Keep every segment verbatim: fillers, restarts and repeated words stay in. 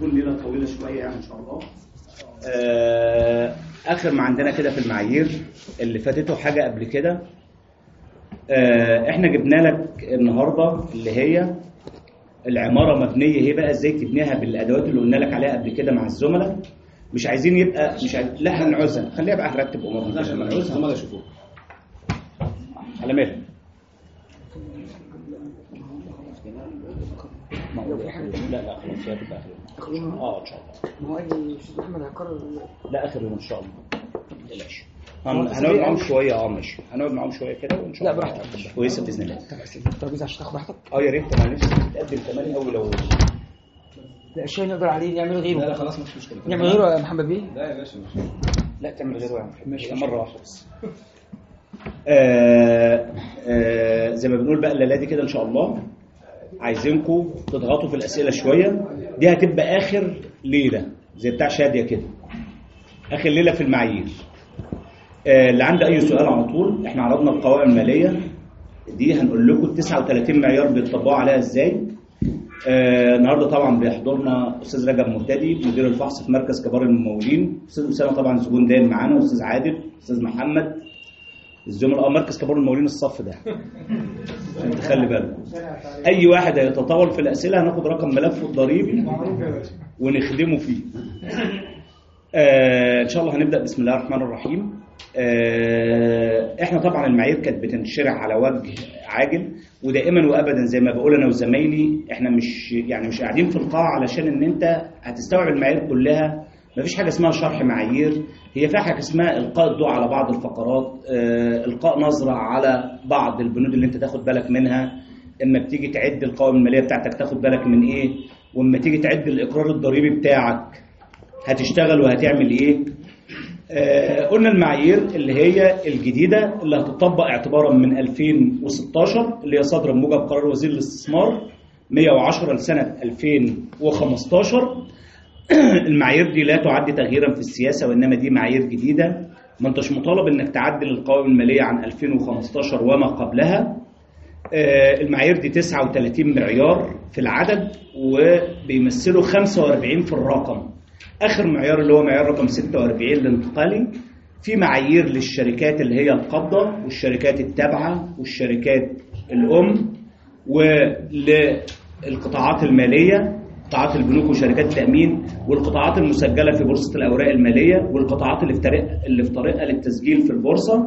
هتكون ليله طويله شويه يعني ان شاء الله. اخر ما عندنا كده في المعايير اللي فاتته حاجه قبل كده، احنا جبنا لك النهارده اللي هي العماره مبنيه هي بقى ازاي تبنيها بالادوات اللي قلنا لك عليها قبل كده مع الزملاء. مش عايزين يبقى مش عايز... لا هنعوزها، خليها بقى نرتب امورنا عشان ما نعوزها هم يشوفوها على مهلك. لا لا خلاص هي تبقى اخر يوم. اه ان شاء الله. ما هو قال لي الاستاذ احمد هيقرر. لا اخر يوم ان شاء الله. ما تقلقش. هنقعد معاهم شويه. اه ماشي هنقعد معاهم شويه كده وان شاء الله. لا براحتك كويسه باذن الله. الترابيزه عشان تاخد راحتك. اه يا ريت انا نفسي تتقدم كمان قوي لو لا الشيء نقدر عليه نعمل غيره. لا لا خلاص مش مشكله. نعمل غيره يا محمد بيه؟ لا يا باشا مش لا تعمل غيره يا محمد ماشي مره واحده بس. آه آه زي ما بنقول بقى الليله دي كده ان شاء الله عايزينكم تضغطوا في الاسئله شويه. دي هتبقى اخر ليله زي بتاع شاديه كده، اخر ليله في المعايير. آه اللي عنده اي سؤال على طول. احنا عرضنا القوائم الماليه دي، هنقول لكم تسعة وثلاثين معيار بيطبقوا عليها ازاي. آه النهارده طبعا بيحضرنا استاذ رجب مرتدي مدير الفحص في مركز كبار الممولين، استاذ اسامه طبعا زبون دايم معانا، استاذ عادل، استاذ محمد الزملاء. اه مركز كبار الممولين الصف ده عشان تخلي بالك. اي واحد هيتطاول في الاسئله هناخد رقم ملفه الضريبي ونخدمه فيه. آه ان شاء الله هنبدا بسم الله الرحمن الرحيم. آه احنا طبعا المعايير كانت بتنشرع على وجه عاجل، ودائما وابدا زي ما بقول انا وزمايلي احنا مش يعني مش قاعدين في القاعه علشان ان انت هتستوعب المعايير كلها. مفيش حاجه اسمها شرح معايير، هي في حاجه اسمها القاء الضوء على بعض الفقرات، آه القاء نظره على بعض البنود اللي انت تاخد بالك منها. اما بتيجي تعد القوائم الماليه بتاعتك تاخد بالك من ايه، واما تيجي تعد الاقرار الضريبي بتاعك هتشتغل وهتعمل ايه. آه قلنا المعايير اللي هي الجديده اللي هتطبق اعتبارا من ألفين وستاشر اللي هي صادره بموجب قرار وزير الاستثمار مية وعشرة لسنه ألفين وخمستاشر. المعايير دي لا تعد تغييرا في السياسه، وانما دي معايير جديده. ما انتش مطالب انك تعدل القوائم الماليه عن ألفين وخمستاشر وما قبلها. آه المعايير دي تسعة وثلاثين معيار في العدد وبيمثلوا خمسة وأربعين في الرقم. اخر معيار اللي هو معيار رقم ستة وأربعين الانتقالي. في معايير للشركات اللي هي القابضه والشركات التابعه والشركات الام، وللقطاعات الماليه قطاعات البنوك وشركات التامين، والقطاعات المسجله في بورصه الاوراق الماليه، والقطاعات اللي في طريق اللي في طريقها للتسجيل في البورصه،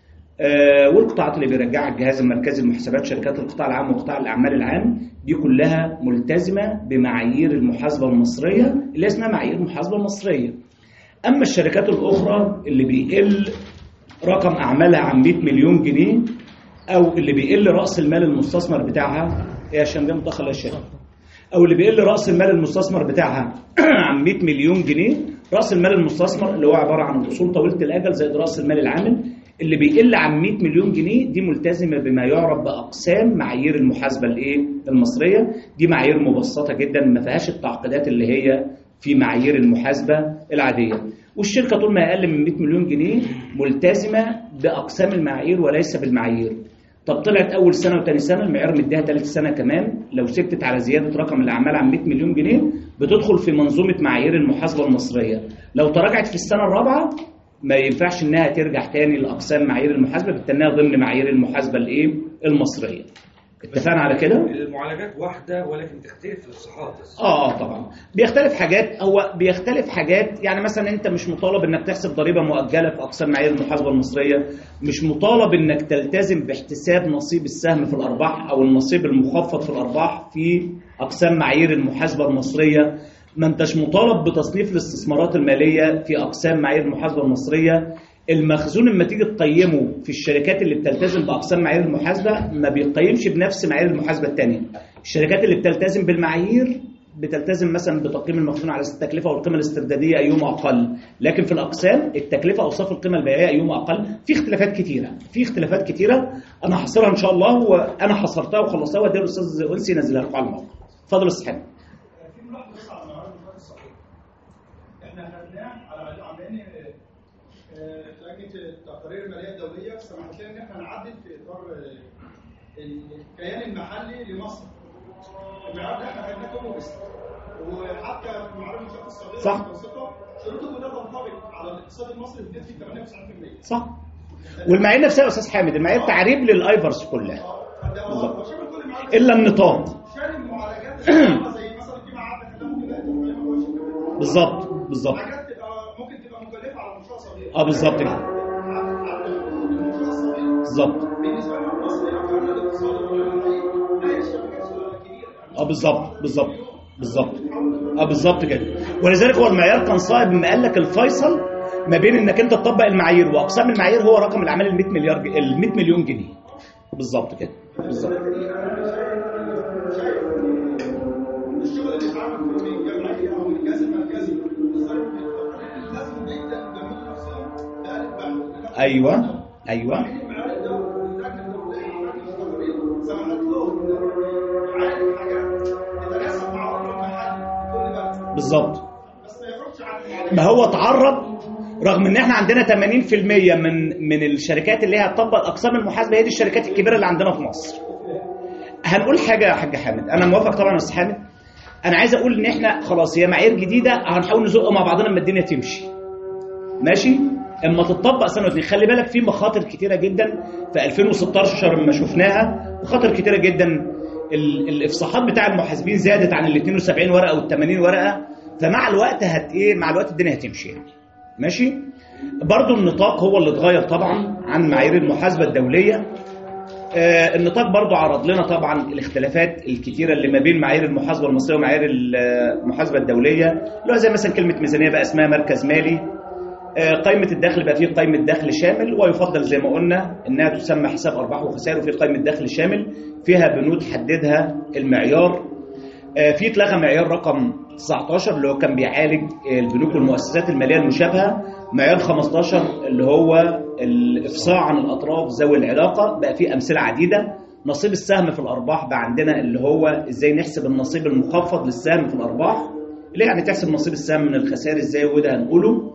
آه والقطاعات اللي بيرجعها الجهاز المركزي للمحاسبات شركات القطاع العام وقطاع الاعمال العام. دي كلها ملتزمه بمعايير المحاسبه المصريه اللي اسمها معايير المحاسبه المصريه. اما الشركات الاخرى اللي بيقل رقم اعمالها عن مئة مليون جنيه او اللي بيقل راس المال المستثمر بتاعها، ايه عشان ده متاخر يا شباب، او اللي بيقل راس المال المستثمر بتاعها عن مئة مليون جنيه. راس المال المستثمر اللي هو عباره عن الاصول طويله الاجل زائد راس المال العامل اللي بيقل عن مئة مليون جنيه، دي ملتزمه بما يعرف باقسام معايير المحاسبه الايه المصريه. دي معايير مبسطه جدا ما فيهاش التعقيدات اللي هي في معايير المحاسبه العاديه. والشركه طول ما اقل من مئة مليون جنيه ملتزمه باقسام المعايير وليس بالمعايير. طب طلعت اول سنه وثاني سنه المعيار مديها ثالث سنه كمان، لو سكتت على زياده رقم الاعمال عن مئة مليون جنيه بتدخل في منظومه معايير المحاسبه المصريه. لو تراجعت في السنه الرابعه ما ينفعش انها ترجع تاني لاقسام معايير المحاسبه، بتتناها ضمن معايير المحاسبه الايه المصريه. اتفقنا على كده؟ المعالجات واحده ولكن تختلف في الصحات. اه اه طبعا بيختلف حاجات، هو بيختلف حاجات. يعني مثلا انت مش مطالب انك تحسب ضريبه مؤجله في اقسام معايير المحاسبه المصريه، مش مطالب انك تلتزم باحتساب نصيب السهم في الارباح او النصيب المخفض في الارباح في اقسام معايير المحاسبه المصريه، ما انتش مطالب بتصنيف الاستثمارات الماليه في اقسام معايير المحاسبه المصريه. المخزون لما تيجي تقيمه في الشركات اللي بتلتزم باقسام معايير المحاسبه ما بيقيمش بنفس معايير المحاسبه الثانيه. الشركات اللي بتلتزم بالمعايير بتلتزم مثلا بتقييم المخزون على التكلفه والقيمه الاسترداديه ايهما اقل، لكن في الاقسام التكلفه اوصاف القيمه البيعيه ايهما اقل. في اختلافات كتيره في اختلافات كتيره انا هحصرها ان شاء الله، وانا حصرتها وخلصتها وادي الاستاذ انسي ينزلها لكم على الموقع. اتفضل يا استاذ حامد. في ملاحظه بس على المعارض الصحيح. احنا خدناه على عاملين لجنه التقارير الماليه الدوليه سمحت لنا ان احنا نعدل في اطار الكيان المحلي لمصر. المعيار ده احنا خدناه كله بس، وحتى الصغيره صح. والمتوسطه شروطه كلها تنطبق على الاقتصاد المصري بنسبه ثمانية وتسعين بالمية. صح. والمعايير نفسها يا استاذ حامد المعايير تعريب للايفرس كلها بالظبط الا النطاق شامل المعالجات الصعبه زي مثلا في معاد خلاها ممكن تبقى بالظبط بالظبط حاجات تبقى ممكن تبقى مكلفه على مشروع صغير. اه بالظبط كده بالظبط بالنسبه لنا في مصر لو كان الاقتصاد لا هي شركات كبيره. اه بالظبط بالظبط بالظبط اه بالظبط كده. ولذلك هو المعيار كان صعب بما قال لك الفيصل ما بين انك انت تطبق المعايير واقسام المعايير هو رقم الاعمال ال مية مليار ال مية مليون جنيه بالظبط كده بالظبط. الشغل اللي اتعمل في الجمعيه او الجهاز المركزي لازم نبدا بجميع نفسهم بألف بحث. ايوه ايوه بالظبط. ما هو اتعرض رغم ان احنا عندنا ثمانين في المية من من الشركات اللي هي هتطبق اقسام المحاسبه هي دي الشركات الكبيره اللي عندنا في مصر. هنقول حاجه يا حاج حامد، انا موافق طبعا يا استاذ حامد. انا عايز اقول ان احنا خلاص هي معايير جديده هنحاول نزق مع بعضنا اما الدنيا تمشي. ماشي؟ اما تطبق سنه واثنين خلي بالك في مخاطر كتيره جدا في ألفين وستاشر لما شفناها، مخاطر كتيره جدا. الافصاحات بتاع المحاسبين زادت عن ال اثنين وسبعين ورقه وال ثمانين ورقه، فمع الوقت هت ايه مع الوقت الدنيا هتمشي يعني. ماشي؟ برضو النطاق هو اللي اتغير طبعا عن معايير المحاسبه الدوليه. آه النطاق برضو عرض لنا طبعا الاختلافات الكتيره اللي ما بين معايير المحاسبه المصريه ومعايير المحاسبه الدوليه، اللي هو زي مثلا كلمه ميزانيه بقى اسمها مركز مالي. آه قائمه الدخل بقى فيه قائمه دخل شامل، ويفضل زي ما قلنا انها تسمى حساب ارباح وخسائر، وفي قائمه دخل شامل فيها بنود حددها المعيار. آه في اتلغى معيار رقم تسعتاشر اللي هو كان بيعالج البنوك والمؤسسات الماليه المشابهه. معيار خمستاشر اللي هو الافصاح عن الاطراف ذوي العلاقه، بقى فيه امثله عديده. نصيب السهم في الارباح بقى عندنا اللي هو ازاي نحسب النصيب المخفض للسهم في الارباح، اللي يعني تحسب نصيب السهم من الخسائر ازاي، وده هنقوله.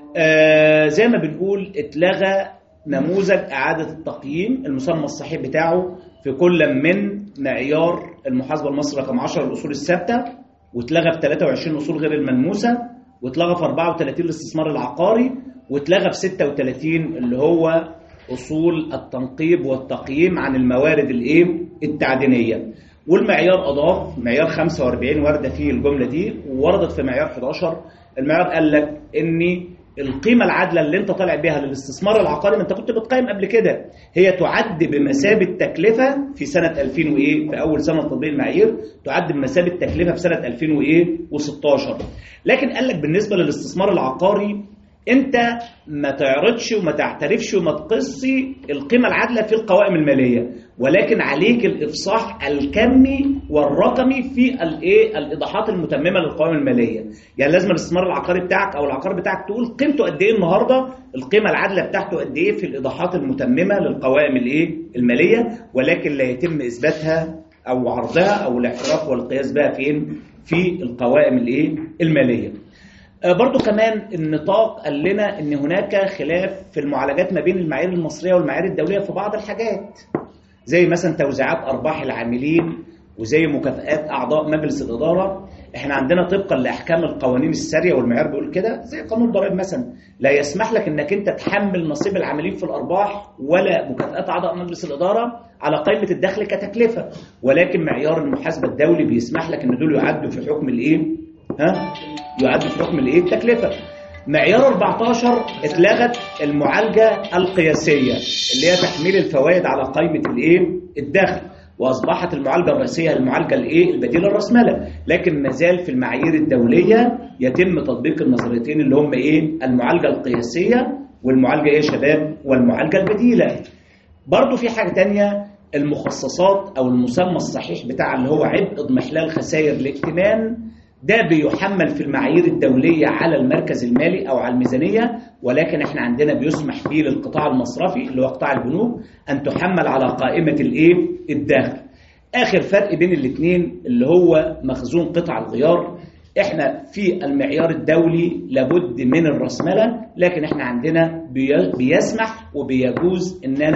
آه زي ما بنقول اتلغى نموذج اعاده التقييم المسمى الصحيح بتاعه في كل من معيار المحاسبه المصري رقم عشرة الاصول الثابته، واتلغى في ثلاثة وعشرين اصول غير الملموسه، واتلغى في أربعة وثلاثين الاستثمار العقاري، واتلغى في ستة وثلاثين اللي هو اصول التنقيب والتقييم عن الموارد الايه التعدينيه. والمعيار اضاف معيار خمسة وأربعين ورده فيه الجمله دي، ووردت في معيار حداشر. المعيار قال لك ان القيمه العادله اللي انت طالع بيها للاستثمار العقاري، ما انت كنت بتقيم قبل كده، هي تعد بمثابه تكلفه في سنه ألفين وايه في اول سنه تطبيق المعايير، تعد بمثابه تكلفه في سنه ألفين وستاشر. لكن قال لك بالنسبه للاستثمار العقاري انت ما تعرضش وما تعترفش وما تقصي القيمه العادله في القوائم الماليه، ولكن عليك الافصاح الكمي والرقمي في الايه الايضاحات المتممه للقوائم الماليه. يعني لازم الاستثمار العقاري بتاعك او العقار بتاعك تقول قيمته قد ايه النهارده، القيمه العادله بتاعته قد ايه في الايضاحات المتممه للقوائم الايه الماليه، ولكن لا يتم اثباتها او عرضها او الاعتراف والقياس بها فين في القوائم الايه الماليه. برضو كمان النطاق قال لنا ان هناك خلاف في المعالجات ما بين المعايير المصريه والمعايير الدوليه في بعض الحاجات، زي مثلا توزيعات ارباح العاملين وزي مكافآت اعضاء مجلس الاداره. احنا عندنا طبقا لاحكام القوانين الساريه والمعيار بيقول كده، زي قانون الضرائب مثلا لا يسمح لك انك انت تحمل نصيب العاملين في الارباح ولا مكافآت اعضاء مجلس الاداره على قائمه الدخل كتكلفه، ولكن معيار المحاسبه الدولي بيسمح لك ان دول يعدوا في حكم الايه ها يعد في حكم الايه التكلفه. معيار أربعتاشر اتلغت المعالجه القياسيه اللي هي تحميل الفوائد على قائمه الايه الدخل، واصبحت المعالجه الرئيسيه المعالجه الايه البديله الراسماله، لكن ما زال في المعايير الدوليه يتم تطبيق النظريتين اللي هم ايه المعالجه القياسيه والمعالجه ايه يا شباب والمعالجه البديله. برضو في حاجه ثانيه، المخصصات او المسمى الصحيح بتاع اللي هو عبء اضمحلال خسائر الائتمان، ده بيحمل في المعايير الدولية على المركز المالي أو على الميزانية، ولكن احنا عندنا بيسمح فيه للقطاع المصرفي اللي هو قطاع البنوك أن تحمل على قائمة الايه الدخل. آخر فرق بين الاثنين اللي هو مخزون قطع الغيار. احنا في المعيار الدولي لابد من الرأسمالة، لكن احنا عندنا بيسمح وبيجوز ان انا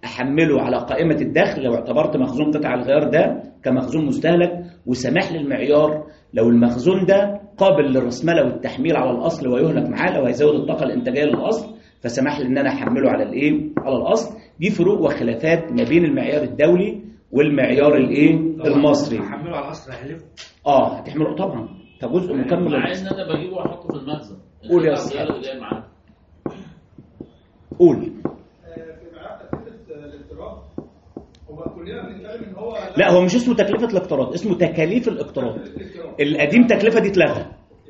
احمله على قائمه الدخل لو اعتبرت مخزون قطع الغيار ده كمخزون مستهلك، وسمح لي المعيار لو المخزون ده قابل للرسمله والتحميل على الاصل ويهلك معاه لو هيزود الطاقه الانتاجيه للاصل، فسمح لي ان انا احمله على الايه؟ على الاصل. دي فروق وخلافات ما بين المعيار الدولي والمعيار الايه؟ المصري. احمله على الاصل هيحلفه؟ اه هتحمله طبعا، ده جزء مكمل مع للأصل. ان انا بجيبه واحطه في المخزن. قول يا استاذ. قول. في معيار تكلفه الاقتراض هو كلنا بنتكلم ان هو لا هو مش اسمه تكلفه الاقتراض، اسمه تكاليف الاقتراض. القديم تكلفه دي اتلغى.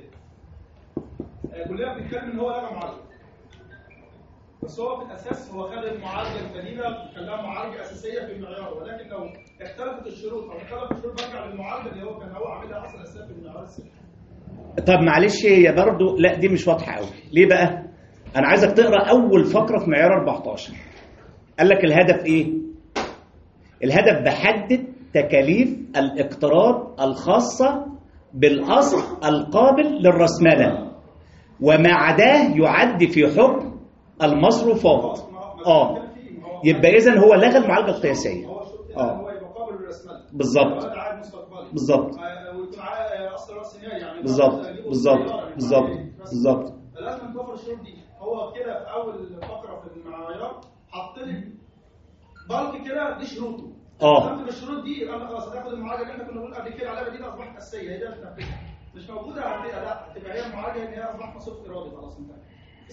كلنا بنتكلم ان هو لغى معالجه، بس هو في الاساس هو خد المعالجه القديمه خلاها معالجه اساسيه في المعيار، ولكن لو اختلفت الشروط او اختلفت الشروط برجع للمعالجه اللي هو كان هو عاملها اصلا اساسيه في المعيار السلفي. طب معلش هي برضه لا دي مش واضحه قوي، ليه بقى؟ انا عايزك تقرا اول فقره في معيار أربعتاشر. قال لك الهدف ايه؟ الهدف بحدد تكاليف الاقتراض الخاصه بالاصل القابل للرسمله وما عداه يعد في حكم المصروفات. اه يبقى اذا هو لغى المعالجه القياسيه. اه هو يبقى قابل للرسمله بالظبط بالظبط اصل راس مال يعني بالظبط بالظبط بالظبط بالظبط. لازم نتوفر الشروط دي. هو كده في اول فقره في المعيار حط لي بالك كده دي شروطه. اه لازم الشروط دي يبقى انا خلاص هتاخد المعالجه اللي احنا كنا بنقول قبل كده عليها دي اصبحت اساسيه، هي دي مش هتنفذها مش موجوده هتبقى لا هتبقى هي المعالجه ان هي اصبحت مصروف ارادي خلاص انتهت.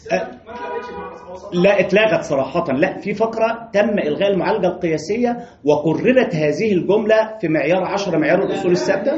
لا اتلغت صراحة. لا في فقرة تم إلغاء المعالجة القياسية وقررت هذه الجملة في معيار عشرة معيار الأصول الثابتة.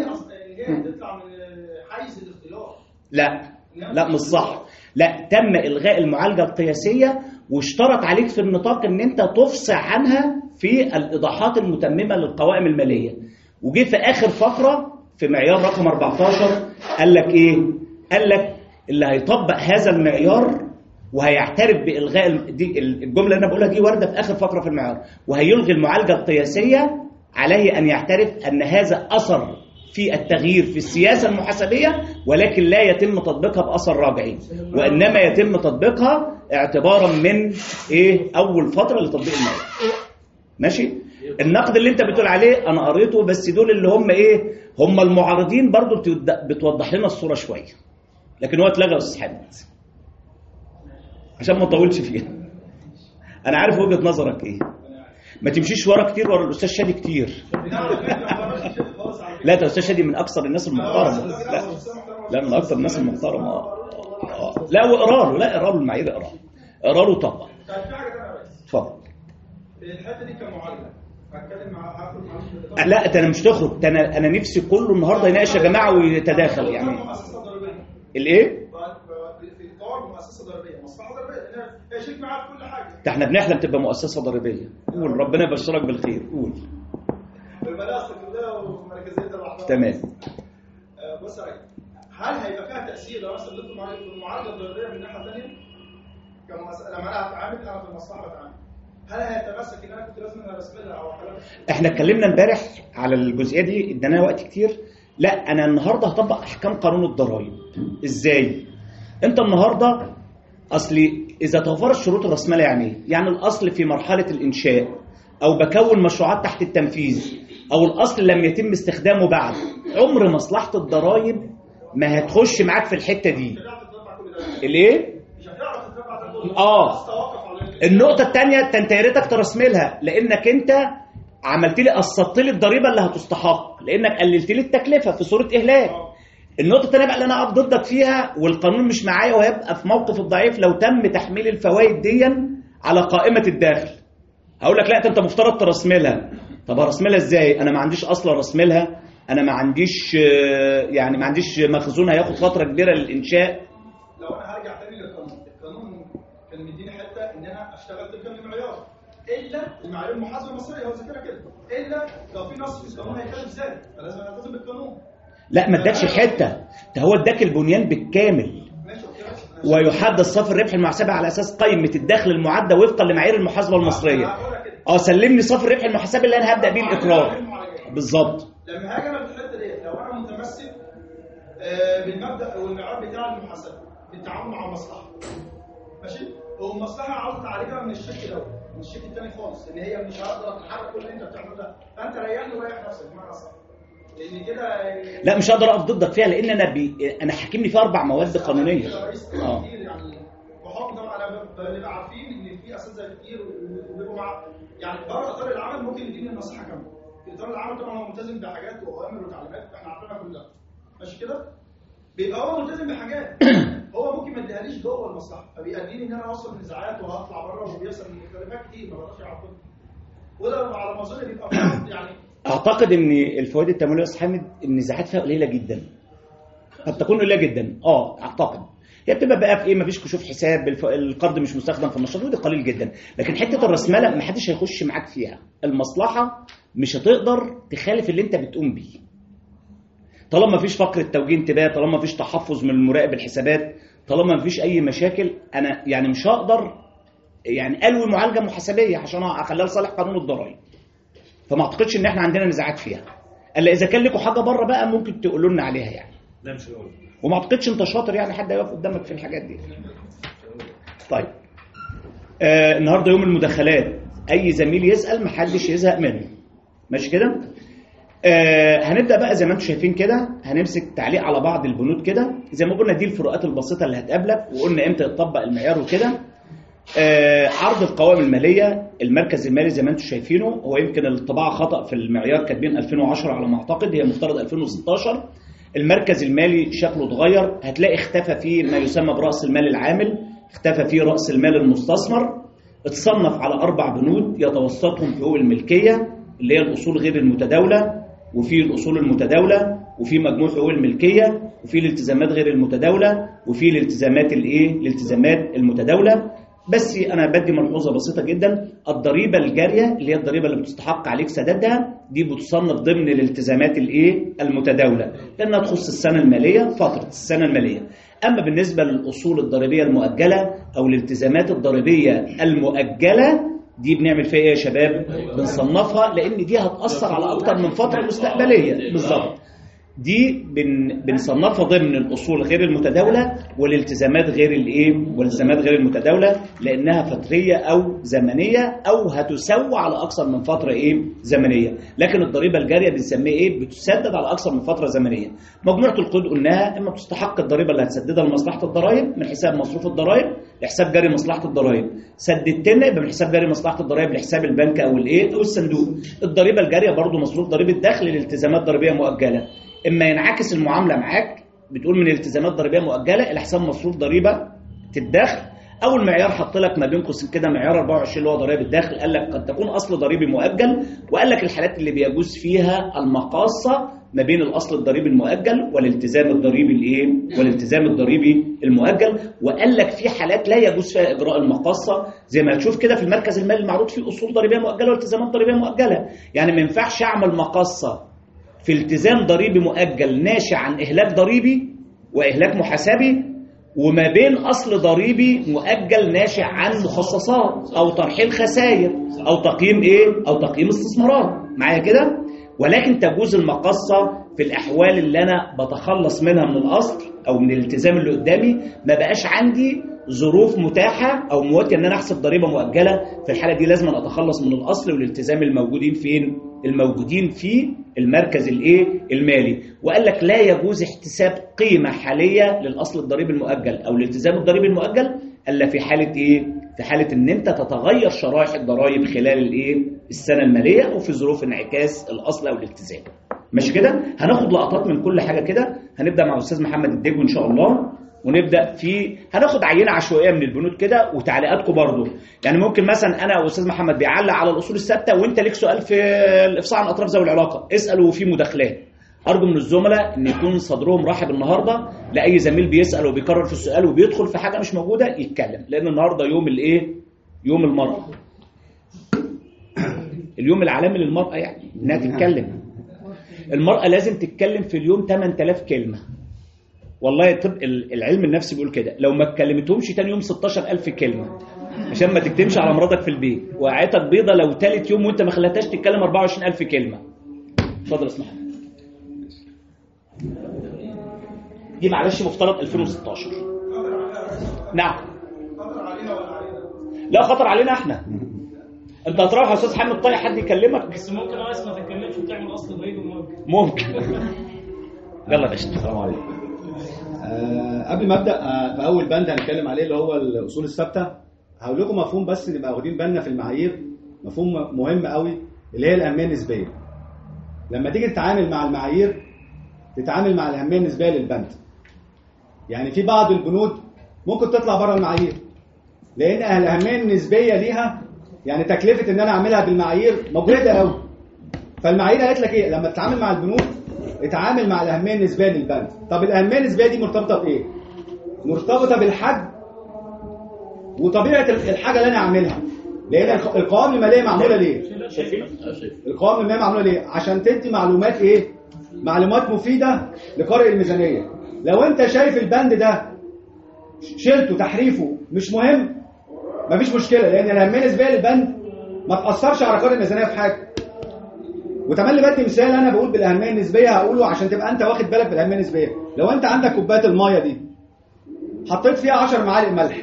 لا لا مش صح. لا تم إلغاء المعالجة القياسية واشترط عليك في النطاق ان انت تفصح عنها في الإيضاحات المتممة للقوائم المالية. وجي في آخر فقرة في معيار رقم أربعتاشر قال لك ايه؟ قال لك اللي هيطبق هذا المعيار وهيعترف بإلغاء دي الجملة اللي أنا بقولها دي واردة في آخر فقرة في المعيار، وهيلغي المعالجة القياسية عليه أن يعترف أن هذا أثر في التغيير في السياسة المحاسبية ولكن لا يتم تطبيقها بأثر راجعي، وإنما يتم تطبيقها اعتبارا من إيه أول فترة لتطبيق المعيار. ماشي؟ النقد اللي أنت بتقول عليه أنا قريته، بس دول اللي هم إيه؟ هم المعارضين برضو بتوضح لنا الصورة شوية، لكن هو اتلغى أستاذ حامد عشان ما اطولش فيها. انا عارف وجهة نظرك ايه، ما تمشيش ورا كتير ورا الاستاذ شادي كتير. لا ده الاستاذ شادي من اكثر الناس المحترمه. لا لا من اكثر الناس المحترمه. اه لا واقرا له، لا اقرا له المعايير، اقرا اقرا له طبعا. اتفضل. الحته دي كمعالجه هتكلم مع هاخد لا ده انا مش تخرج، ده انا انا نفسي كله النهارده يناقش يا جماعه ويتداخل يعني. الايه؟ في اطار مؤسسه ضريبيه، مصلحه ضريبيه هي شريك معاها في كل حاجه. ده احنا بنحلم تبقى مؤسسه ضريبيه. قول ربنا يبشرك بالخير. قول. المناصب كلها ومركزيه الوحدات. تمام. بص يا راجل، هل هيبقى فيها تاثير لو انا سلمت المعالجه الضريبيه من الناحيه الثانيه؟ كمؤسسه لما انا هتعامل انا في المصلحه بتعامل، هل هيتمسك ان انا كنت لازم ارسمها او حاجه؟ احنا اتكلمنا امبارح على الجزئيه دي ادانا وقت كتير. لا انا النهارده هطبق احكام قانون الضرائب. ازاي؟ انت النهارده اصلي اذا توفرت شروط الرسمله يعني ايه؟ يعني الاصل في مرحله الانشاء او بكون مشروعات تحت التنفيذ او الاصل لم يتم استخدامه بعد، عمر مصلحه الضرائب ما هتخش معاك في الحته دي. الايه؟ مش هتعرف تتبع. اه النقطه الثانيه انت يا ريتك ترسملها لانك انت عملت لي قسطت لي الضريبه اللي هتستحق لانك قللت لي التكلفه في صوره اهلاك. النقطه الثانيه بقى اللي انا اقف ضدك فيها والقانون مش معايا وهيبقى في موقف الضعيف لو تم تحميل الفوائد دي على قائمه الداخل. هقول لك لا انت مفترض ترسملها. طب هرسملها ازاي؟ انا ما عنديش اصلا رسملها، انا ما عنديش يعني ما عنديش مخزون هياخد فتره كبيره للانشاء. لو انا هرجع تاني للقانون، القانون كان مديني حته ان انا اشتغل طبقا للمعيار الا المعايير المحاسبه المصريه هو ذاكرها كده، الا لو في نص في القانون هيتكلم ذلك فلازم التزم بالقانون. لا ما اداكش حته، ده هو اداك البنيان بالكامل. ويحدد صافي الربح المحاسبه على اساس قائمه الدخل المعده وفقا لمعايير المحاسبه المصريه. اه سلمني صافي الربح المحاسبي اللي انا هبدا بيه الاقرار. بالظبط. لما هاجي انا في الحته ديت لو انا متمسك بالمبدا والمعيار بتاع المحاسبه بالتعامل مع المصلحه، ماشي؟ هو المصلحه عاوزه تعالجها من الشركه دوت مشيت التاني خالص، ان هي مش هقدر اتحرك كل اللي انت بتعمله ده، فانت ريحني وريح نفسك بمعنى اصح. لان كده لا مش هقدر اقف ضدك فيها، لان انا بي... انا حاكمني في اربع مواد قانونيه. اه يعني بحكم طبعا انا بنبقى عارفين ان في اساتذه كتير وبيبقوا مع يعني بره اطار العمل ممكن يديني النصيحه كامله. في اطار العمل طبعا هو ملتزم بحاجات واوامر وتعليمات احنا عارفينها كلها. ماشي كده؟ بيبقى هو ملتزم بحاجات هو ممكن ما يديهاليش جوه المصلحه، فبيأديني ان انا اوصل نزاعات وهطلع بره وبيحصل اختلافات كتير ما بقدرش اعرفها. وده على ما اظن بيبقى يعني اعتقد ان الفوائد التمويليه يا استاذ حامد النزاعات فيها قليله جدا. قد تكون قليله جدا اه اعتقد. هي بتبقى بقى في ايه؟ مفيش كشوف حساب، الف... القرض مش مستخدم في النشاط، وده قليل جدا. لكن حته الراسماله ما حدش هيخش معاك فيها. المصلحه مش هتقدر تخالف اللي انت بتقوم بيه. طالما مفيش فقره توجيه انتباه، طالما مفيش تحفظ من المراقب الحسابات، طالما مفيش اي مشاكل، انا يعني مش هقدر يعني الوي معالجه محاسبيه عشان اخليها لصالح قانون الضرائب. فما اعتقدش ان احنا عندنا نزاعات فيها. الا اذا كان لكم حاجه بره بقى ممكن تقولوا لنا عليها يعني. لا مش هقول. وما اعتقدش انت شاطر يعني حد هيقف قدامك في الحاجات دي. طيب. آه النهارده يوم المداخلات، اي زميل يسال محدش يزهق منه. ماشي كده؟ آه هنبدا بقى زي ما انتم شايفين كده، هنمسك تعليق على بعض البنود كده، زي ما قلنا دي الفروقات البسيطه اللي هتقابلك، وقلنا امتى يتطبق المعيار وكده. آه عرض القوائم الماليه، المركز المالي زي ما انتم شايفينه، هو يمكن الطباعه خطا في المعيار، كاتبين ألفين وعشرة على ما اعتقد، هي مفترض ألفين وستاشر. المركز المالي شكله اتغير، هتلاقي اختفى فيه ما يسمى برأس المال العامل، اختفى فيه رأس المال المستثمر، اتصنف على أربع بنود يتوسطهم حقوق الملكية اللي هي الأصول غير المتداولة، وفي الأصول المتداولة، وفي مجموع حقوق الملكية، وفي الالتزامات غير المتداولة، وفي الالتزامات الايه؟ الالتزامات المتداولة. بس انا بدي ملحوظه بسيطه جدا، الضريبه الجاريه اللي هي الضريبه اللي بتستحق عليك سدادها دي بتصنف ضمن الالتزامات الايه؟ المتداوله، لانها تخص السنه الماليه، فتره السنه الماليه. اما بالنسبه للاصول الضريبيه المؤجله او الالتزامات الضريبيه المؤجله دي بنعمل فيها ايه يا شباب؟ بنصنفها لان دي هتاثر على اكتر من فتره مستقبليه. بالظبط. دي بن بنصنفها ضمن الاصول غير المتداوله والالتزامات غير الايه؟ والالتزامات غير المتداوله، لانها فتريه او زمنيه او هتسوى على اكثر من فتره ايه؟ زمنيه. لكن الضريبه الجاريه بنسميها ايه؟ بتسدد على اكثر من فتره زمنيه. مجموعه القيود قلناها، اما بتستحق الضريبه اللي هتسددها لمصلحه الضرائب من حساب مصروف الضرائب لحساب جاري مصلحه الضرائب، سددتنا يبقى من حساب جاري مصلحه الضرائب لحساب البنك او الايه؟ او الصندوق. الضريبه الجاريه برضو مصروف ضريبه دخل لالتزامات ضريبيه مؤجله. اما ينعكس المعامله معاك، بتقول من التزامات ضريبيه مؤجله الى حساب مصروف ضريبه الدخل، او المعيار حط لك ما بين قوسين كده معيار أربعة وعشرين اللي هو ضرائب الدخل، قال لك قد تكون اصل ضريبي مؤجل، وقال لك الحالات اللي بيجوز فيها المقاصه ما بين الاصل الضريبي المؤجل والالتزام الضريبي الايه؟ والالتزام الضريبي المؤجل، وقال لك في حالات لا يجوز فيها اجراء المقاصه، زي ما تشوف كده في المركز المالي المعروض فيه اصول ضريبيه مؤجله والتزامات ضريبيه مؤجله. يعني ما ينفعش اعمل مقاصه في التزام ضريبي مؤجل ناشئ عن إهلاك ضريبي وإهلاك محاسبي، وما بين أصل ضريبي مؤجل ناشئ عن مخصصات أو ترحيل خسائر أو تقييم إيه؟ أو تقييم استثمارات. معايا كده؟ ولكن تجوز المقاصة في الأحوال اللي أنا بتخلص منها من الأصل أو من الالتزام اللي قدامي، ما بقاش عندي ظروف متاحة أو مواتية إن أنا أحسب ضريبة مؤجلة. في الحالة دي لازم أتخلص من الأصل والالتزام الموجودين فين؟ الموجودين في المركز الايه؟ المالي. وقال لك لا يجوز احتساب قيمة حالية للأصل الضريبي المؤجل أو الالتزام الضريبي المؤجل إلا في حالة إيه؟ في حالة إن أنت تتغير شرائح الضرائب خلال الإيه؟ السنة المالية أو في ظروف انعكاس الأصل أو الالتزام. ماشي كده؟ هناخد لقطات من كل حاجة كده. هنبدأ مع الأستاذ محمد الدجوي إن شاء الله، ونبدا في هناخد عينه عشوائيه من البنود كده وتعليقاتكم برضو. يعني ممكن مثلا انا واستاذ محمد بيعلق على الاصول الثابته وانت ليك سؤال في الافصاح عن اطراف ذوي العلاقه، اسالوا في مداخلات. ارجو من الزملاء ان يكون صدرهم رحب النهارده لاي زميل بيسال وبيكرر في السؤال وبيدخل في حاجه مش موجوده يتكلم، لان النهارده يوم الايه؟ يوم المراه. اليوم العالمي للمراه، يعني انها تتكلم. المراه لازم تتكلم في اليوم ثمانية آلاف كلمه. والله طب العلم النفسي بيقول كده، لو ما اتكلمتهمش تاني يوم ستاشر ألف كلمه عشان ما تكتمش على مراتك في البيت، وقعتك بيضه لو ثالث يوم وانت ما خليتهاش تتكلم أربعة وعشرين ألف كلمه. اتفضل اسمح. دي معلش مفترض ألفين وستاشر. نعم. خطر علينا ولا علينا؟ لا خطر علينا احنا. انت هتروح يا استاذ حامد طيب حد يكلمك؟ بس ممكن ناقص ما تتكلمش وتعمل اصل ضريب وممكن ممكن. يلا يا باشا. السلام عليكم. آه قبل ما ابدا آه في اول بند هنتكلم عليه اللي هو الاصول الثابته، هقول لكم مفهوم بس نبقى واخدين بالنا في المعايير، مفهوم مهم قوي اللي هي الاهميه النسبيه. لما تيجي تتعامل مع المعايير تتعامل مع الاهميه النسبيه للبند. يعني في بعض البنود ممكن تطلع بره المعايير لان الاهميه النسبيه ليها يعني تكلفه ان انا اعملها بالمعايير مجهده قوي. فالمعايير قالت لك ايه؟ لما تتعامل مع البنود اتعامل مع الاهميه النسبيه للبند. طب الاهميه النسبيه دي مرتبطه بايه؟ مرتبطه بالحجم وطبيعه الحاجه اللي انا اعملها. لان القوائم الماليه معموله ليه؟ القوائم الماليه معموله ليه؟ عشان تدي معلومات ايه؟ معلومات مفيده لقارئ الميزانيه. لو انت شايف البند ده شلته تحريفه مش مهم مفيش مشكله، لان الاهميه النسبيه للبند ما تاثرش على قارئ الميزانيه في حاجه. وتملي بدي مثال انا بقول بالاهميه النسبيه هقوله عشان تبقى انت واخد بالك بالاهميه النسبيه. لو انت عندك كوبايه الميه دي حطيت فيها عشر معالق ملح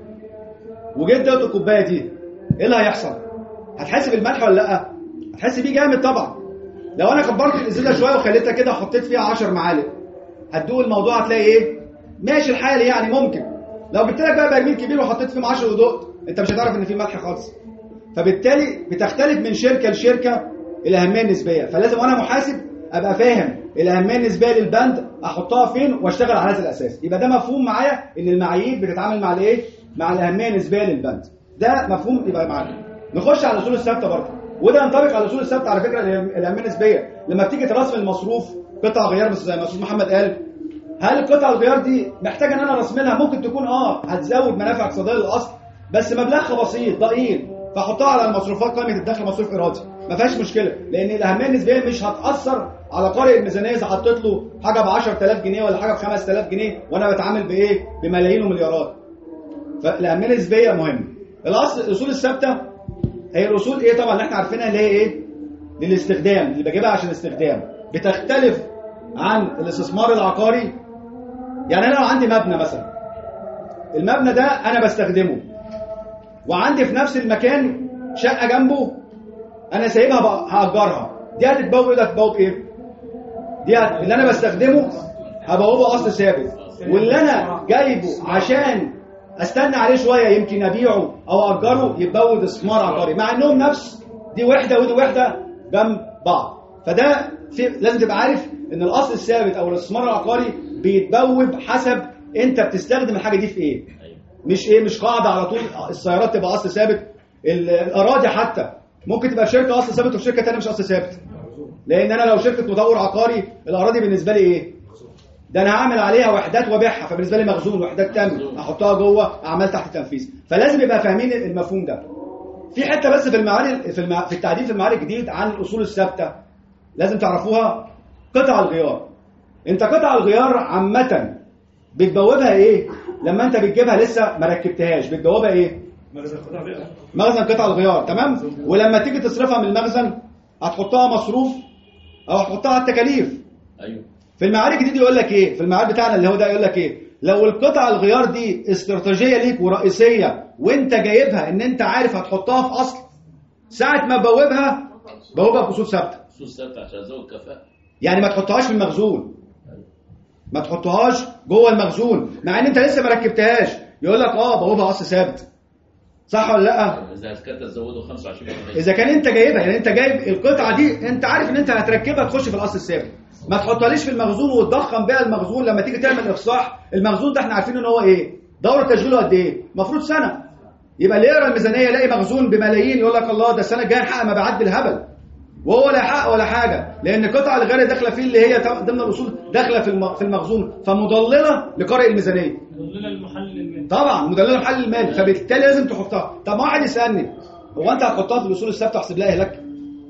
وجيت دقت الكوبايه دي ايه اللي هيحصل؟ هتحس بالملح ولا لا؟ هتحس بيه جامد طبعا. لو انا كبرت الازازه شويه وخليتها كده وحطيت فيها عشر معالق هتدوق الموضوع هتلاقي ايه؟ ماشي الحال يعني ممكن. لو جبت لك بقى برميل كبير وحطيت فيه عشرة ودقت انت مش هتعرف ان فيه ملح خالص. فبالتالي بتختلف من شركه لشركه الاهميه النسبيه. فلازم وانا محاسب ابقى فاهم الاهميه النسبيه للبند احطها فين واشتغل على هذا الاساس. يبقى ده مفهوم معايا ان المعايير بتتعامل مع الايه؟ مع الاهميه النسبيه للبند. ده مفهوم يبقى معانا. نخش على الاصول الثابته برضه، وده ينطبق على الاصول الثابته على فكره. الاهميه النسبيه لما بتيجي ترسم المصروف قطع غيار بس زي ما استاذ محمد قال، هل القطع الغيار دي محتاجه ان انا ارسملها؟ ممكن تكون اه هتزود منافع اقتصاديه للاصل بس مبلغها بسيط ضئيل فاحطها على المصروفات قائمه الدخل مصروف ارادي ما فيهاش مشكله، لان الاهميه النسبيه مش هتاثر على قارئ الميزانيه اذا حطيت له حاجه ب عشرة آلاف جنيه ولا حاجه ب خمسة آلاف جنيه وانا بتعامل بايه؟ بملايين ومليارات. فالاهميه النسبيه مهمه. الاصل الاصول الثابته هي الاصول ايه طبعا اللي احنا عارفينها اللي هي ايه؟ للاستخدام اللي بجيبها عشان استخدام. بتختلف عن الاستثمار العقاري. يعني انا لو عندي مبنى مثلا المبنى ده انا بستخدمه وعندي في نفس المكان شقه جنبه انا سايبها هاجرها، دي هتتبوب ايه؟ هتتبوب ايه؟ دي هت... اللي انا بستخدمه هبوبه اصل ثابت، واللي انا جايبه عشان استنى عليه شويه يمكن ابيعه او اجره يتبوب استثمار عقاري، مع انهم نفس دي وحده ودي وحده جنب بعض. فده في... لازم تبقى عارف ان الاصل الثابت او الاستثمار العقاري بيتبوب حسب انت بتستخدم الحاجه دي في ايه. مش ايه مش قاعده على طول السيارات تبقى اصل ثابت، الاراضي حتى ممكن تبقى شركه اصل ثابت وفي شركه ثانيه مش اصل ثابت. لان انا لو شركه مطور عقاري الاراضي بالنسبه لي ايه؟ ده انا هعمل عليها وحدات وابيعها فبالنسبه لي مخزون وحدات تامه احطها جوه اعمال تحت التنفيذ. فلازم يبقى فاهمين المفهوم ده. في حته بس في المعارف في, المع... في التعديل في المعارف الجديد عن الاصول الثابته لازم تعرفوها. قطع الغيار، انت قطع الغيار عامه بتبوبها ايه؟ لما انت بتجيبها لسه ما ركبتهاش بتبوبها ايه؟ مخزن قطع الغيار. تمام. ولما تيجي تصرفها من المخزن هتحطها مصروف او هتحطها على التكاليف. ايوه. في المعارف الجديد يقول لك ايه؟ في المعارف بتاعنا اللي هو ده يقول لك ايه؟ لو القطع الغيار دي استراتيجيه ليك ورئيسيه وانت جايبها ان انت عارف هتحطها في اصل، ساعه ما تبوبها بوبها باصول ثابته. اصول ثابته عشان ازود كفاءه. يعني ما تحطهاش في المخزون. ما تحطهاش جوه المخزون مع ان انت لسه ما ركبتهاش، يقول لك اه بوابها اصل ثابت. صح ولا لا؟ اذا كانت تزوده خمسة وعشرين بالمية. اذا كان انت جايبها يعني انت جايب القطعه دي انت عارف ان انت هتركبها تخش في الاصل الثابت، ما تحطهاليش في المخزون وتضخم بيها المخزون. لما تيجي تعمل افصاح المخزون ده احنا عارفين ان هو ايه؟ دوره تشغيله قد ايه؟ المفروض سنه. يبقى اللي يقرا الميزانيه يلاقي مخزون بملايين يقول لك الله ده السنه الجايه نحقق مبيعات بالهبل، وهو لا حق ولا حاجه، لان قطع الغير داخله فيه اللي هي ضمن الاصول داخله في في المخزون، فمضلله لقارئ الميزانيه. مضلله المحلل المالي. طبعا مضلله المحلل المالي، فبالتالي لازم تحطها. طب ما واحد يسالني هو انت هتحطها في الاصول الثابته واحسب لها اهلاك؟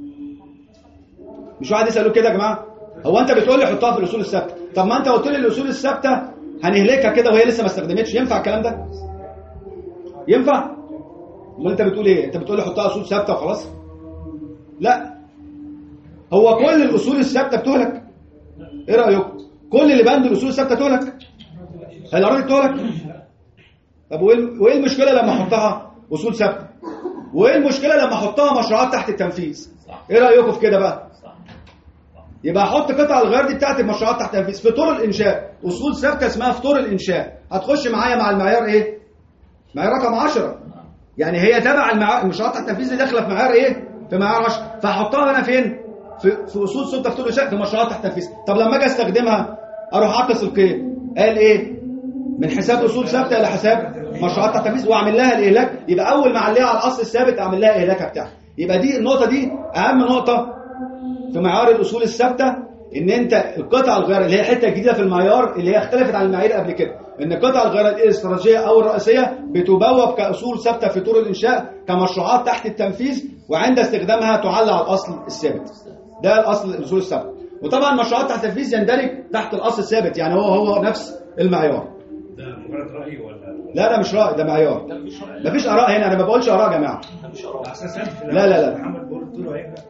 مش واحد يساله كده يا جماعه؟ هو انت بتقول لي حطها في الاصول الثابته، طب ما انت قلت لي الاصول الثابته هنهلكها كده وهي لسه ما استخدمتش، ينفع الكلام ده؟ ينفع؟ امال انت بتقول ايه؟ انت بتقول لي حطها اصول ثابته وخلاص؟ لا، هو كل الاصول الثابته بتهلك. ايه رايكم؟ كل اللي بند الاصول الثابته تهلك؟ هل الاراضي تهلك؟ طب وايه المشكله لما احطها اصول ثابته؟ وايه المشكله لما احطها مشروعات تحت التنفيذ؟ ايه رايكم في كده بقى؟ يبقى احط قطع الغيار دي بتاعت المشروعات تحت التنفيذ في طور الانشاء، اصول ثابته اسمها في طور الانشاء، هتخش معايا مع المعيار ايه؟ معيار رقم عشرة. يعني هي تبع المعيار المشروعات تحت التنفيذ اللي داخله في معيار ايه؟ في معيار عشرة، فاحطها هنا فين؟ في في اصول ثابته في طور الانشاء في مشروعات تحت التنفيذ. طب لما اجي استخدمها اروح اعكس القيم، قال ايه؟ من حساب اصول ثابته الى حساب مشروعات تحت التنفيذ، واعمل لها الاهلاك. يبقى اول ما اعليها على الاصل الثابت اعمل لها اهلاكها بتاعها. يبقى دي النقطه دي اهم نقطه في معيار الاصول الثابته، ان انت القطع الغيار اللي هي الحته الجديده في المعيار اللي هي اختلفت عن المعايير قبل كده، ان قطع الغيار الاستراتيجيه او الرئيسيه بتبوب كاصول ثابته في طور الانشاء كمشروعات تحت التنفيذ، وعند استخدامها تعلى على الاصل الثابت. ده الاصل الاصول الثابته. وطبعا مشروعات تحت التنفيذ يندرج تحت الاصل الثابت، يعني هو هو نفس المعيار. ده مجرد راي ولا لا ده مش راي، ده معيار. مفيش اراء هنا، انا ما بقولش اراء يا جماعه. لا لا لا محمد بيقول طوله هيغلق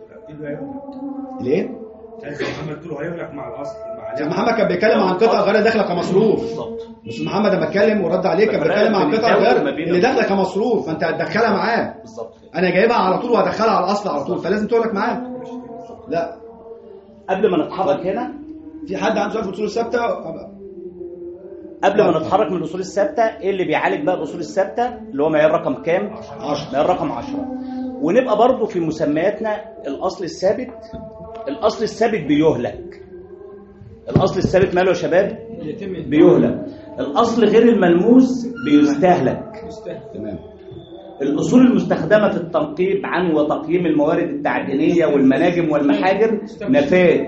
ليه؟ محمد طوله هيغلق مع الاصل مع استاذ محمد كان بيتكلم عن قطع غير داخله كمصروف. استاذ محمد لما اتكلم ورد عليك كان بيتكلم عن قطع غير اللي داخله كمصروف، فانت هتدخلها معاه بالظبط. انا جايبها على طول وهدخلها على الاصل على طول، فلازم تقولك معاه. لا قبل ما نتحرك هنا في حد عنده سؤال في الاصول الثابته؟ قبل ما نتحرك من الاصول الثابته، ايه اللي بيعالج بقى الاصول الثابته اللي هو معيار رقم كام؟ عشرة. معيار رقم عشرة. ونبقى برضو في مسمياتنا الاصل الثابت. الاصل الثابت بيهلك. الاصل الثابت ماله يا شباب؟ بيهلك. الاصل غير الملموس بيستهلك. تمام. الاصول المستخدمه في التنقيب عن وتقييم الموارد التعدينيه والمناجم والمحاجر نفاد.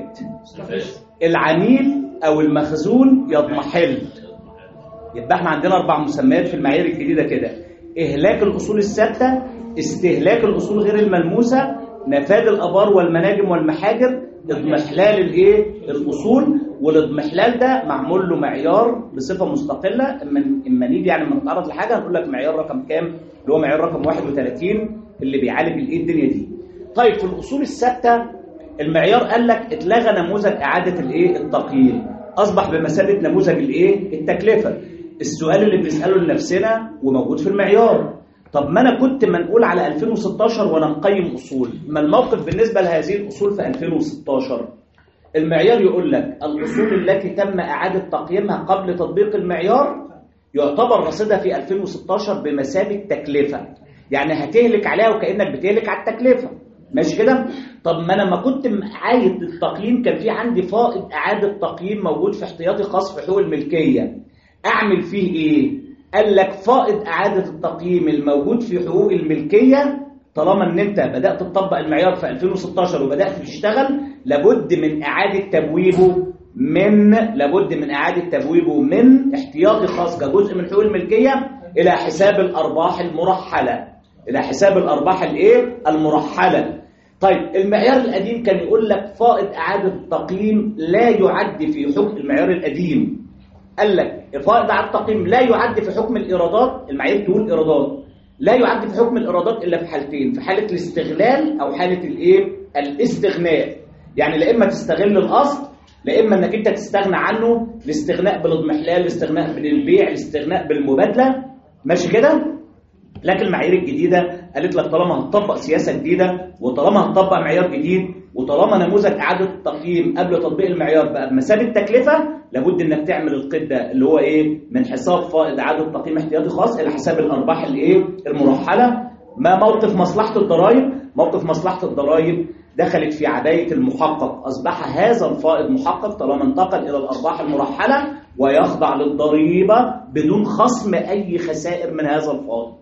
العميل او المخزون يضمحل. يبقى احنا عندنا اربع مسميات في المعايير الجديده كده: اهلاك الاصول الثابته، استهلاك الاصول غير الملموسه، نفاذ الابار والمناجم والمحاجر، اضمحلال الايه؟ الاصول. والاضمحلال ده معمول له معيار بصفه مستقله. اما اما نيجي يعني لما نتعرض لحاجه هنقول لك معيار رقم كام، اللي هو معيار رقم واحد وثلاثين اللي بيعالج الايه الدنيا دي. طيب في الاصول الثابته المعيار قال لك اتلغى نموذج اعاده الايه؟ التقييم، اصبح بمثابه نموذج الايه؟ التكلفه. السؤال اللي بنساله لنفسنا وموجود في المعيار: طب ما انا كنت منقول على ألفين وستاشر وانا مقيم اصول، ما الموقف بالنسبه لهذه الاصول في ألفين وستاشر؟ المعيار يقول لك الاصول التي تم اعاده تقييمها قبل تطبيق المعيار يعتبر رصيدها في ألفين وستاشر بمثابه تكلفه، يعني هتهلك عليها وكانك بتهلك على التكلفه. ماشي كده؟ طب ما انا ما كنت عايد التقييم كان في عندي فائض اعاده تقييم موجود في احتياطي خاص في حقوق الملكيه، اعمل فيه ايه؟ قال لك فائض اعاده التقييم الموجود في حقوق الملكيه طالما ان انت بدات تطبق المعيار في ألفين وستاشر وبدات تشتغل، لابد من اعاده تبويبه من لابد من اعاده تبويبه من احتياطي خاص كجزء من حقوق الملكيه الى حساب الارباح المرحله، الى حساب الارباح الايه؟ المرحله. طيب المعيار القديم كان يقول لك فائض اعاده التقييم لا يعد في حكم المعيار القديم. قال لك فائض اعاده التقييم لا يعد في حكم الايرادات، المعايير تقول ايرادات لا يعد في حكم الايرادات الا في حالتين: في حاله الاستغلال او حاله الايه؟ الاستغناء. يعني لا اما تستغل الاصل لا اما انك انت تستغنى عنه، الاستغناء بالاضمحلال، الاستغناء بالبيع، الاستغناء بالمبادله. ماشي كده؟ لكن المعايير الجديده قالت لك طالما هتطبق سياسه جديده وطالما هتطبق معيار جديد وطالما نموذج اعاده التقييم قبل تطبيق المعيار بقى بمثابه تكلفه، لابد انك تعمل القيد ده اللي هو ايه؟ من حساب فائض اعاده تقييم احتياطي خاص الى حساب الارباح الايه؟ المرحله. ما موقف مصلحه الضرائب؟ موقف مصلحه الضرائب دخلت في عبايه المحقق، اصبح هذا الفائض محقق طالما انتقل الى الارباح المرحله ويخضع للضريبه بدون خصم اي خسائر من هذا الفائض.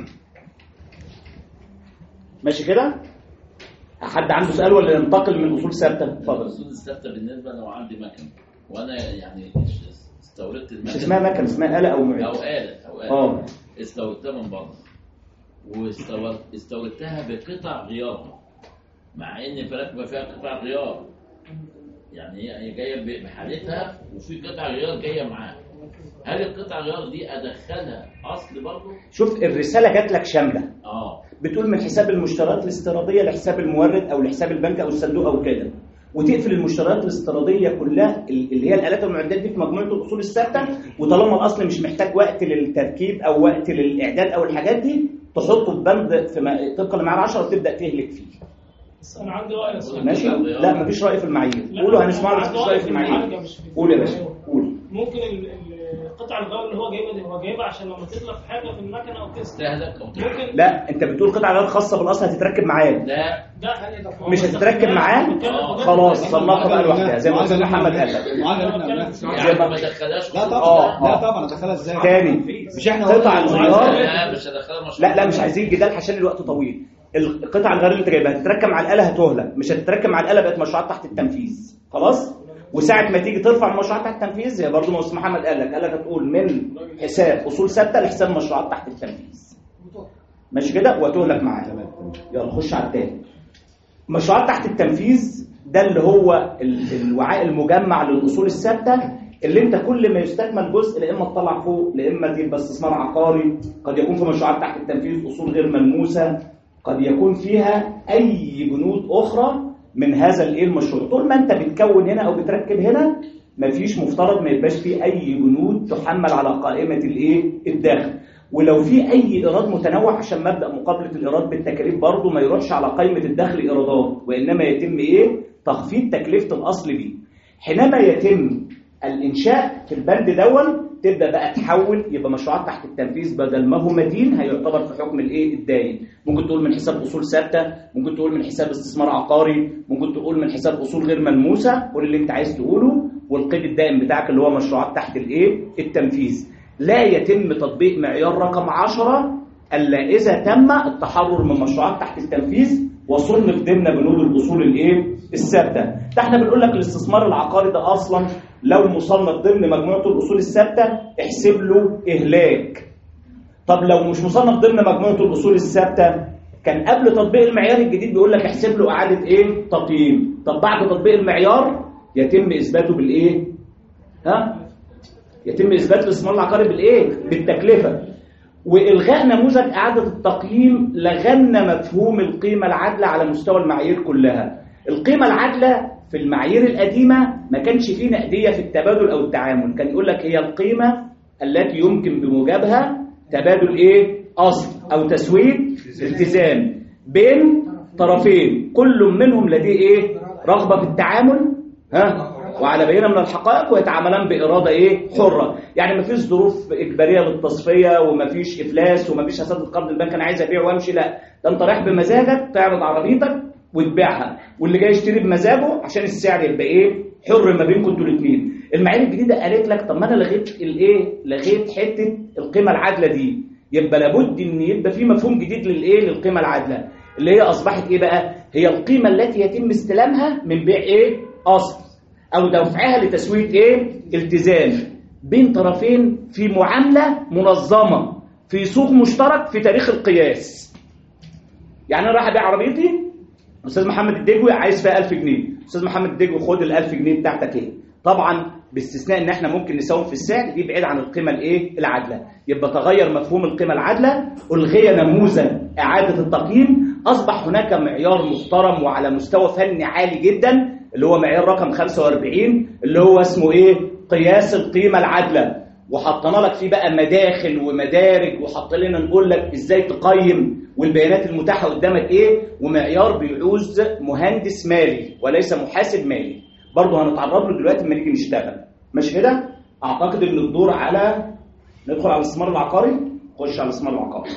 ماشي كده؟ حد عنده سؤال ولا ننتقل من اصول ثابته؟ اتفضل. الاصول الثابته بالنسبه لو عندي مكنه وانا يعني استوردت المكنه، مش اسمها مكنه، اسمها آلة او معده او آلة او آلة اه استوردتها من بره واستوردتها بقطع غيار، مع ان الفراخ فيها قطع غيار، يعني هي جايه بحالتها وفي قطع غيار جايه معاها، هل القطع غيار دي ادخلها اصل برضه؟ شوف الرساله جات لك شامله اه بتقول من حساب المشتريات الاستيراديه لحساب المورد او لحساب البنك او الصندوق او كده، وتقفل المشتريات الاستيراديه كلها اللي هي الالات والمعدات دي في مجموعه الاصول الثابته، وطالما الاصل مش محتاج وقت للتركيب او وقت للاعداد او الحاجات دي تحطه في بند في طبقا لمعيار عشرة وتبدا تهلك فيه. بس انا عندي راي يا استاذ. ماشي؟ لا مفيش راي في المعايير. قولوا هنسمعه، بس مفيش راي في المعايير. قول يا باشا قول. ممكن القطع الغيار اللي هو جايبها دي هو جايبها عشان لما تطلع في حاجه في المكنه او كده ممكن. لا انت بتقول قطع غيار خاصه بالاصل هتتركب معاه. لا ده مش هتتركب معاه خلاص صنفها بقى لوحدها زي ما استاذ محمد قال لك. يعني ما دخلهاش. لا طبعا لا طبعا ادخلها ازاي؟ تاني مش احنا قطع الغيار. لا مش هدخلها مشروع. لا لا مش عايزين جدال عشان الوقت طويل. القطع الغيار اللي انت جايبها هتتركب مع الاله هتهلك، مش هتتركب مع الاله بقت مشروعات تحت التنفيذ خلاص. وساعه ما تيجي ترفع المشروعات تحت التنفيذ هي برضه ما استاذ محمد قال لك قال لك هتقول من حساب اصول ثابته لحساب مشروعات تحت التنفيذ ماشي كده وهتهلك معاها. يلا خش على التاني. مشروعات تحت التنفيذ ده اللي هو الوعاء المجمع للاصول الثابته اللي انت كل ما يستكمل جزء لا اما تطلع فوق لا اما تجيب استثمار عقاري، قد يكون في مشروعات تحت التنفيذ اصول غير ملموسه، قد يكون فيها اي بنود اخرى من هذا الايه المشروع. طول ما انت بتكون هنا او بتركب هنا مفيش مفترض ما يبقاش فيه اي بنود تحمل على قائمه الايه الداخل. ولو في اي ايراد متنوع عشان مبدا مقابله الايراد بالتكاليف برضه ما يروحش على قائمه الدخل ايرادات، وانما يتم ايه تخفيض تكلفه الاصل بيه. حينما يتم الانشاء في البند دون تبدا بقى تحول يبقى مشروعات تحت التنفيذ بدل ما هو مدين هيعتبر في حكم الايه الداين. ممكن تقول من حساب اصول ثابته، ممكن تقول من حساب استثمار عقاري، ممكن تقول من حساب اصول غير ملموسه، كل اللي انت عايز تقوله. والقيد الدائم بتاعك اللي هو مشروعات تحت الايه التنفيذ. لا يتم تطبيق معيار رقم عشرة الا اذا تم التحرر من مشروعات تحت التنفيذ وصنف ضمن بنود الاصول الايه الثابته. ده احنا بنقول لك الاستثمار العقاري ده اصلا لو مصنف ضمن مجموعه الاصول الثابته احسب له اهلاك. طب لو مش مصنف ضمن مجموعه الاصول الثابته كان قبل تطبيق المعيار الجديد بيقول لك احسب له اعاده ايه تقييم. طب بعد تطبيق المعيار يتم اثباته بالايه ها يتم اثبات الاستثمار العقاري بالايه بالتكلفه. والغاء نموذج اعاده التقييم لغنى مفهوم القيمه العادله على مستوى المعايير كلها. القيمه العادله في المعايير القديمه ما كانش فيه نقديه في التبادل او التعامل، كان يقول لك هي القيمه التي يمكن بموجبها تبادل ايه اصل او تسويه التزام بين طرفين كل منهم لديه ايه رغبه في التعامل ها وعلى بينه من الحقائق ويتعاملان باراده ايه حره. يعني ما فيش ظروف اجباريه للتصفيه وما فيش افلاس وما فيش هسدد قرض البنك انا عايز ابيع وامشي، لا ده انت رايح بمزاجك تعرض عربيتك وتبيعها واللي جاي يشتري بمزاجه عشان السعر يبقى ايه حر ما بينكم انتوا الاثنين. المعايير الجديده قالت لك طب ما انا لغيت الايه لغيت حته القيمه العادله دي، يبقى لابد ان يبقى في مفهوم جديد للايه للقيمه العادله اللي هي اصبحت ايه بقى هي القيمه التي يتم استلامها من بيع ايه اصل او دفعها لتسويه ايه التزام بين طرفين في معامله منظمه في سوق مشترك في تاريخ القياس. يعني انا رايح ابيع عربيتي استاذ محمد الدجوي عايز فيها ألف جنيه، استاذ محمد الدجوي خد ال ألف جنيه بتاعتك ايه. طبعا باستثناء ان احنا ممكن نساوم في السعر دي بعيد عن القيمه الايه العادله. يبقى تغير مفهوم القيمه العادله، الغي نموذج اعاده التقييم، اصبح هناك معيار محترم وعلى مستوى فني عالي جدا اللي هو معيار رقم خمسة وأربعين اللي هو اسمه ايه قياس القيمه العادله. وحطنا لك فيه بقى مداخل ومدارج وحط لنا نقول لك ازاي تقيم والبيانات المتاحه قدامك ايه، ومعيار بيعوز مهندس مالي وليس محاسب مالي. برضه هنتعرض له دلوقتي لما نيجي نشتغل. ماشي كده؟ اعتقد ان الدور على ندخل على الاستثمار العقاري. خش على الاستثمار العقاري.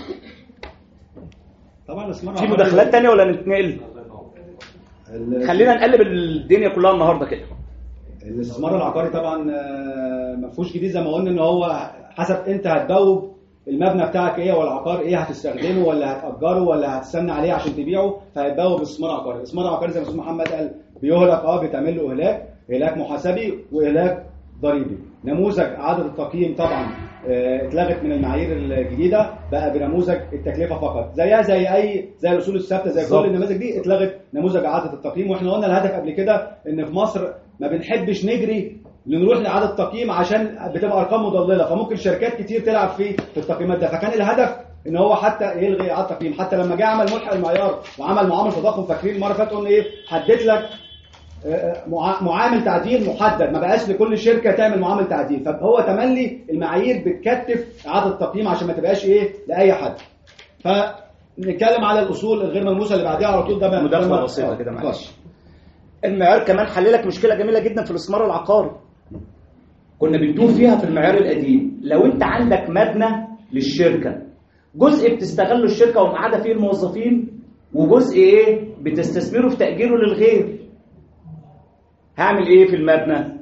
طبعا الاستثمار في مداخلات ثانيه ولا نتنقل؟ خلينا نقلب الدنيا كلها النهارده كده. الاستثمار العقاري طبعا ما فيهوش جديد زي ما قلنا ان هو حسب انت هتبوب المبنى بتاعك ايه والعقار ايه هتستخدمه ولا هتأجره ولا هتستنى عليه عشان تبيعه فهتبوب الاستثمار العقاري. الاستثمار العقاري زي ما استاذ محمد قال بيهلك اه بتعمل له اهلاك اهلاك محاسبي واهلاك ضريبي. نموذج اعاده التقييم طبعا اه اتلغت من المعايير الجديده بقى بنموذج التكلفه فقط زيها زي اي زي الاصول الثابته زي كل النماذج دي اتلغت نموذج اعاده التقييم. واحنا قلنا الهدف قبل كده ان في مصر ما بنحبش نجري لنروح لاعاده التقييم عشان بتبقى ارقام مضلله فممكن شركات كتير تلعب فيه في التقييمات ده. فكان الهدف ان هو حتى يلغي اعاده التقييم. حتى لما جه عمل ملحق المعيار وعمل معامل تضخم فاكرين المره اللي فاتت قلنا ايه حدد لك معامل تعديل محدد، ما بقاش لكل شركه تعمل معامل تعديل، فهو تملي المعايير بتكتف اعاده التقييم عشان ما تبقاش ايه لاي حد. فنتكلم على الاصول الغير ملموسه اللي بعديها على طول. ده مداخله بسيطه كده معلش. المعيار كمان حل لك مشكله جميله جدا في الاستثمار العقاري كنا بندور فيها في المعيار القديم. لو انت عندك مبنى للشركه، جزء بتستغله الشركه ومقعده فيه الموظفين، وجزء ايه بتستثمره في تاجيره للغير، هعمل ايه في المبنى؟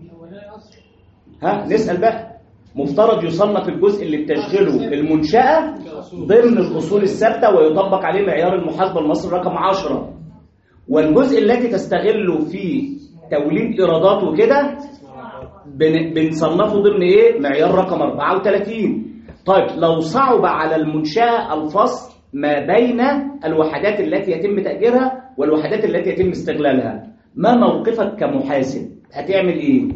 ها نسال بقى. مفترض يصنف الجزء اللي بتشغله المنشاه ضمن الاصول الثابته ويطبق عليه معيار المحاسبه المصري رقم عشرة، والجزء التي تستغله في توليد ايرادات وكده بنصنفه ضمن ايه؟ معيار رقم أربعة وثلاثين. طيب لو صعب على المنشاه الفصل ما بين الوحدات التي يتم تأجيرها والوحدات التي يتم استغلالها، ما موقفك كمحاسب؟ هتعمل ايه؟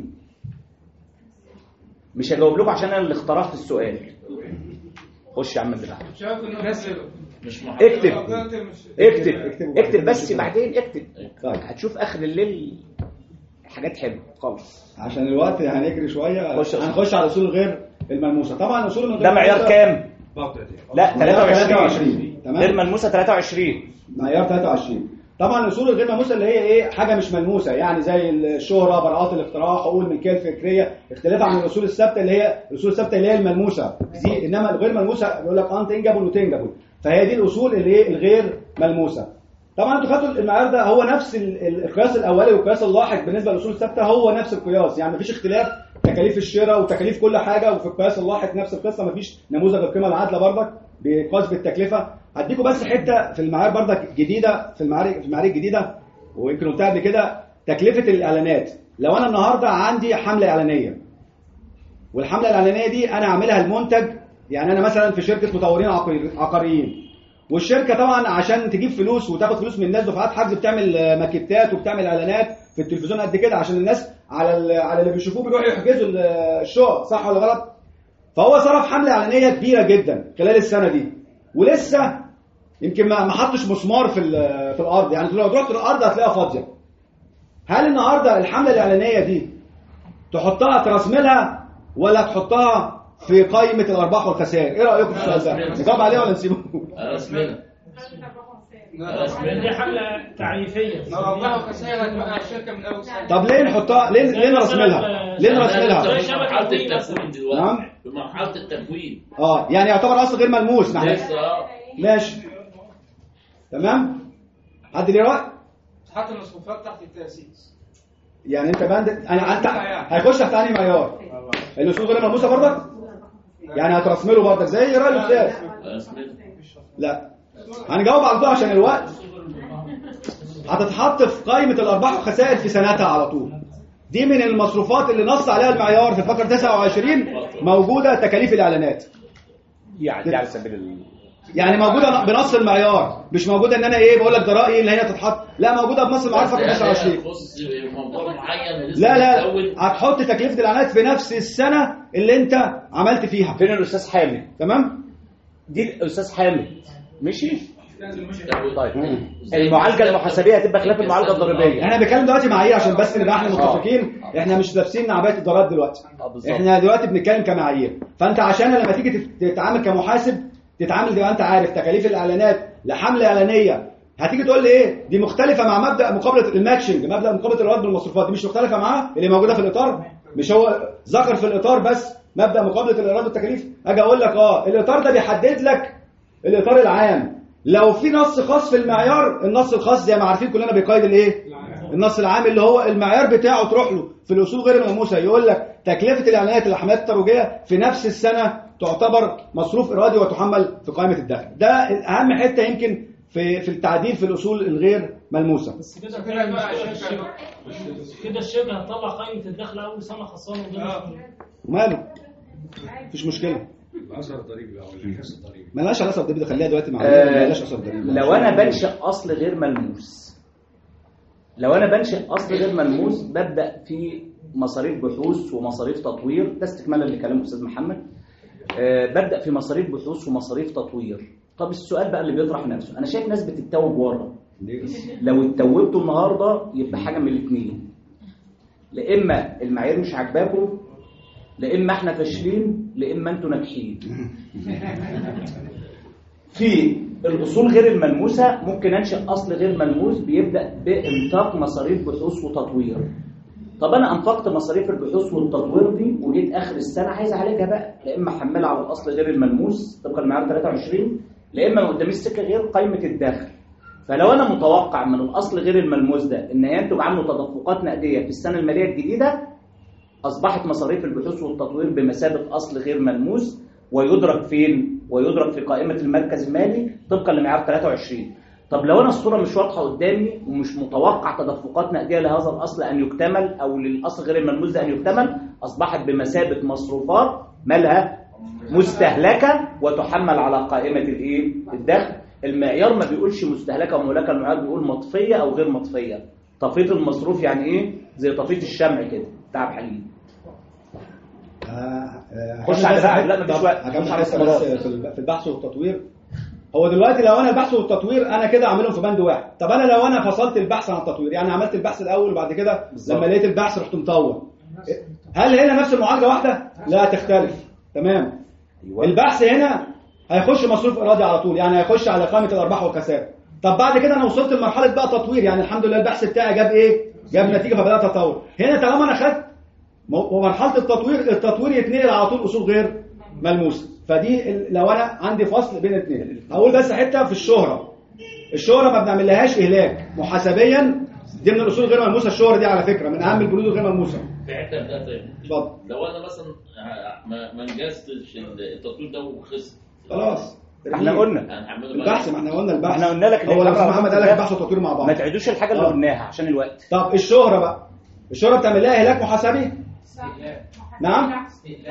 مش هجاوب لكم عشان انا اللي اخترعت السؤال. خش يا عم اللي بعده. مش اكتب اكتب اكتب بس بعدين اكتب. طيب هتشوف اخر الليل حاجات حلوه خالص. عشان الوقت هنجري شويه، هنخش على الاصول الغير الملموسه. طبعا الاصول الغير ده معيار كام؟ لا ثلاثة وعشرين. تمام. غير ملموسه ثلاثة وعشرين. معيار ثلاثة وعشرين. طبعا الاصول الغير ملموسه اللي هي ايه؟ حاجه مش ملموسه، يعني زي الشهره، براءات الاختراع، حقوق الملكيه الفكريه، اختلاف عن الاصول الثابته اللي هي الاصول الثابته اللي هي الملموسه دي. انما الغير ملموسه بيقول لك ان تنجبل وتنجبل، فهي دي الاصول اللي ايه؟ الغير ملموسه. طبعا انتوا خدتوا المعيار ده هو نفس القياس الاولي والقياس اللاحق بالنسبه للاصول الثابته، هو نفس القياس، يعني مفيش اختلاف. تكاليف الشراء وتكاليف كل حاجه، وفي القياس اللاحق نفس القصه، مفيش نموذج القيمه العادله بردك بيقاس بالتكلفه. هديكم بس حته في المعايير بردك جديده، في المعايير في المعايير الجديده ويمكن قلتها قبل كده، تكلفه الاعلانات. لو انا النهارده عندي حمله اعلانيه، والحمله الاعلانيه دي انا عاملها المنتج، يعني انا مثلا في شركه مطورين عقاريين، والشركه طبعا عشان تجيب فلوس وتاخد فلوس من الناس دفعات حجز بتعمل ماكيتات وبتعمل اعلانات في التلفزيون قد كده عشان الناس على على اللي بيشوفوه بيروحوا يحجزوا الشقق، صح ولا غلط؟ فهو صرف حمله اعلانيه كبيره جدا خلال السنه دي، ولسه يمكن ما حطش مسمار في في الارض، يعني لو رحت الارض هتلاقيها فاضيه. هل النهارده الحمله الاعلانيه دي تحطها ترسملها ولا تحطها في قائمه الارباح والخسائر؟ ايه رايكم في السؤال ده؟ نجاوب عليه ولا نسيبه؟ رسمنا دي حمله تعريفيه. ارباح وخسائر هتبقى الشركه من اول سنه. طب ليه نحطها؟ ليه ليه نرسملها؟ ليه نرسملها؟ في مرحله التكوين دلوقتي. نعم في مرحله التكوين. اه يعني يعتبر اصل غير ملموس. لسه اه ماشي تمام. حد ليه راي؟ تحط المصروفات تحت التاسيس. يعني انت بند انا انت هيخش تحت انهي معيار؟ الاصول غير ملموسه برضك؟ يعني هترسمله برضك زي راي الاستاذ؟ لا هنجاوب على طول عشان الوقت. هتتحط في قائمه الارباح والخسائر في سنتها على طول. دي من المصروفات اللي نص عليها المعيار في الفقره تسعة وعشرين، موجوده تكاليف الاعلانات. يعني على سبيل ال... يعني موجوده بنص المعيار، مش موجوده ان انا ايه بقول لك ده رايي اللي هي تتحط، لا موجوده بنص المعيار فقره تسعة وعشرين. موضوع معين لا لا هتحط تكلفه الاعلانات في نفس السنه اللي انت عملت فيها. فين الاستاذ حامد؟ تمام دي الاستاذ حامد ماشي. طيب المعالجه المحاسبيه هتبقى خلاف المعالجه الضريبيه. احنا بنتكلم دلوقتي معايير عشان بس نبقى احنا متفقين، احنا مش لابسين عبايه الضرائب دلوقتي، احنا دلوقتي بنتكلم كمعايير. فانت عشان لما تيجي تتعامل كمحاسب تتعامل زي ما انت عارف تكاليف الاعلانات لحمله اعلانيه، هتيجي تقول لي ايه دي مختلفه مع مبدا مقابله الماتشنج، مبدا مقابله الرواتب بالمصروفات، دي مش مختلفه معاه اللي موجوده في الاطار؟ مش هو ذكر في الاطار بس مبدا مقابله الايراد والتكاليف؟ اجي اقول لك اه الاطار ده بيحدد لك الاطار العام، لو في نص خاص في المعيار، النص الخاص زي ما عارفين كلنا بيقيد الايه؟ النص العام اللي هو المعيار بتاعه تروح له في الاصول غير الملموسه، يقول لك تكلفه الاعلانات للحملات الترويجيه في نفس السنه تعتبر مصروف ارادي وتحمل في قائمه الدخل. ده اهم حته يمكن في في التعديل في الاصول الغير ملموسه. بس كده كده بقى كده الشركه هتطلع قائمه الدخل اول سنه خاصه وماله؟ مفيش مشكله. الاثر الضريبي او الانعكاس الضريبي مالهاش اثر ضريبي، خليها دلوقتي مع آه مالهاش اثر ضريبي. لو انا بنشئ اصل غير ملموس، لو انا بنشئ اصل غير ملموس ببدا في مصاريف بحوث ومصاريف تطوير، ده استكمالا لكلام الاستاذ محمد. أه ببدا في مصاريف بحوث ومصاريف تطوير. طب السؤال بقى اللي بيطرح نفسه، انا شايف ناس بتتوب ورا، لو اتوبتوا النهارده يبقى حاجه من الاثنين، لا اما المعايير مش عاجباكم، لا اما احنا فاشلين، لا اما انتوا ناجحين. في الاصول غير الملموسه ممكن انشئ اصل غير ملموس بيبدا بانفاق مصاريف بحوث وتطوير. طب انا انفقت مصاريف البحوث والتطوير دي وجيت اخر السنه عايز اعالجها بقى، لا اما احملها على الاصل غير الملموس طبقا لمعيار ثلاثة وعشرين، لا اما قدامي السكه غير قائمه الدخل. فلو انا متوقع من الاصل غير الملموس ده ان ينتج عنه تدفقات نقديه في السنه الماليه الجديده، اصبحت مصاريف البحوث والتطوير بمثابه اصل غير ملموس ويدرك فين؟ ويدرك في قائمه المركز المالي طبقا لمعيار ثلاثة وعشرين. طب لو انا الصوره مش واضحه قدامي ومش متوقع تدفقات نقديه لهذا الاصل ان يكتمل او للاصل غير الملموس ده ان يكتمل، اصبحت بمثابه مصروفات مالها مستهلكه وتحمل على قائمه الايه؟ الدخل. المعيار ما بيقولش مستهلكه ومهلكه، المعيار بيقول مطفيه او غير مطفيه. طفيه المصروف يعني ايه؟ زي طفيه الشمع كده بتاع الحليب. خش على بقى. لا مفيش وقت. هكمل بس في البحث والتطوير. هو دلوقتي لو انا البحث والتطوير انا كده اعملهم في بند واحد. طب انا لو انا فصلت البحث عن التطوير، يعني عملت البحث الاول وبعد كده لما لقيت البحث رحت مطور، هل هنا نفس المعالجه واحده؟ لا تختلف. تمام. البحث هنا هيخش مصروف ارادي على طول، يعني هيخش على قائمه الارباح والخسائر. طب بعد كده انا وصلت لمرحله بقى تطوير، يعني الحمد لله البحث بتاعي جاب ايه؟ جاب نتيجه فبدات اطور. هنا طالما انا خدت ومرحله التطوير، التطوير يتنقل على طول اصول غير ملموسه. فدي لو انا عندي فصل بين الاثنين. هقول بس حته في الشهره. الشهره ما بنعملهاش اهلاك محاسبيا، دي من الاصول غير ملموسه. الشهره دي على فكره من اهم البنود الغير ملموسه. في حته ده طيب. اتفضل. لو انا مثلا ما ما انجزتش التطوير ده وخسرت، خلاص احنا قلنا البحث، ما احنا قلنا البحث. احنا قلنا لك هو لو محمد قال لك البحث والتطوير مع بعض، ما تعيدوش الحاجه اللي قلناها عشان الوقت. طب الشهره بقى، الشهره بتعمل لها اهلاك محاسبي؟ نعم.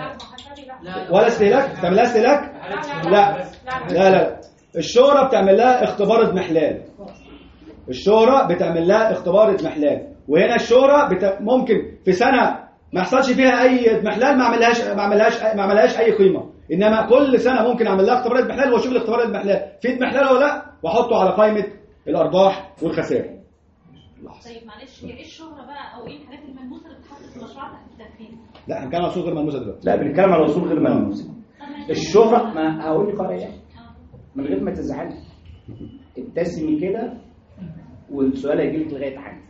ولا استهلاك؟ بتعمل لها استهلاك؟ لا لا لا. الشهره بتعمل لها اختبار اضمحلال. الشهره بتعمل لها اختبار اضمحلال، وهنا الشهره بت... ممكن في سنه ما يحصلش فيها اي اضمحلال، ما اعملهاش ما اعملهاش ما اعملهاش اي قيمه، انما كل سنه ممكن اعمل لها اختبار اضمحلال واشوف الاختبار الاضمحلال في اضمحلال ولا لا، واحطه على قائمه الارباح والخسائر. طيب معلش، هي ايه الشهره بقى او ايه الحاجات الملموسه اللي بتتحط في المشروع تحت التنفيذ؟ لا هنتكلم على اصول غير ملموسه دلوقتي. لا بنتكلم على اصول غير ملموسه. الشهره ما هقول لك قرايه من غير ما تزعلي، ابتسمي كده والسؤال هيجي لك لغايه عندك.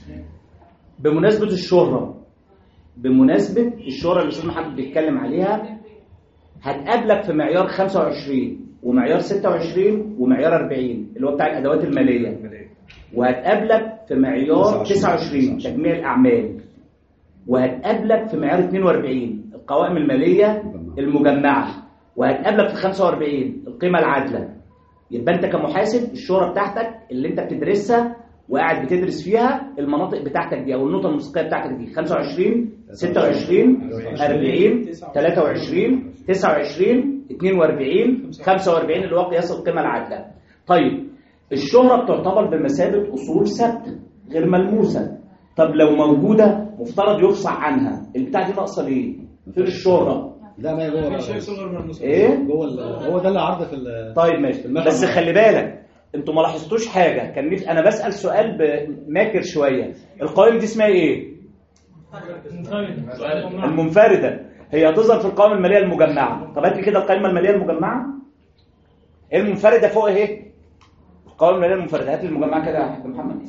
بمناسبه الشهره، بمناسبه الشهره اللي الاستاذ محمد بيتكلم عليها، هتقابلك في معيار خمسة وعشرين ومعيار ستة وعشرين ومعيار أربعين اللي هو بتاع الادوات الماليه، وهتقابلك في معيار تسعة وعشرين تجميع الاعمال، وهتقابلك في معيار اثنين وأربعين القوائم الماليه المجمعه، وهتقابلك في خمسة وأربعين القيمه العادله. يبقى انت كمحاسب الشهره بتاعتك اللي انت بتدرسها وقاعد بتدرس فيها المناطق بتاعتك دي او النقطه الموسيقيه بتاعتك دي خمسة وعشرين ستة وعشرين أربعين ثلاثة وعشرين تسعة وعشرين اثنين وأربعين خمسة وأربعين اللي هو قياس القيمه العادله. طيب الشهره بتعتبر بمثابه اصول ثابته غير ملموسه. طب لو موجوده مفترض يفصح عنها، البتاع دي ناقصه ليه؟ في الشهره. لا ما هي جوه ايه؟ جوه هو ده اللي عرض في. طيب ماشي، بس خلي بالك انتوا ما لاحظتوش حاجه. كان نفسي انا بسال سؤال ماكر شويه، القوائم دي اسمها ايه؟ المنفرده. هي هتظهر في القوائم الماليه المجمعه. طب هات لي كده القائمه الماليه المجمعه المنفرده فوق اهي، القوائم الماليه المنفرده. هات لي المجمعه كده يا حاج محمد.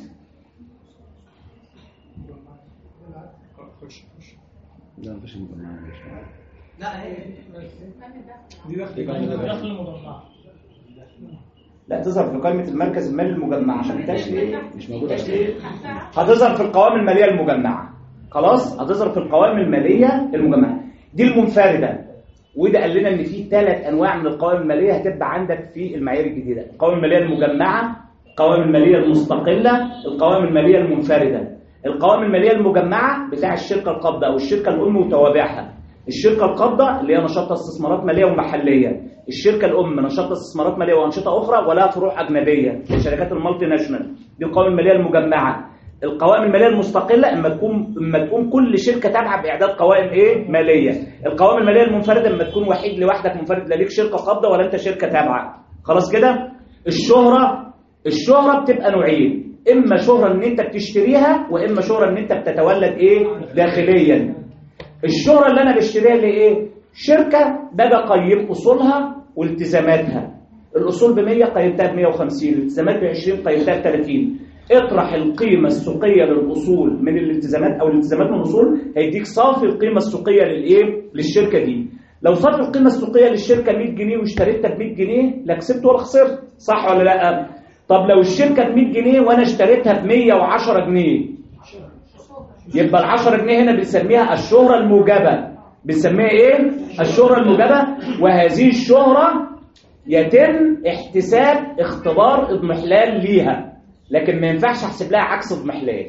لا مفيش مجمعه. لا هي دي داخل المجمعه. لا تظهر في قائمه المركز المالي المجمع عشان تشلي مش موجوده. هتظهر في القوائم الماليه المجمعه. خلاص هتظهر في القوائم الماليه المجمعه دي المنفرده. وده قال لنا ان في ثلاث انواع من القوائم الماليه هتبقى عندك في المعايير الجديده: القوائم الماليه المجمعه، القوائم الماليه المستقله، القوائم الماليه المنفرده. القوائم الماليه المجمعه بتاع الشركه القابضه او الشركه الام وتوابعها. الشركه القابضه اللي هي نشاط استثمارات ماليه ومحليه، الشركه الام نشاط استثمارات ماليه وانشطه اخرى ولها فروع اجنبيه لشركات المالتي ناشونال، دي القوائم الماليه المجمعه. القوائم الماليه المستقله اما تكون اما تكون كل شركه تابعه باعداد قوائم ايه ماليه. القوائم الماليه المنفرده اما تكون وحيد لوحدك منفرد، لا ليك شركه قابضه ولا انت شركه تابعه. خلاص كده. الشهره الشهرة بتبقى نوعين، اما شهرة ان انت بتشتريها واما شهرة ان انت بتتولد ايه داخليا. الشهرة اللي انا بشتريها اللي ايه؟ شركة باجي اقيم اصولها والتزاماتها، الاصول ب مية قيمتها ب مية وخمسين، الالتزامات ب عشرين قيمتها ب ثلاثين. اطرح القيمة السوقية للأصول من الالتزامات أو الالتزامات من الأصول، هيديك صافي القيمة السوقية للإيه؟ للشركة دي. لو صافي القيمة السوقية للشركة مية جنيه واشتريتها ب مية جنيه، لا كسبت ولا خسرت، صح ولا لا؟ طب لو الشركة ب مية جنيه وأنا اشتريتها ب مية وعشرة جنيه، يبقى ال عشرة جنيه هنا بنسميها الشهرة الموجبة. بنسميها إيه؟ الشهرة الموجبة. وهذه الشهرة يتم احتساب اختبار اضمحلال ليها، لكن ما ينفعش احسب لها عكس اضمحلال.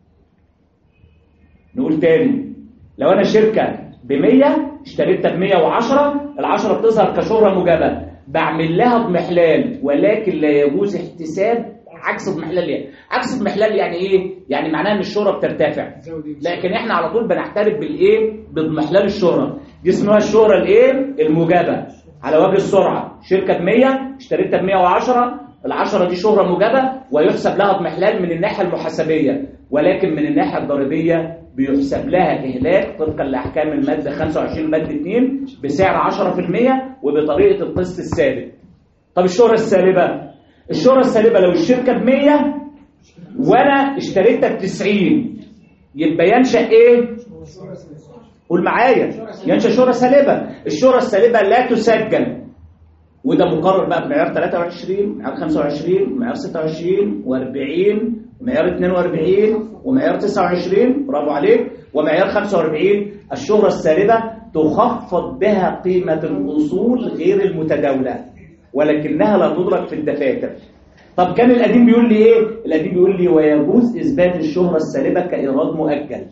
نقول تاني، لو انا شركه ب مية اشتريتها ب مية وعشرة، ال عشرة بتظهر كشهره موجبه، بعمل لها اضمحلال، ولكن لا يجوز احتساب عكس اضمحلال ليها. عكس اضمحلال يعني ايه؟ يعني معناها ان الشهره بترتفع، لكن احنا على طول بنعترف بالايه؟ باضمحلال الشهره. دي اسمها الشهره الايه؟ الموجبه. على وجه السرعه، شركه ب مية اشتريتها ب مية وعشرة، العشرة دي شهرة موجبة ويحسب لها اضمحلال من الناحية المحاسبية، ولكن من الناحية الضريبية بيحسب لها إهلاك طبقا لأحكام المادة خمسة وعشرين مادة اتنين بسعر عشرة في المية وبطريقة القسط الثابت. طب الشهرة السالبة، الشهرة السالبة لو الشركة ب مية وأنا اشتريتها ب تسعين، يبقى ينشأ إيه؟ قول معايا، ينشأ شهرة سالبة. الشهرة السالبة لا تسجل، وده مقرر بقى بمعيار ثلاثة وعشرين، معيار خمسة وعشرين، معيار ستة وعشرين وأربعين، معيار اثنين وأربعين ومعيار تسعة وعشرين، برافو عليك، ومعيار خمسة وأربعين. الشهرة السالبة تخفض بها قيمة الأصول غير المتداولة، ولكنها لا تدرك في الدفاتر. طب كان القديم بيقول لي ايه؟ القديم بيقول لي ويجوز إثبات الشهرة السالبة كإيراد مؤجل.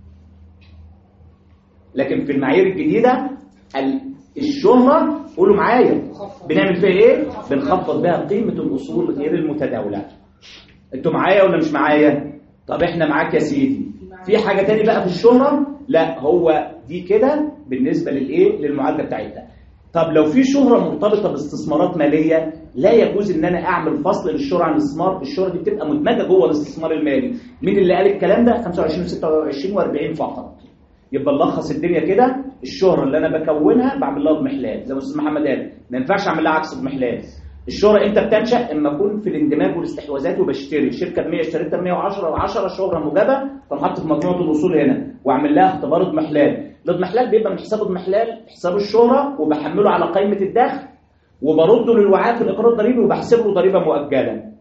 لكن في المعايير الجديدة الشهرة قولوا معايا بنعمل فيها ايه؟ بنخفض بها قيمة الأصول غير المتداولة. انتوا معايا ولا مش معايا؟ طب احنا معاك يا سيدي. في حاجة تاني بقى في الشهرة؟ لا، هو دي كده بالنسبة للايه؟ للمعالجة بتاعتها. طب لو في شهرة مرتبطة باستثمارات مالية، لا يجوز ان انا اعمل فصل للشهرة عن الاستثمار. الشهرة دي بتبقى مدمجة جوه الاستثمار المالي. مين اللي قال الكلام ده؟ خمسة وعشرين وستة وعشرين وأربعين فقط. يبقى نلخص الدنيا كده، الشهرة اللي انا بكونها بعمل لها اضمحلال زي ما استاذ محمد قال، ما ينفعش اعمل لها عكس اضمحلال. الشهرة امتى بتنشأ؟ اما اكون في الاندماج والاستحواذات وبشتري شركة ب مية اشتريتها ب مية وعشرة و10 شهرة موجبة، فنحط في مجموعة الاصول هنا واعمل لها اختبار اضمحلال. الاضمحلال بيبقى من حساب اضمحلال حساب الشهرة، وبحمله على قائمة الدخل وبرده للوعاء في الاقرار الضريبي وبحسب له ضريبة مؤجلة.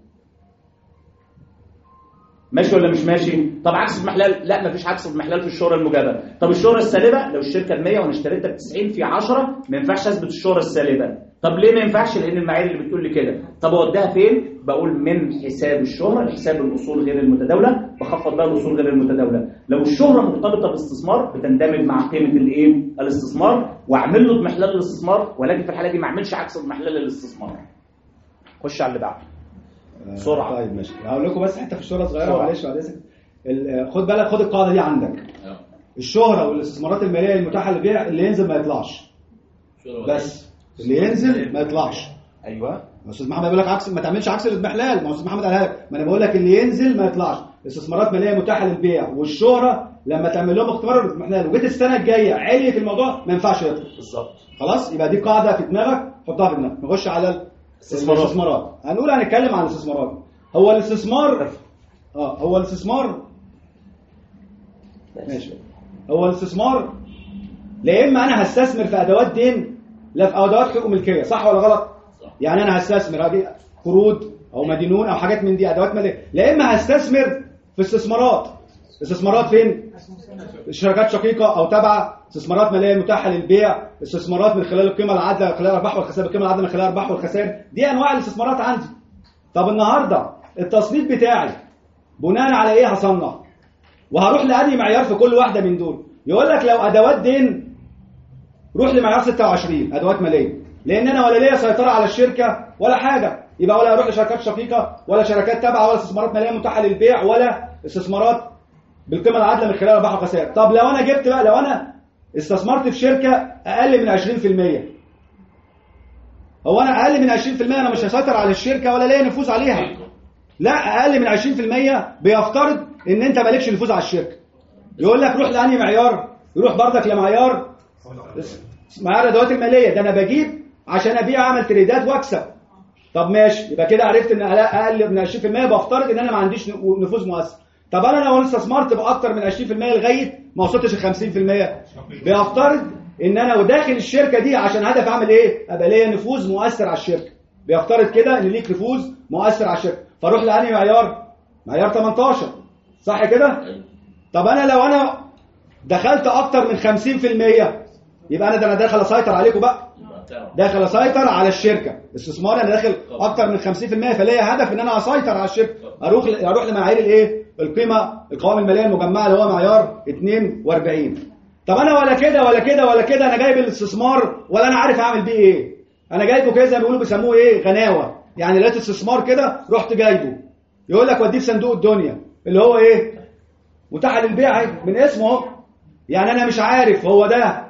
ماشي ولا مش ماشي؟ طب عكس اضمحلال؟ لا، مفيش عكس اضمحلال في الشهرة الموجبة. طب الشهرة السالبة، لو الشركة ب مية وانا اشتريتها ب تسعين في عشرة، ما ينفعش اثبت الشهرة السالبة. طب ليه ما ينفعش؟ لان المعايير اللي بتقول لي كده. طب اوديها فين؟ بقول من حساب الشهرة لحساب الاصول غير المتداولة، بخفض بقى الاصول غير المتداولة. لو الشهرة مرتبطة باستثمار بتندمج مع قيمة الايه؟ الاستثمار، واعمل له اضمحلال للاستثمار، ولكن في الحالة دي ما اعملش عكس اضمحلال للاستثمار. خش على اللي بعده بسرعه. طيب ماشي، هقول لكم بس حته في الشهره صغيره معلش بعد اذنك. خد بالك، خد القاعده دي عندك. الشهره والاستثمارات الماليه المتاحه للبيع، اللي ينزل ما يطلعش. بس اللي ينزل ما يطلعش. ايوه استاذ محمد بيقول لك عكس، ما تعملش عكس الاضمحلال. ما استاذ محمد قالها لك، ما انا بقول لك اللي ينزل ما يطلعش. استثمارات ماليه متاحه للبيع والشهره لما تعمل لهم اختبار الاضمحلال وجيت السنه الجايه عليت الموضوع، ما ينفعش يطلع. بالظبط. خلاص، يبقى دي قاعده في دماغك، حطها في دماغك. نخش على الاستثمارات. هنقول هنتكلم عن الاستثمارات. هو الاستثمار اه هو الاستثمار ماشي. هو الاستثمار لا اما انا هستثمر في ادوات دين، لا في ادوات حقوق ملكيه، صح ولا غلط؟ صح. يعني انا هستثمر هذه قروض او مدينون او حاجات من دي ادوات ماليه، لا اما هستثمر في استثمارات. استثمارات فين؟ شركات شقيقه او تابعه، استثمارات ماليه متاحه للبيع، استثمارات من خلال القيمه العادله من خلال الارباح والخسائر، القيمه العادله من خلال الارباح والخسائر. دي انواع الاستثمارات عندي. طب النهارده التصنيف بتاعي بناء على ايه هصنف؟ وهروح لأنهي معيار في كل واحده من دول؟ يقول لك لو ادوات دين روح لمعيار ستة وعشرين ادوات ماليه، لان انا ولا ليا سيطره على الشركه ولا حاجه، يبقى ولا اروح لشركات شقيقه ولا شركات تابعه ولا استثمارات ماليه متاحه للبيع ولا استثمارات بالقيمه العادله من خلال الارباح والخسائر. طب لو انا جبت بقى، لو انا استثمرت في شركه اقل من عشرين في المية، هو انا اقل من عشرين في المية انا مش هسيطر على الشركه ولا ليا نفوذ عليها، لا اقل من عشرين في المية بيفترض ان انت مالكش نفوذ على الشركه. يقول لك روح لانهي معيار؟ يروح بردك لمعيار معيار الادوات الماليه. ده انا بجيب عشان ابيع اعمل تريدات واكسب. طب ماشي، يبقى كده عرفت ان اقل من عشرين في المية بفترض ان انا ما عنديش نفوذ مؤثر. طب انا لو استثمرت باكتر من عشرين في المية لغايه ما وصلتش ل خمسين في المية بيفترض ان انا وداخل الشركه دي عشان هدف اعمل ايه؟ ابقى ليا نفوذ مؤثر على الشركه. بيفترض كده ان ليك نفوذ مؤثر على الشركه. فاروح لانهي معيار؟ معيار تمنتاشر، صح كده؟ طب انا لو انا دخلت اكتر من خمسين في المية يبقى انا ده انا داخل اسيطر عليكم بقى. داخل اسيطر على الشركه. استثمار انا داخل اكتر من خمسين في المية فليا هدف ان انا اسيطر على الشركه. اروح اروح لمعايير الايه؟ القيمه القوائم الماليه المجمعه اللي هو معيار اتنين واربعين. طب انا ولا كده ولا كده ولا كده، انا جايب الاستثمار ولا انا عارف اعمل بيه ايه. انا جايبه كده زي ما بيقولوا بيسموه ايه؟ غناوه. يعني لقيت استثمار كده رحت جايبه. يقول لك وديه في صندوق الدنيا اللي هو ايه؟ متاح للبيع من اسمه اهو. يعني انا مش عارف هو ده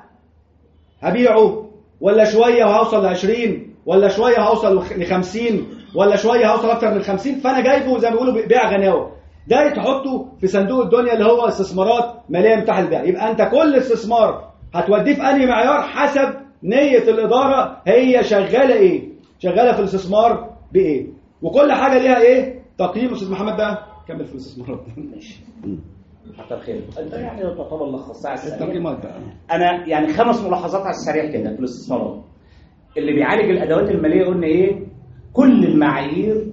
هبيعه ولا شويه وهوصل ل عشرين ولا شويه هوصل ل خمسين ولا شويه هوصل اكتر من خمسين، فانا جايبه زي ما بيقولوا بيع غناوه. ده تحطه في صندوق الدنيا اللي هو استثمارات ماليه متاحه للبيع. يبقى انت كل استثمار هتوديه في انهي معيار حسب نيه الاداره هي شغاله ايه؟ شغاله في الاستثمار بايه؟ وكل حاجه ليها ايه؟ تقييم. استاذ محمد بقى كمل في الاستثمارات. ماشي. كتر خير. انت يعني تعتبر لخصتها على السريع. التقييمات بقى. انا يعني خمس ملاحظات على السريع كده في الاستثمارات. اللي بيعالج الادوات الماليه قلنا ايه؟ كل المعايير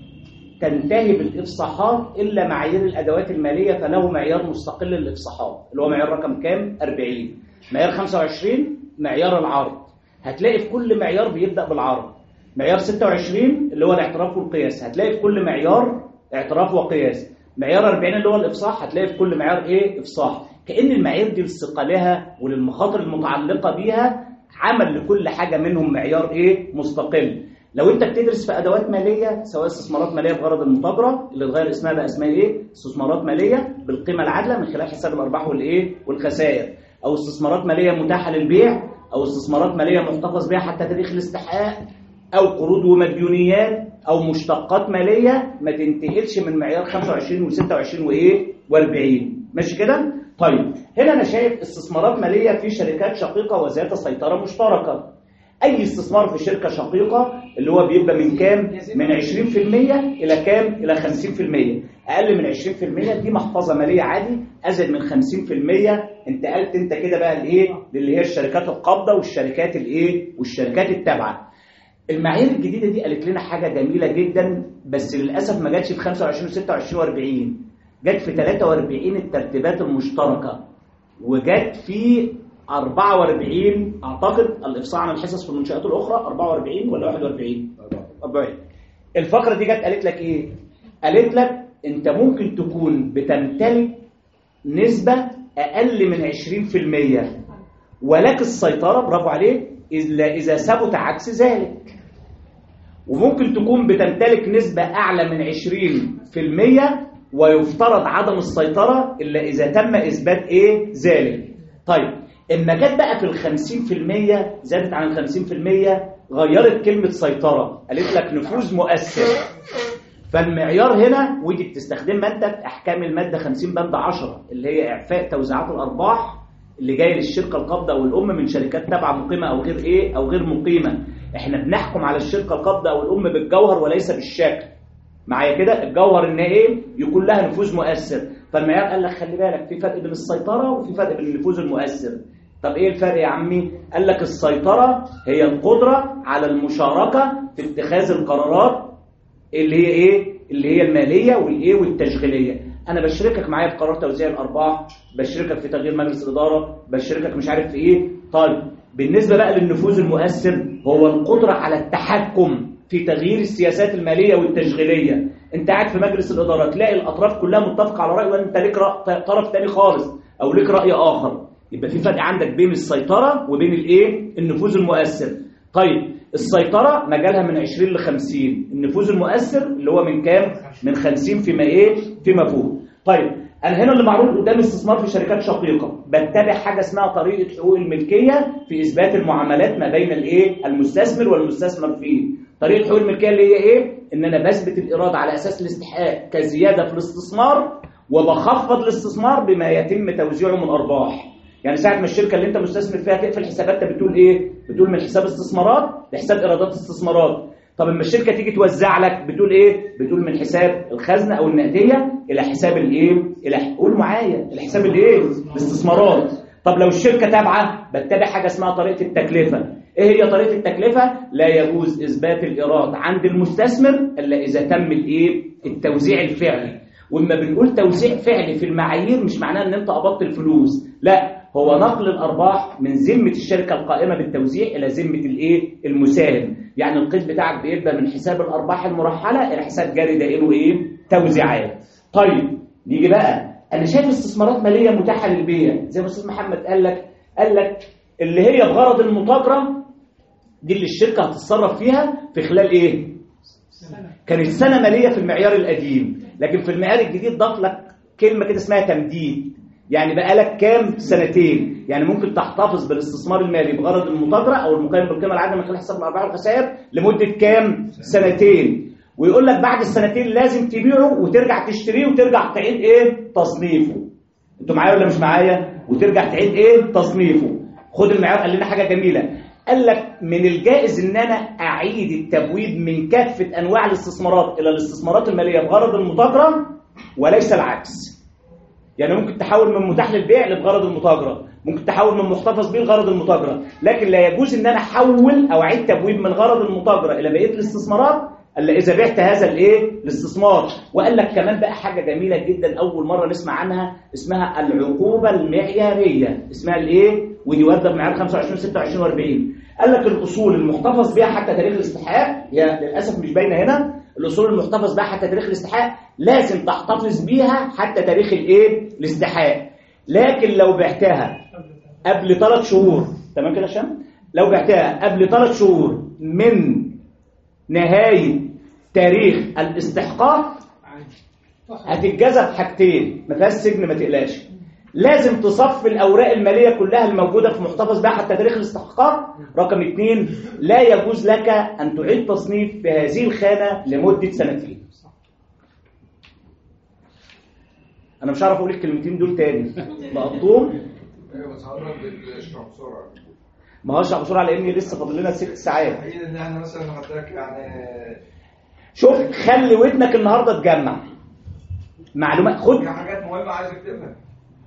تنتهي بالافصاحات الا معايير الادوات الماليه فله معيار مستقل للافصاحات اللي هو معيار رقم كام؟ أربعين. معيار خمسة وعشرين معيار العرض. هتلاقي في كل معيار بيبدا بالعرض. معيار ستة وعشرين اللي هو الاعتراف والقياس، هتلاقي في كل معيار اعتراف وقياس. معيار أربعين اللي هو الافصاح، هتلاقي في كل معيار ايه؟ افصاح. كأن المعايير دي لاستقالها وللمخاطر المتعلقه بيها عمل لكل حاجه منهم معيار ايه؟ مستقل. لو انت بتدرس في ادوات ماليه سواء استثمارات ماليه بغرض المبادره اللي اتغير اسمها بقى اسمها ايه؟ استثمارات ماليه بالقيمه العادله من خلال حساب الارباح والايه؟ والخسائر، او استثمارات ماليه متاحه للبيع، او استثمارات ماليه محتفظ بها حتى تاريخ الاستحقاق، او قروض ومديونيات، او مشتقات ماليه ما تنتقلش من معيار خمسة وعشرين و26 وايه؟ واربعين. ماشي كده؟ طيب هنا انا شايف استثمارات ماليه في شركات شقيقه وذات سيطره مشتركه. اي استثمار في شركه شقيقه اللي هو بيبقى من كام؟ من عشرين في المية الى كام؟ الى خمسين في المية. اقل من عشرين في المية دي محفظه ماليه عادي، ازيد من خمسين في المية انتقلت انت كده بقى لايه؟ للي هي الشركات القابضه والشركات الايه؟ والشركات التابعه. المعايير الجديده دي قالت لنا حاجه جميله جدا بس للاسف ما جاتش في خمسة وعشرين وستة وعشرين واربعين، جت في ثلاثة واربعين الترتيبات المشتركه، وجت في أربعة واربعين اعتقد الافصاح عن الحصص في المنشآت الاخرى أربعة واربعين ولا واحد واربعين؟ أربعة واربعين. الفقره دي جت قالت لك ايه؟ قالت لك انت ممكن تكون بتمتلك نسبه اقل من عشرين في المية ولك السيطره، برافو عليك، الا اذا ثبت عكس ذلك. وممكن تكون بتمتلك نسبه اعلى من عشرين في المية ويفترض عدم السيطره الا اذا تم اثبات ايه؟ ذلك. طيب اما جت بقى في الخمسين في المية زادت عن الخمسين في المية غيرت كلمة سيطرة، قالت لك نفوذ مؤثر. فالمعيار هنا ودي بتستخدمها انت في احكام المادة خمسين بند عشرة اللي هي اعفاء توزيعات الارباح اللي جايه للشركة القابضة او الام من شركات تابعة مقيمة او غير ايه؟ او غير مقيمة. احنا بنحكم على الشركة القابضة او الام بالجوهر وليس بالشكل. معايا كده؟ الجوهر ان ايه؟ يكون لها نفوذ مؤثر. فالمعيار قال لك خلي بالك في فرق بين السيطرة وفي فرق بين النفوذ المؤثر. طب ايه الفرق يا عمي؟ قال لك السيطرة هي القدرة على المشاركة في اتخاذ القرارات اللي هي ايه؟ اللي هي المالية والايه؟ والتشغيلية. انا بشركك معايا في قرار توزيع الارباح، بشركك في تغيير مجلس الادارة، بشركك مش عارف في ايه. طيب بالنسبة بقى للنفوذ المؤثر هو القدرة على التحكم في تغيير السياسات المالية والتشغيلية. انت قاعد في مجلس الادارة تلاقي الاطراف كلها متفقة على رأي وانت ليك طرف تاني خالص او ليك رأي اخر. يبقى في فرق عندك بين السيطرة وبين الايه؟ النفوذ المؤثر. طيب السيطرة مجالها من عشرين ل خمسين، النفوذ المؤثر اللي هو من كام؟ من خمسين فيما ايه؟ فيما فوق. طيب انا هنا اللي معروض قدامي استثمار في شركات شقيقة، بتبع حاجة اسمها طريقة حقوق الملكية في اثبات المعاملات ما بين الايه؟ المستثمر والمستثمر فيه. طريقه حقوق الملكيه اللي هي ايه؟ ان انا بثبت الايراد على اساس الاستحقاق كزياده في الاستثمار، وبخفض الاستثمار بما يتم توزيعه من ارباح. يعني ساعه ما الشركه اللي انت مستثمر فيها تقفل حساباتها بتقول ايه؟ بتقول من حساب استثمارات لحساب ايرادات استثمارات. طب اما الشركه تيجي توزع لك بتقول ايه؟ بتقول من حساب الخزنه او النقديه الى حساب الايه؟ الى قول معايا الحساب الايه؟ الاستثمارات. طب لو الشركه تابعه بتتبع حاجه اسمها طريقه التكلفه. ايه هي طريقه التكلفه؟ لا يجوز اثبات الايراد عند المستثمر الا اذا تم الايه؟ التوزيع الفعلي. وإما بنقول توزيع فعلي في المعايير مش معناه ان انت قبضت الفلوس، لا، هو نقل الارباح من ذمه الشركه القائمه بالتوزيع الى ذمه الايه؟ المساهم. يعني القيد بتاعك بيبقى من حساب الارباح المرحله الى حساب جاري دائره ايه؟ توزيعات. طيب نيجي بقى، انا شايف استثمارات ماليه متاحه للبيع زي ما استاذ محمد قال لك، قال لك اللي هي بغرض المتاجره دي اللي الشركه هتتصرف فيها في خلال ايه؟ كانت سنه ماليه في المعيار القديم، لكن في المعيار الجديد ضاف لك كلمه كده اسمها تمديد. يعني بقى لك كام؟ سنتين. يعني ممكن تحتفظ بالاستثمار المالي بغرض المتاجره او المقيم بالقيمه العادله من خلال حساب الارباح والخسائر لمده كام؟ سنتين. ويقول لك بعد السنتين لازم تبيعه وترجع تشتريه وترجع تعيد ايه؟ تصنيفه. انتوا معايا ولا مش معايا؟ وترجع تعيد ايه؟ تصنيفه. خد المعيار قال لنا حاجه جميله، قال لك من الجائز ان انا اعيد التبويب من كافه انواع الاستثمارات الى الاستثمارات الماليه بغرض المتاجره وليس العكس. يعني ممكن تحول من متاح للبيع لبغرض المتاجره، ممكن تحول من محتفظ به لغرض المتاجره، لكن لا يجوز ان انا احول او اعيد تبويب من غرض المتاجره الى بقيه الاستثمارات الا اذا بعت هذا الايه؟ الاستثمار. وقال لك كمان بقى حاجه جميله جدا اول مره نسمع عنها، اسمها العقوبه المعياريه. اسمها الايه؟ ودي وارده بمعيار خمسة وعشرين ستة وعشرين وأربعين. قال لك الاصول المحتفظ بها حتى تاريخ الاستحقاق، هي للاسف مش باينه هنا، الاصول المحتفظ بها حتى تاريخ الاستحقاق لازم تحتفظ بيها حتى تاريخ الايه؟ الاستحقاق. لكن لو بعتها قبل ثلاث شهور، تمام كده يا هشام؟ لو بعتها قبل ثلاث شهور من نهايه تاريخ الاستحقاق هتتجازى بحاجتين، ما فيهاش سجن ما تقلقش. لازم تصفي الاوراق الماليه كلها الموجوده في محتفظ بها حتى تاريخ الاستحقاق. رقم اثنين، لا يجوز لك ان تعيد تصنيف في هذه الخانه لمده سنتين. انا مش عارف اقول الكلمتين دول تاني، بقطوم. ايوه بس حضرتك اشرح بسرعه. ما هشرح بسرعه لاني لسه فاضل لنا ست ساعات. اكيد ان احنا مثلا حضرتك يعني شوف، خلي ودنك النهارده تجمع معلومات، خد في حاجات مهمه عايز اكتبها.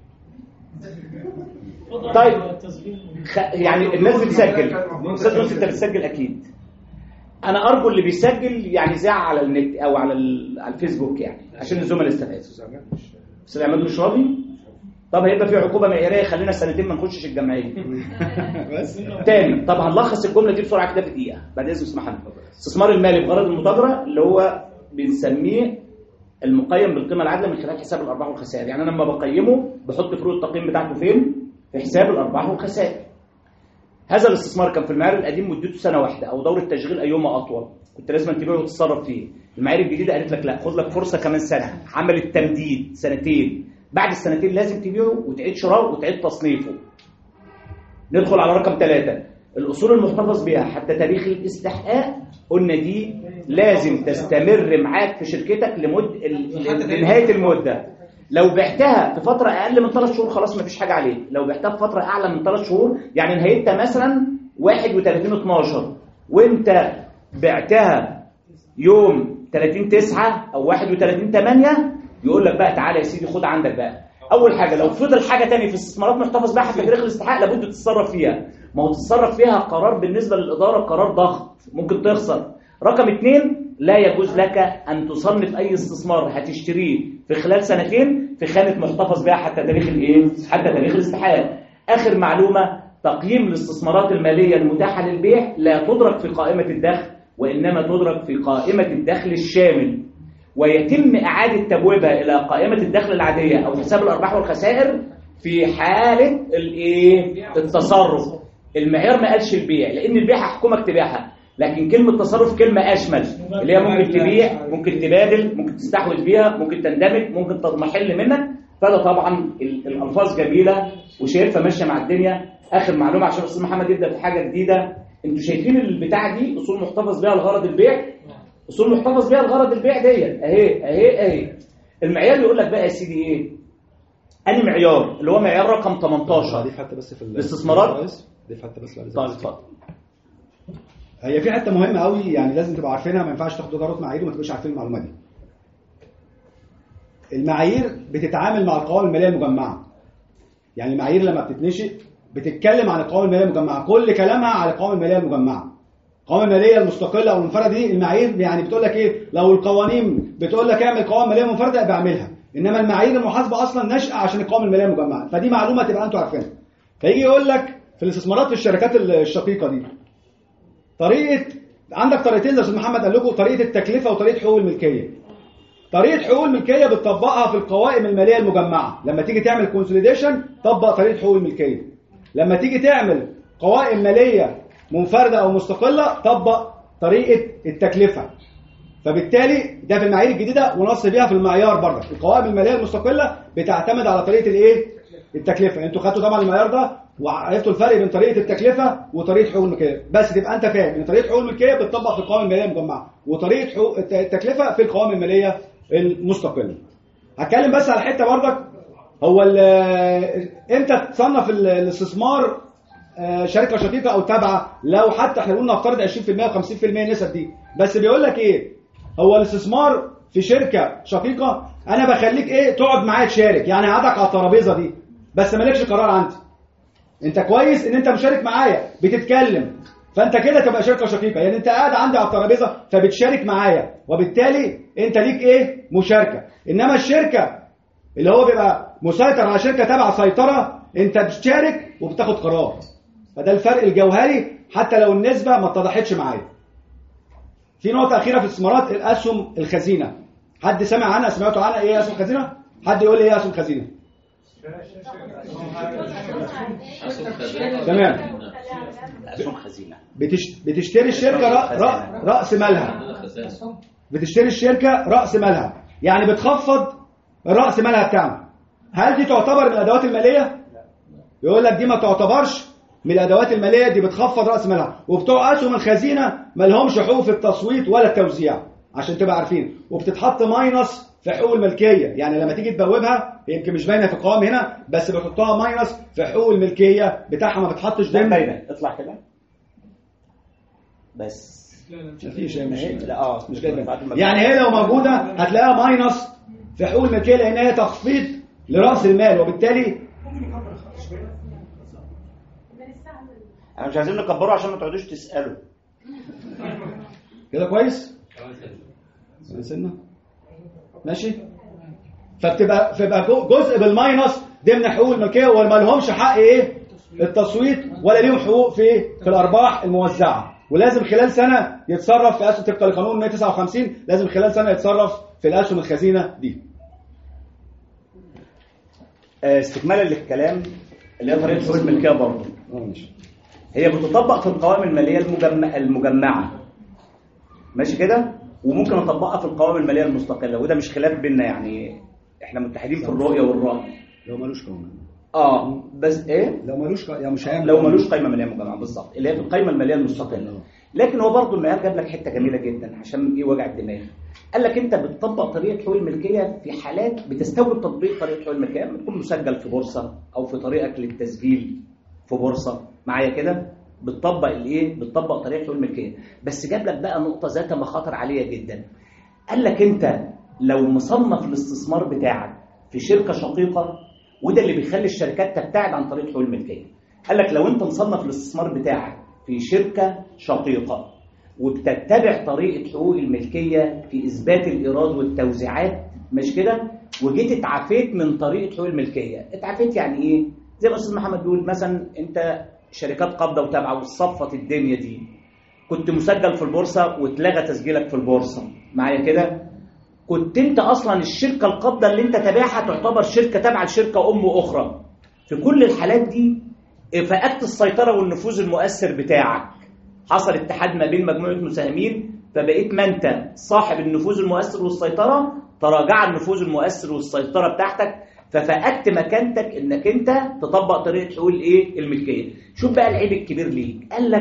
طيب خ... يعني الناس بتسجل، استاذ نص انت بتسجل اكيد. انا ارجو اللي بيسجل يعني يذاع على النت او على ال... على الفيسبوك يعني عشان الزملاء يستفادوا. استاذ عماد مش راضي؟ طب هيبقى في عقوبه معياريه خلينا سنتين ما نخشش الجمعيه. بس تاني، طب هنلخص الجمله دي بسرعه كده في دقيقه بعد اذن استاذ محمد. الاستثمار المالي بغرض المتاجره اللي هو بنسميه المقيم بالقيمه العادله من خلال حساب الارباح والخسائر. يعني انا لما بقيمه بحط فروق التقييم بتاعته فين؟ في حساب الارباح والخسائر. هذا الاستثمار كان في المعيار القديم مدته سنه واحده او دوره تشغيل ايهما اطول، كنت لازم تبيعه وتتصرف فيه. المعايير الجديده قالت لك لا، خد لك فرصه كمان سنه، عملت تمديد سنتين. بعد السنتين لازم تبيعه وتعيد شراءه وتعيد تصنيفه. ندخل على رقم ثلاثة، الأصول المحتفظ بها حتى تاريخ الاستحقاق. قلنا دي لازم تستمر معاك في شركتك لمد لنهاية المدة. لو بعتها في فترة أقل من ثلاث شهور خلاص مفيش حاجة عليه. لو بعتها في فترة أعلى من ثلاث شهور يعني نهايتها مثلا واحد وثلاثين اتناشر وأنت بعتها يوم ثلاثين تسعة أو واحد وثلاثين تمانية، يقول لك بقى تعالى يا سيدي خد عندك بقى. اول حاجه لو فضل حاجه تاني في استثمارات محتفظ بها حتى تاريخ الاستحقاق لابد تتصرف فيها. ما هو تتصرف فيها قرار بالنسبه للاداره قرار ضغط، ممكن تخسر. رقم اثنين، لا يجوز لك ان تصنف اي استثمار هتشتريه في خلال سنتين في خانه محتفظ بها حتى تاريخ الايه؟ حتى تاريخ الاستحقاق. اخر معلومه، تقييم الاستثمارات الماليه المتاحه للبيع لا تدرك في قائمه الدخل وانما تدرك في قائمه الدخل الشامل، ويتم إعادة تبويبها إلى قائمة الدخل العادية أو حساب الأرباح والخسائر في حالة الإيه؟ التصرف. المعيار ما قالش البيع لأن البيع هحكمك تبيعها، لكن كلمة تصرف كلمة أشمل اللي هي ممكن تبيع، ممكن تبادل، ممكن تستحوذ بيها، ممكن تندمج، ممكن تضمحل منك. فده طبعا الألفاظ جميلة وشايفها ماشية مع الدنيا. آخر معلومة عشان الأستاذ محمد يبدأ في حاجة جديدة، انتوا شايفين البتاعه دي اصول محتفظ بيها لغرض البيع؟ اصول محتفظ بيها لغرض البيع ديت اهي اهي اهي. المعيار يقول لك بقى يا سيدي ايه؟ انهي معيار؟ اللي هو معيار رقم تمنتاشر دي حتى بس في الاستثمارات. دي حتى بس طيب اتفضل. هي في حته مهمه قوي يعني لازم تبقوا عارفينها، ما ينفعش تاخدوا جرات معايير وما تبقوش عارفين المعلومه دي. المعايير بتتعامل مع القوائم الماليه المجمعه. يعني المعايير لما بتتنشئ بتتكلم عن القوائم الماليه المجمعه، كل كلامها على القوائم الماليه المجمعه. القوائم الماليه المستقله او المنفرده دي المعايير يعني بتقول لك ايه؟ لو القوانين بتقول لك اعمل قوائم ماليه منفرده بعملها، انما المعايير المحاسبه اصلا ناشئه عشان القوائم الماليه المجمعه، فدي معلومه تبقى انتوا عارفينها. فيجي يقول لك في الاستثمارات في الشركات الشقيقه دي طريقه، عندك طريقتين زي ما محمد قال لكم، طريقه التكلفه وطريقه حقوق الملكيه. طريقه حقوق الملكيه بتطبقها في القوائم الماليه المجمعه، لما تيجي تعمل كونسوليديشن طبق طريقه حقوق الملكيه. لما تيجي تعمل قوائم ماليه منفرده او مستقله طبق طريقه التكلفه. فبالتالي ده في المعايير الجديده ونص بيها في المعيار برضه. القوائم الماليه المستقله بتعتمد على طريقه الايه؟ التكلفه. انتوا خدتوا طبعا المعيار ده وعرفتوا الفرق بين طريقه التكلفه وطريقه حقوق الملكيه، بس تبقى انت فاهم ان طريقه حقوق الملكيه بتطبق في القوائم الماليه المجمعه وطريقه حقوق التكلفه في القوائم الماليه المستقله. هتكلم بس على حته برضك، هو امتى تصنف الاستثمار شركه شقيقه او تابعه؟ لو حتى احنا قلنا نفترض عشرين في المية وخمسين في المية النسب دي، بس بيقول لك ايه؟ هو الاستثمار في شركه شقيقه انا بخليك ايه؟ تقعد معايا تشارك، يعني قعدك على الترابيزه دي بس مالكش قرار عندي. انت كويس ان انت مشارك معايا بتتكلم، فانت كده تبقى شركه شقيقه، يعني انت قاعد عندي على الترابيزه فبتشارك معايا وبالتالي انت ليك ايه؟ مشاركه. انما الشركه اللي هو بيبقى مسيطر على شركه تابعه سيطره، انت بتشارك وبتاخد قرار. فده الفرق الجوهري حتى لو النسبه ما اتضحتش معايا. في نقطه اخيره في الاستثمارات، الاسهم الخزينه. حد سمع عنها؟ سمعتوا عنها؟ ايه اسهم خزينه؟ حد يقول لي ايه اسهم خزينه؟ تمام. اسهم خزينه بتش... بتشتري الشركه رأ... رأ... راس مالها. بتشتري الشركه راس مالها، يعني بتخفض راس مالها بتاعها. هل دي تعتبر من الادوات الماليه؟ يقول لك دي ما تعتبرش من الادوات الماليه، دي بتخفض راس مالها. وبتوع اسهم الخزينه ما لهمش حقوق في التصويت ولا التوزيع عشان تبقى عارفين، وبتتحط ماينس في حقوق الملكيه. يعني لما تيجي تبوبها يمكن مش باينه في القوائم هنا، بس بتحطها ماينس في حقوق الملكيه بتاعها، ما بتحطش ضمن. باينه. اطلع كده بس مفيش مش لا اه مش جايه. يعني هي لو موجوده هتلاقيها ماينس في حقوق الملكيه لان هي تخفيض لراس المال، وبالتالي انا مش عايزين نكبره عشان ما تقعدوش تسالوا. كده كويس؟ سنة ماشي. فبتبقى فبقى جزء بالماينس ضمن حقوق الملكيه، وما لهمش حق ايه؟ التصويت، ولا ليهم حقوق في في الارباح الموزعه. ولازم خلال سنه يتصرف في اسهم طبقا لقانون مية وتسعة وخمسين، لازم خلال سنه يتصرف في الاسهم الخزينه دي. استكمالا للكلام اللي هي طريقه حقوق الملكيه برضه هي بتطبق في القوائم الماليه المجمع المجمعه ماشي كده، وممكن اطبقها في القوائم الماليه المستقله، وده مش خلاف بيننا، يعني احنا متحدين في الرؤيه والراي. لو ملوش قائمه اه بس ايه؟ لو ملوش يعني مش هيعمل، لو ملوش قائمه ماليه مجمعه بالظبط، اللي هي في القائمه الماليه المستقله. لكن هو برضه المعيار جاب لك حته جميله جدا عشان ايه وجع الدماغ. قال لك انت بتطبق طريقه حقوق الملكيه في حالات بتستوجب تطبيق طريقه حقوق الملكيه لما تكون مسجل في بورصه او في طريقك للتسجيل في بورصه معايا كده، بتطبق الايه؟ بتطبق طريقه حقوق الملكيه. بس جاب لك بقى نقطه ذات مخاطر عاليه جدا. قال لك انت لو مصنف الاستثمار بتاعك في شركه شقيقه، وده اللي بيخلي الشركات تبتعد عن طريقه حقوق الملكيه. قال لك لو انت مصنف الاستثمار بتاعك في شركه شقيقه وبتتبع طريقه حقوق الملكيه في اثبات الايراد والتوزيعات مش كده، وجيت اتعافيت من طريقه حقوق الملكيه. اتعافيت يعني ايه؟ زي ما الاستاذ محمد بيقول مثلا انت شركات قابضه وتابعه وصفت الدنيا دي، كنت مسجل في البورصه واتلغى تسجيلك في البورصه معايا كده، كنت انت اصلا الشركه القابضه اللي انت تابعها تعتبر شركه تابعه لشركه ام اخرى. في كل الحالات دي فقدت السيطره والنفوذ المؤثر بتاعك، حصل اتحاد ما بين مجموعه مساهمين، فبقيت ما انت صاحب النفوذ المؤثر والسيطره، تراجع النفوذ المؤثر والسيطره بتاعتك، ففقدت مكانتك انك انت تطبق طريقه حقوق الايه؟ الملكيه. شوف بقى العيب الكبير ليك. قال لك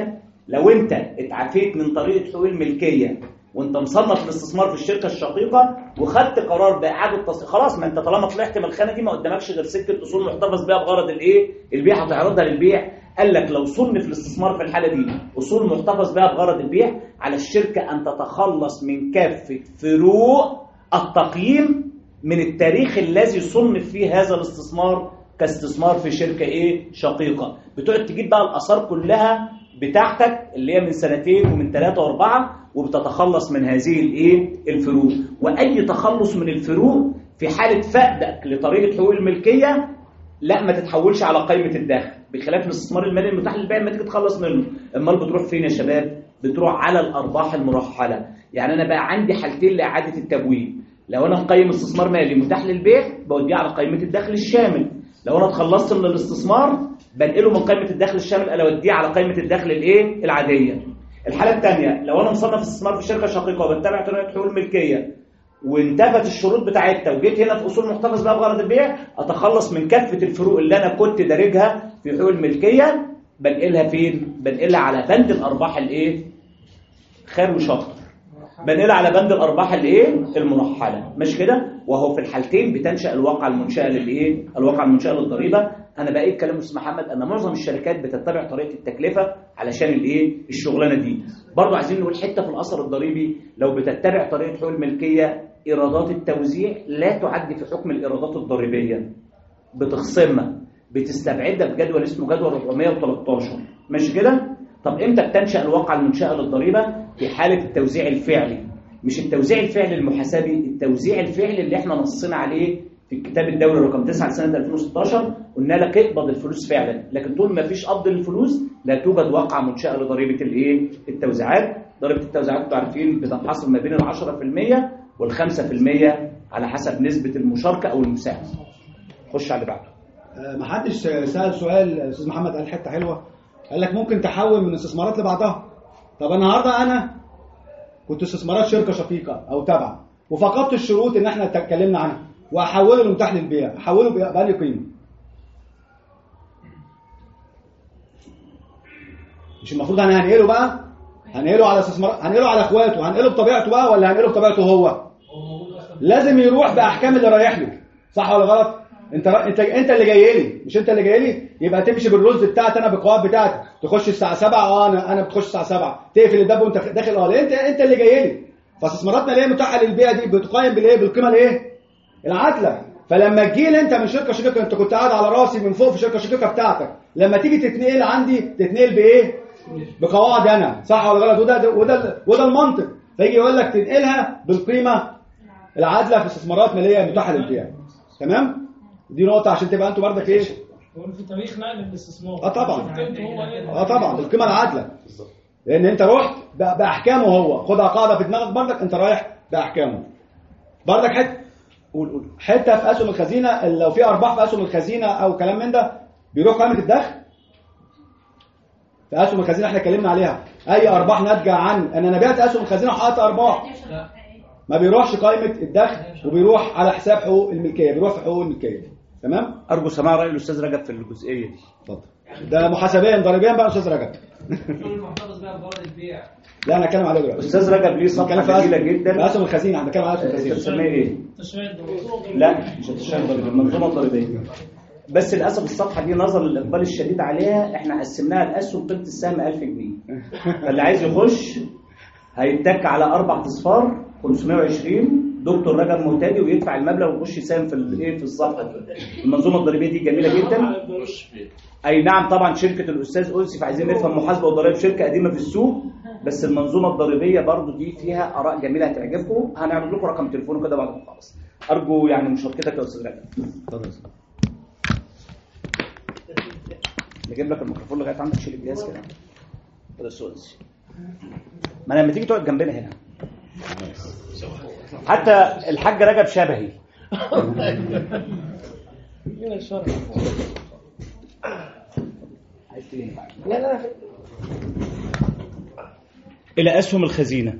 لو انت اتعافيت من طريقه حقوق الملكيه وانت مصنف الاستثمار في الشركه الشقيقه وخدت قرار باعاده تصنيف، خلاص ما انت طالما طلعت من الخانه دي ما قدامكش غير سكه اصول محتفظ بيها بغرض الايه؟ البيع، هتعرضها للبيع. قال لك لو صنف الاستثمار في الحاله دي اصول محتفظ بها بغرض البيع، على الشركه ان تتخلص من كافه فروق التقييم من التاريخ الذي صنف فيه هذا الاستثمار كاستثمار في شركه ايه؟ شقيقه. بتقعد تجيب بقى الاثار كلها بتاعتك اللي هي من سنتين ومن ثلاثه واربعه، وبتتخلص من هذه الايه؟ الفروق. واي تخلص من الفروق في حاله فقدك لطريقه حقوق الملكيه لا ما تتحولش على قائمه الدخل، بخلاف الاستثمار المالي المتاح للبيع لما تيجي تخلص منه. امال بتروح فين يا شباب؟ بتروح على الارباح المرحله. يعني انا بقى عندي حالتين لاعاده التبويب. لو انا مقيم استثمار مالي متاح للبيع بوديه على قائمه الدخل الشامل. لو انا اتخلصت من الاستثمار بنقله من قائمه الدخل الشامل الا اوديه على قائمه الدخل الايه؟ العاديه. الحاله الثانيه لو انا مصنف استثمار في شركه شقيقه وبتبع طريقه حقوق الملكيه وانتفت الشروط بتاعتها وجيت هنا في اصول محتفظ بها بغرض البيع، اتخلص من كافه الفروق اللي انا كنت دارجها في حقوق الملكيه بنقلها فين؟ بنقلها على بند الارباح الايه؟ خير وشطر. بنقلها على بند الارباح الايه؟ المرحله. مش كده؟ وهو في الحالتين بتنشا الواقعه المنشاه للايه؟ الواقعه المنشاه للضريبه. انا بقى ايه كلام استاذ محمد؟ ان معظم الشركات بتتبع طريقه التكلفه علشان الايه؟ الشغلانه دي. برضه عايزين نقول حته في الاثر الضريبي، لو بتتبع طريقه حقوق الملكيه ايرادات التوزيع لا تعد في حكم الايرادات الضريبيه، بتخصمها، بتستبعدها بجدول اسمه جدول أربعمائة وثلاثة عشر. مش كده؟ طب امتى بتنشا الواقعه المنشاه للضريبه؟ في حاله التوزيع الفعلي، مش التوزيع الفعلي المحاسبي، التوزيع الفعلي اللي احنا نصينا عليه في الكتاب الدولي رقم تسعة لسنه ألفين وستاشر. قلنا لك اقبض الفلوس فعلا، لكن طول ما فيش قبض للفلوس لا توجد واقعه منشاه لضريبه الايه؟ التوزيعات. ضريبه التوزيعات انتوا عارفين بتنحصر ما بين ال عشرة في المية وال خمسة في المية على حسب نسبه المشاركه او المساهمه. خش على اللي بعده. ما حدش سأل سؤال. استاذ محمد قال حته حلوه، قال لك ممكن تحول من استثمارات لبعضها. طب النهارده انا كنت استثمارات شركه شقيقه او تبع وفقدت الشروط اللي احنا اتكلمنا عنها واحوله لمتاح للبيع، احوله بأقل قيمه. مش المفروض انا هنقله بقى؟ هنقله على استثمار، هنقله على اخواته، هنقله بطبيعته بقى ولا هنقله بطبيعته هو؟ لازم يروح باحكام اللي رايح له، صح ولا غلط؟ انت انت انت اللي جاي لي، مش انت اللي جاي لي، يبقى تمشي بالرولز بتاعتي انا بالقواعد بتاعتي. تخش الساعه سبعة، اه انا انا بتخش الساعه سبعة، تقفل الباب وانت داخل، اه انت انت اللي جاي لي. فاستثماراتنا اللي هي متاحه للبيع دي بتقيم بالايه؟ بالقيمه الايه؟ العادله. فلما تجي لي انت من شركه شقيقه، انت كنت قاعد على راسي من فوق في شركه شقيقه بتاعتك، لما تيجي تتنقل عندي تتنقل بايه؟ بقواعد انا، صح ولا غلط؟ وده وده وده المنطق. فيجي يقول لك تنقلها بالقيمه العادله في استثمارات ماليه متاحه للبيع. تمام؟ دي نقطه عشان تبقى انتوا بردك ايه؟ هو في تاريخ نقل الاستثمار. اه طبعا. اه طبعا بالقيمه العادله. لان انت رحت باحكامه هو، خدها قاعده في دماغك بردك، انت رايح باحكامه. بردك حته قول قول حته في اسهم الخزينه، لو في ارباح في اسهم الخزينه او كلام من ده بيروح قائمه الدخل. في اسهم الخزينه احنا اتكلمنا عليها، اي ارباح ناتجه عن ان انا بعت اسهم الخزينه وحققت ارباح ما بيروحش قائمه الدخل، وبيروح على حساب حقوق الملكيه، بيروح في حقوق الملكيه. تمام؟ ارجو سماع راي الاستاذ رجب في الجزئيه دي. اتفضل. ده محاسبيا ضريبيا بقى استاذ رجب. المحتفظ بقى بغرض البيع. لا انا اتكلم عليه دلوقتي. استاذ رجب ليه صفحه جميله جدا في اسهم الخزينه، احنا بنتكلم على اسهم الخزينه. بتسميه ايه؟ تشريع الضريبه. لا مش التشريع الضريبي، المنظومه الضريبيه. بس للاسف الصفحه دي نظرا للاقبال الشديد عليها احنا قسمناها الاسهم قيمه السهم ألف جنيه. فاللي عايز يخش هيتك على اربع اصفار خمسمائة وعشرين دكتور رجب مهتدي ويدفع المبلغ ويخش يساهم في الايه في الصفحه دي. المنظومه الضريبيه دي جميله جدا. اي نعم طبعا شركه الاستاذ أنسي، فعايزين نفهم محاسبه وضرائب شركه قديمه في السوق، بس المنظومه الضريبيه برضو دي فيها اراء جميله هتعجبكم. هنعمل لكم رقم تليفونه كده بعد ما نخلص. ارجو يعني مشاركتك يا استاذ رجب. اتفضل. نجيب لك الميكروفون لغايه عندك، شيل الجهاز كده. كده استاذ أنسي. ما لما تيجي تقعد جنبنا هنا حتى الحاج رجب شبهي. لا لا الى اسهم الخزينه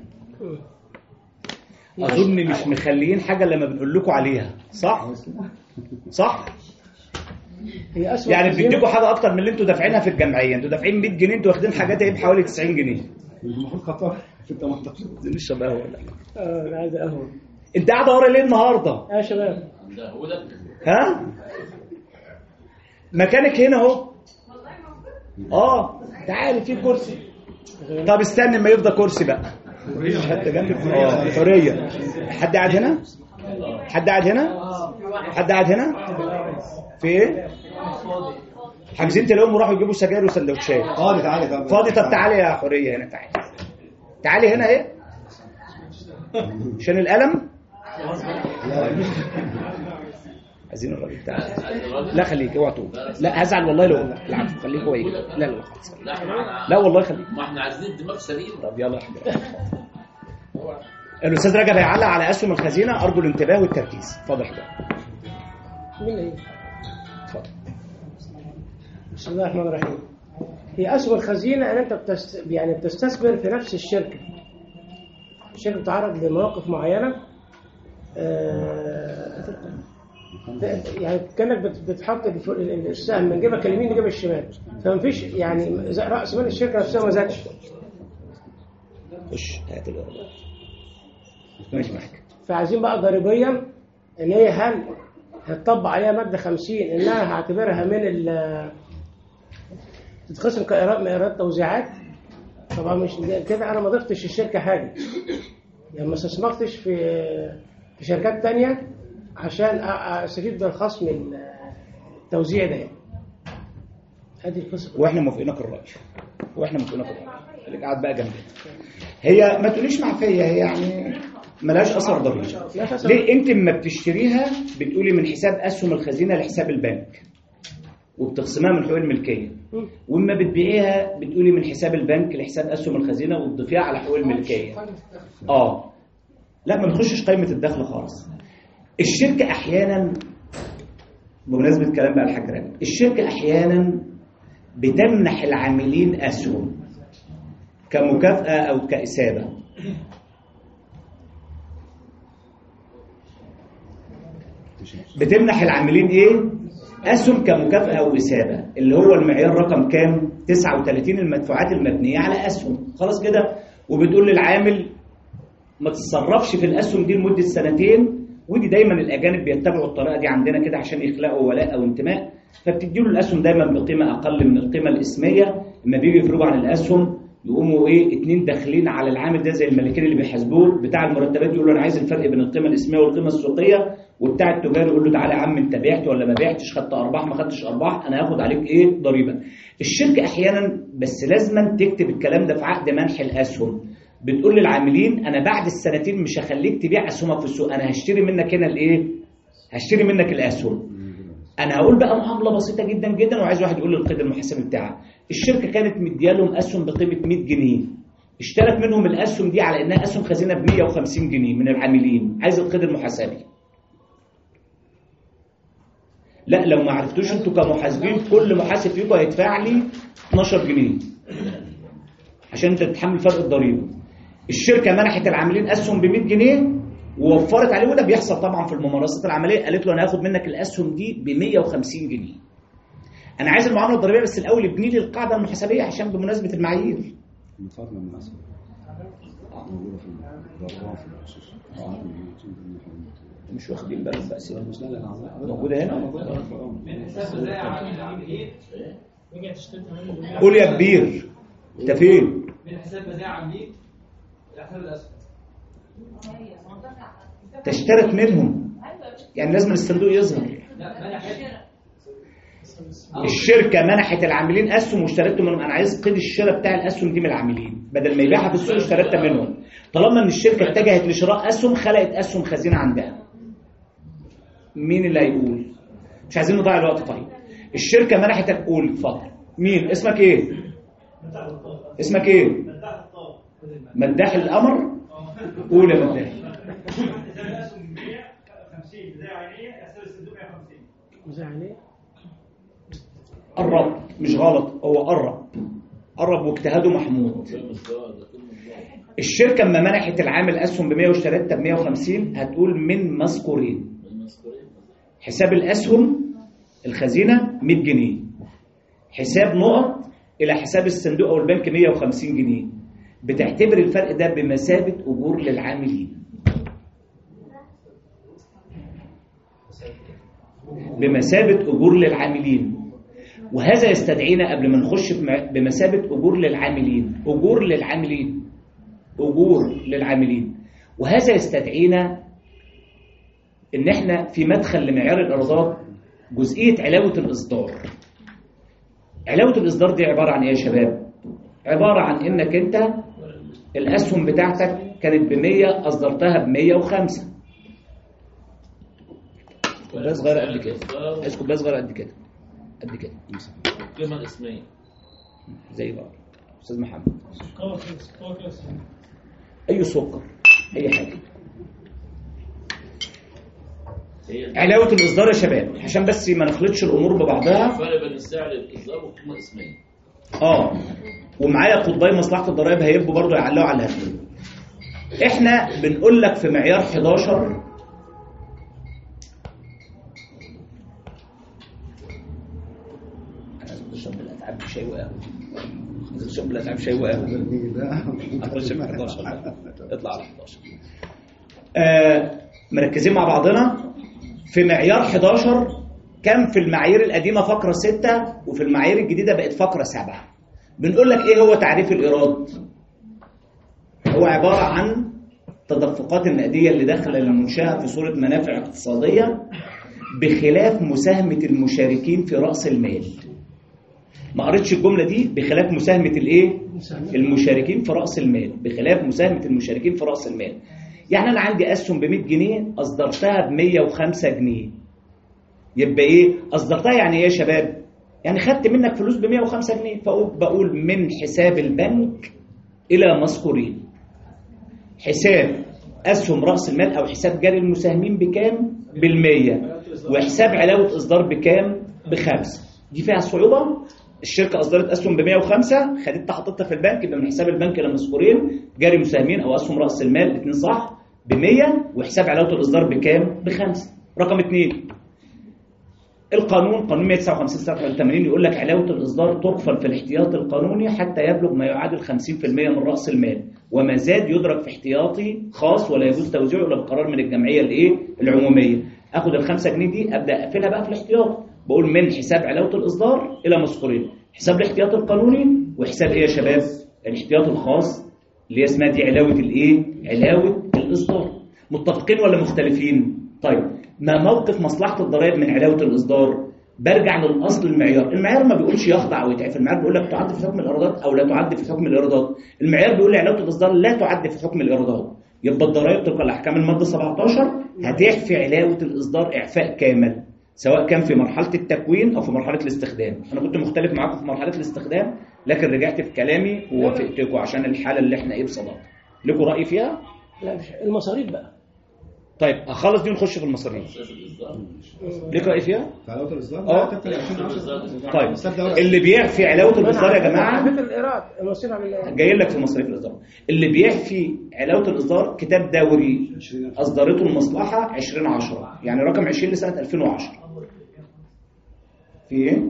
اظن مش مخليين حاجه لما بنقول لكم عليها، صح صح هي أسوأ يعني خزينة. بيديكوا حاجه اكتر من اللي انتوا دافعينها في الجمعيه. انتوا دافعين مية جنيه، انتوا واخدين حاجات ايه بحوالي تسعين جنيه. المفروض خطأ في ال تمنتاشر. نشرب قهوه ولا اه انا عايز قهوه. انت قاعده ورا ليه النهارده؟ يا شباب ده هو ده. ها؟ مكانك هنا اهو. اه تعالي في كرسي. طب استنى ما يفضى كرسي بقى. حتى جنبك. اه حريه. حد قاعد هنا؟ حد قاعد هنا؟ حد قاعد هنا؟ في ايه؟ حاجزين تلاقيهم وراحوا يجيبوا سجاير وسندوتشات. فاضي تعالي طب فاضي. طب تعالي يا حريه هنا، تعالي. تعالي هنا ايه؟ عشان القلم؟ عايزين الراجل بتاعك. لا خليك اوعى تقول. لا هزعل والله لو العفو. خليك هو يجي. لا لا خلاص. لا احنا لا والله خليك. ما احنا عايزين الدماغ سليم. طب يلا يا حبيبي. الاستاذ رجب هيعلق على اسهم الخزينه، ارجو الانتباه والتركيز. اتفضل حضرتك. مين ايه؟ اتفضل. بسم الله الرحمن الرحيم. هي أسوأ الخزينة ان انت بتست... يعني بتستثمر في نفس الشركه. الشركه بتتعرض لمواقف معينه آه... يعني كانك بت... بتحط الف- السهم من جيبك اليمين لجيب الشمال، فما فيش يعني راس مال الشركه نفسها ما زادش. خش هات الورقه. ماشي معاك. فعايزين بقى ضريبيا ان هي هل هتطبق عليها ماده خمسين انها هعتبرها من ال تتخصم كإيراد من إيراد توزيعات. طبعا مش كده، انا ما ضفتش الشركه حاجه، يعني ما استثمرتش في في شركات تانية عشان أ- استفيد بالخصم التوزيع ده. يعني ادي القصه. واحنا موافقينك الراي. واحنا موافقينك الراي. خليك قاعد بقى جنبي. هي ما تقوليش معفيه، هي يعني ملهاش اثر ضريبي. ليه انت لما بتشتريها بتقولي من حساب اسهم الخزينه لحساب البنك وبتقسمها من حقوق الملكيه، واما بتبيعيها بتقولي من حساب البنك لحساب اسهم الخزينه وتضيفيها على حقوق الملكيه. اه لا ما بتخشش قائمه الدخل خالص. الشركه احيانا، بمناسبه كلام بقى الحاج رامي، الشركه احيانا بتمنح العاملين اسهم كمكافاه او كاثابه. بتمنح العاملين ايه؟ اسهم كمكافاه او اثابه، اللي هو المعيار رقم كام؟ تسعة وثلاثين، المدفوعات المبنيه على اسهم. خلاص كده. وبتقول للعامل ما تتصرفش في الاسهم دي لمده سنتين، ودي دايما الاجانب بيتبعوا الطريقه دي عندنا كده عشان يخلقوا ولاء او انتماء، فبتديله الاسهم دايما بقيمه اقل من القيمه الاسميه. لما بيجي يفرجوا عن الاسهم يقوموا ايه؟ اتنين داخلين على العامل ده زي الملكين اللي بيحاسبوه بتاع المرتبات، يقول له انا عايز الفرق بين القيمه الاسميه والقيمه السوقيه، وبتاع التجار يقول له تعالى يا عم انت بعت ولا ما بعتش، خدت ارباح ما خدتش ارباح، انا هاخد عليك ايه؟ ضريبه. الشركه احيانا بس لازما تكتب الكلام ده في عقد منح الاسهم، بتقول للعاملين انا بعد السنتين مش هخليك تبيع اسهمك في السوق، انا هشتري منك هنا الايه؟ هشتري منك الاسهم. انا هقول بقى معامله بسيطه جدا جدا، وعايز واحد يقول لي القيد المحاسبي بتاعها. الشركه كانت مديالهم اسهم بقيمه مية جنيه، اشترت منهم الاسهم دي على انها اسهم خزينه ب مية وخمسين جنيه من العاملين، عايز القيد المحاسبي. لا لو ما عرفتوش انتوا كمحاسبين، كل محاسب فيكم هيدفع لي اتناشر جنيه عشان انت تتحمل فرق الضريبه. الشركه منحت العاملين اسهم ب مية جنيه ووفرت عليه، وده بيحصل طبعا في الممارسات العمليه، قالت له انا هاخد منك الاسهم دي ب مية وخمسين جنيه. انا عايز المعامله الضريبيه بس الاول ابني لي القاعده المحاسبيه عشان بمناسبه المعايير. المقارنه المناسبه موجوده في الضرورات في الخصوص. مش واخدين بالك بقى موجوده هنا. من حساب زي عامل ايه؟ رجعت اشتريت منه. قول يا كبير انت فين؟ من حساب زي عاملين لحساب الاسهم. تشترك منهم يعني لازم الصندوق يظهر. لا منحت. الشركه منحت العاملين اسهم واشتريت منهم، انا عايز قيد الشراء بتاع الاسهم دي من العاملين بدل ما يبيعها في السوق اشتريت منهم. طالما ان الشركه اتجهت لشراء اسهم خلقت اسهم خزينه عندها. مين اللي هيقول؟ مش عايزين نضيع الوقت. طيب الشركه منحت، قول اتفضل. مين اسمك ايه؟ اسمك ايه؟ مداح القمر. قول يا مداح. قرب مش غلط، هو قرب قرب واجتهاده محمود. الشركه اما منحت العامل اسهم ب مية واشتريتها ب مية وخمسين هتقول من مذكورين. حساب الاسهم الخزينه مية جنيه، حساب نقط الى حساب الصندوق او البنك مية وخمسين جنيه، بتعتبر الفرق ده بمثابه اجور للعاملين. بمثابه اجور للعاملين. وهذا يستدعينا قبل ما نخش بمثابه اجور للعاملين، اجور للعاملين اجور للعاملين وهذا يستدعينا ان احنا في مدخل لمعيار الايرادات جزئيه علاوه الاصدار. علاوه الاصدار دي عباره عن ايه يا شباب؟ عباره عن انك انت الاسهم بتاعتك كانت ب مية اصدرتها ب مية وخمسة. كوبايه صغيره قد كده، عايز كوبايه صغيره قد كده قد كده القيمه الاسميه زي بعض. استاذ محمد سكر سكر اي سكر اي حاجه. علاوه الاصدار يا شباب عشان بس ما نخلطش الامور ببعضها. الفرق بين السعر الاصدار والقيمه الاسميه. اه ومعايا قطبي مصلحه الضرائب هيبقوا برضه يعلقوا على الهاتف. احنا بنقول لك في معيار حداشر اشرب الاتعاب شاي وقهوه. اشرب الاتعاب شاي وقهوه. اخش في حداشر اطلع على حداشر. آه مركزين مع بعضنا. في معيار حداشر كان في المعايير القديمه فقره ستة وفي المعايير الجديده بقت فقره سبعة. بنقول لك ايه هو تعريف الايراد؟ هو عباره عن التدفقات النقديه اللي داخله للمنشاه في صوره منافع اقتصاديه بخلاف مساهمه المشاركين في راس المال. ما قريتش الجمله دي؟ بخلاف مساهمه الايه؟ المشاركين في راس المال، بخلاف مساهمه المشاركين في راس المال. يعني انا عندي اسهم ب مية جنيه اصدرتها ب مية وخمسة جنيه. يبقى ايه؟ اصدرتها يعني ايه يا شباب؟ يعني خدت منك فلوس ب مية وخمسة جنيه، فبقول من حساب البنك الى مذكورين. حساب اسهم راس المال او حساب جاري المساهمين بكام؟ بالمية. وحساب علاوه اصدار بكام؟ بخمسة. دي فيها صعوبه. الشركه اصدرت اسهم ب مية وخمسة، خدتها حطيتها في البنك، يبقى من حساب البنك الى مذكورين جاري مساهمين او اسهم راس المال الاثنين صح ب مية، وحساب علاوه الاصدار بكام؟ بخمسة. رقم اثنين القانون قانون مية وتسعة وخمسين سنه ثمانين يقول لك علاوه الاصدار تقفل في الاحتياطي القانوني حتى يبلغ ما يعادل خمسين بالمية من راس المال، وما زاد يدرك في احتياطي خاص ولا يجوز توزيعه الا بقرار من الجمعيه الايه؟ العموميه. اخد الخمسة جنيه دي ابدا اقفلها بقى في الاحتياط، بقول من حساب علاوه الاصدار الى مذكورين، حساب الاحتياط القانوني وحساب ايه يا شباب؟ الاحتياط الخاص اللي هي اسمها دي علاوه الايه؟ علاوه الاصدار. متفقين ولا مختلفين؟ طيب ما موقف مصلحه الضرائب من علاوه الاصدار؟ برجع للاصل المعيار. المعيار ما بيقولش يخضع او يتعرف، المعيار بيقول لك تعد في حكم الايرادات او لا تعد في حكم الايرادات. المعيار بيقول لي علاوه الاصدار لا تعد في حكم الايرادات. يبقى الضرائب طبقا لاحكام الماده سبعتاشر هتعفي علاوه الاصدار اعفاء كامل، سواء كان في مرحله التكوين او في مرحله الاستخدام. انا كنت مختلف معاكم في مرحله الاستخدام لكن رجعت في كلامي ووافقتكم عشان الحاله اللي احنا ايه بصدد. لكم راي فيها؟ لا مش المصاريف بقى. طيب اخلص دي ونخش في المصاريف. ليك راي فيها؟ في علاوه الاصدار؟ اه لا تبقى عشرين عشرة. طيب اللي بيعفي علاوه الاصدار يا جماعه فكره الايراد المصير على جاي لك في مصاريف الاصدار. اللي بيعفي علاوه الاصدار كتاب دوري اصدرته المصلحه عشرين عشرة، يعني رقم عشرين لسنه ألفين وعشرة. في ايه؟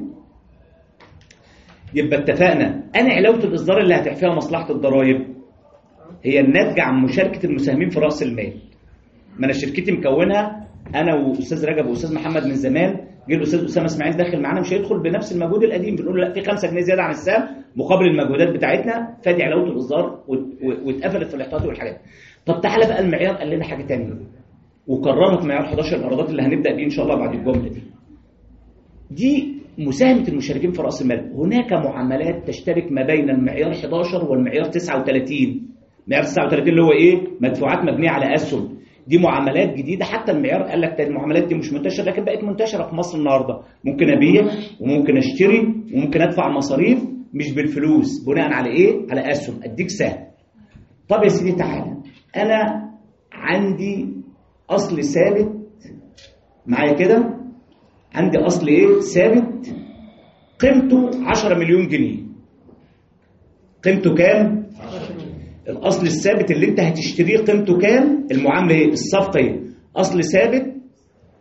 يبقى اتفقنا انا علاوه الاصدار اللي هتعفيها مصلحه الضرائب هي الناتجه عن مشاركه المساهمين في راس المال. ما انا شركتي مكونها انا واستاذ رجب واستاذ محمد من زمان، جه الاستاذ اسامه اسماعيل داخل معانا مش هيدخل بنفس المجهود القديم، بنقول له لا في خمسة جنيه زياده عن السهم مقابل المجهودات بتاعتنا، فدي علاوه الاصدار واتقفلت في الاحتياطي والحاجات. طب تعالى بقى المعيار قال لنا حاجه ثانيه وكررت معيار حداشر الايرادات اللي هنبدا بيه ان شاء الله بعد الجمله دي. دي مساهمه المشاركين في راس المال. هناك معاملات تشترك ما بين المعيار حداشر والمعيار تسعة وثلاثين. معيار تسعة وثلاثين اللي هو ايه؟ مدفوعات مبنيه على اسهم. دي معاملات جديده، حتى المعيار قال لك المعاملات دي مش منتشره لكن بقت منتشره في مصر النهارده. ممكن ابيع وممكن اشتري وممكن ادفع مصاريف مش بالفلوس، بناء على ايه؟ على اسهم. اديك سهم. طب يا سيدي تعالى، انا عندي اصل ثابت معايا كده، عندي اصل ايه؟ ثابت قيمته عشرة مليون جنيه. قيمته كام؟ الاصل الثابت اللي انت هتشتريه قيمته كام؟ المعامله ايه؟ الصفقه ايه؟ اصل ثابت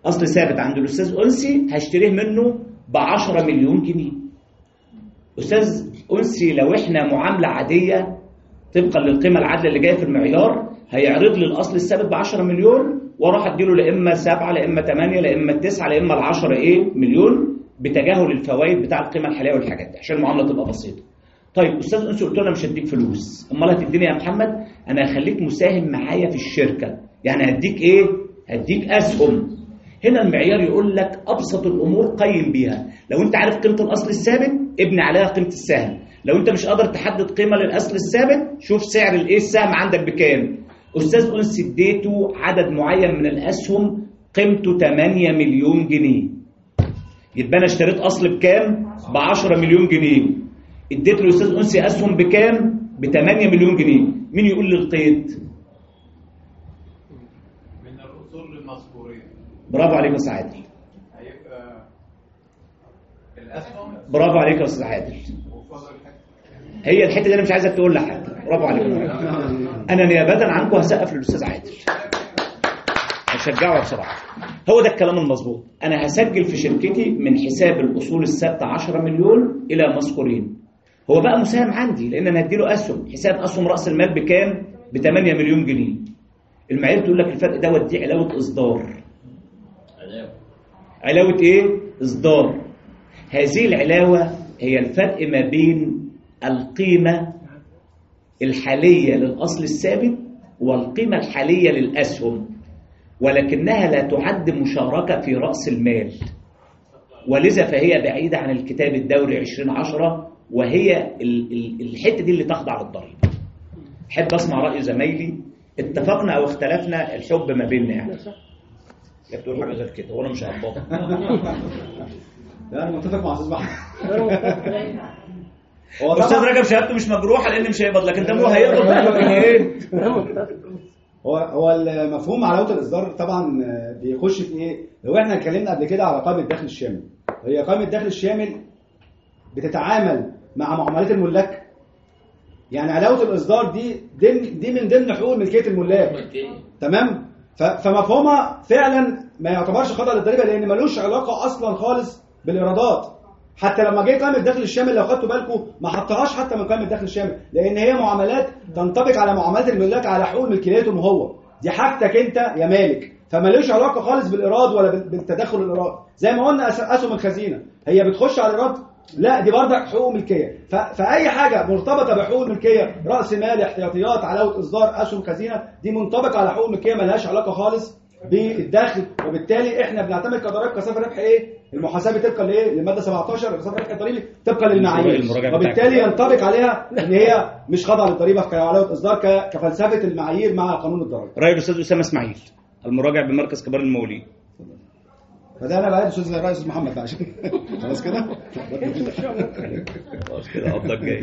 اصل ثابت عند الاستاذ انسي هشتريه منه ب عشرة مليون جنيه. استاذ انسي لو احنا معامله عاديه طبقا للقيمه العادله اللي جايه في المعيار هيعرض لي الاصل الثابت ب عشرة مليون واروح اديله لا اما سبعة لا اما ثمانية لا اما تسعة لا اما ال عشرة ايه مليون بتجاهل الفوائد بتاع القيمه الحاليه والحاجات دي عشان المعامله تبقى بسيطه. طيب استاذ انسي قلت له انا مش هديك فلوس، امال هتديني يا محمد؟ انا هخليك مساهم معايا في الشركه، يعني هديك ايه؟ هديك اسهم. هنا المعيار يقول لك ابسط الامور قيم بيها، لو انت عارف قيمه الاصل الثابت ابني عليها قيمه السهم، لو انت مش قادر تحدد قيمه للاصل الثابت شوف سعر الايه السهم عندك بكام. استاذ انسي اديته عدد معين من الاسهم قيمته ثمانية مليون جنيه، يبقى انا اشتريت اصل بكام؟ ب عشرة مليون جنيه. اديت له استاذ انسي اسهم بكام؟ ب ثمانية مليون جنيه. مين يقول لي القيد؟ من الاصول للمذكورين. برافو عليك يا استاذ عادل. هيبقى الاسهم. برافو عليك يا استاذ عادل. هي الحته دي انا مش عايزك تقول لحد. برافو عليك. انا نيابه عنكم هسقف للاستاذ عادل. هشجعه بصراحه. هو ده الكلام المظبوط. انا هسجل في شركتي من حساب الاصول الثابته عشرة مليون الى مذكورين. هو بقى مساهم عندي لان انا هديله اسهم، حساب اسهم راس المال بكام؟ ب ثمانية مليون جنيه. المعايير تقول لك الفرق دوت دي علاوه اصدار. علاوه. علاوه ايه؟ اصدار. هذه العلاوه هي الفرق ما بين القيمه الحاليه للاصل الثابت والقيمه الحاليه للاسهم، ولكنها لا تعد مشاركه في راس المال، ولذا فهي بعيده عن الكتاب الدوري عشرين عشرة، وهي الحته دي اللي تخضع للضريبه. احب اسمع راي زمايلي، اتفقنا او اختلفنا الحب ما بيننا يعني. لا بتقول حاجه غير كده وانا مش هقبض. لا انا متفق مع استاذ محمد. هو استاذ رجب شهادته مش مجروحه لان مش هيقبض، لكن ده هو هيقبض بقى ايه؟ هو هو المفهوم علاوه الاصدار طبعا بيخش في ايه؟ لو احنا اتكلمنا قبل كده على قائمه الدخل الشامل، هي قائمه الدخل الشامل بتتعامل مع معاملات الملاك. يعني علاوه الاصدار دي دي, دي من ضمن حقوق ملكيه الملاك. تمام؟ فمفهومها فعلا ما يعتبرش خطأ للضريبه لان ملوش علاقه اصلا خالص بالايرادات. حتى لما جه قائمه الدخل الشامل لو خدتوا بالكم ما حطهاش حتى من قائمه الدخل الشامل، لان هي معاملات تنطبق على معاملات الملاك على حقوق ملكيتهم هو. دي حاجتك انت يا مالك، فمالوش علاقه خالص بالايراد ولا بالتدخل الايراد. زي ما قلنا اسهم الخزينه هي بتخش على الايراد؟ لا، دي برضك حقوق ملكيه. فاي حاجه مرتبطه بحقوق الملكيه، راس مال، احتياطيات، علاوه اصدار، اسهم خزينه، دي منطبقه على حقوق الملكيه، مالهاش علاقه خالص بالدخل. وبالتالي احنا بنعتمد كضرائب كصافي ربح ايه؟ المحاسبه طبقا لايه؟ للماده سبعة عشر صافي ربح الضريبي طبقا للمعايير، وبالتالي ينطبق عليها ان هي مش خاضعه للضريبه كعلاوه اصدار كفلسفه المعايير مع قانون الضرائب. راي الاستاذ اسامه اسماعيل المراجع بمركز كبار المواليد. فده انا بقى استاذ الرئيس محمد بقى عشان خلاص كده خلاص كده قبضك جاي.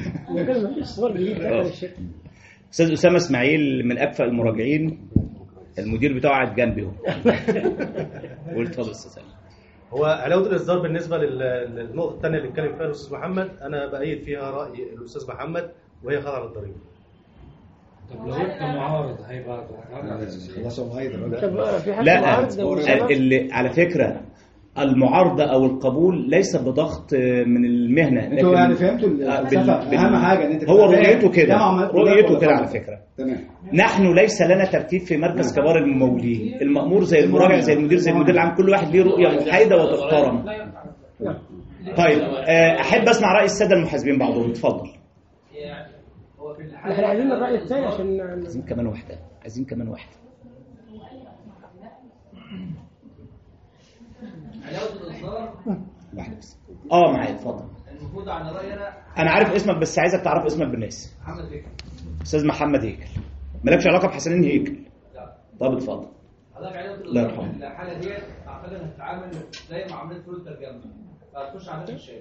استاذ اسامه اسماعيل من اكفأ المراجعين، المدير بتاعه قاعد جنبي اهو. قلت اتفضل استاذ. هو علاوه الاصدار بالنسبه للنقطه الثانيه اللي اتكلم فيها الاستاذ محمد، انا بايد فيها راي الاستاذ محمد وهي خاضعه للضريبه. طب لو انت معارض هيبقى خلاص هو هيدا. لا اللي على فكره المعارضه او القبول ليس بضغط من المهنه، انتوا يعني فهمتوا اهم حاجه ان انت هو رؤيته كده رؤيته كده على فكره. تمام. نحن ليس لنا ترتيب في مركز كبار الممولين، المأمور زي المراجع زي المدير زي المدير العام، كل واحد ليه رؤيه محايده وتحترم. طيب احب اسمع راي الساده المحاسبين بعضهم، اتفضل. احنا عايزين الراي الثاني عشان عايزين كمان واحده عايزين كمان واحده علاوه الاصدار واحده بس. اه معايا اتفضل. المفروض على رايي انا انا عارف اسمك بس عايزك تعرف اسمك بالناس. محمد هيكل. استاذ محمد هيكل. مالكش علاقه بحسنين هيكل؟ لا. طب اتفضل. حضرتك علاوه الله الاصدار يرحمه. في الحاله ديت اعتقد هتتعامل زي معاملات فلوس الترجمه، فهتخش على الشارع.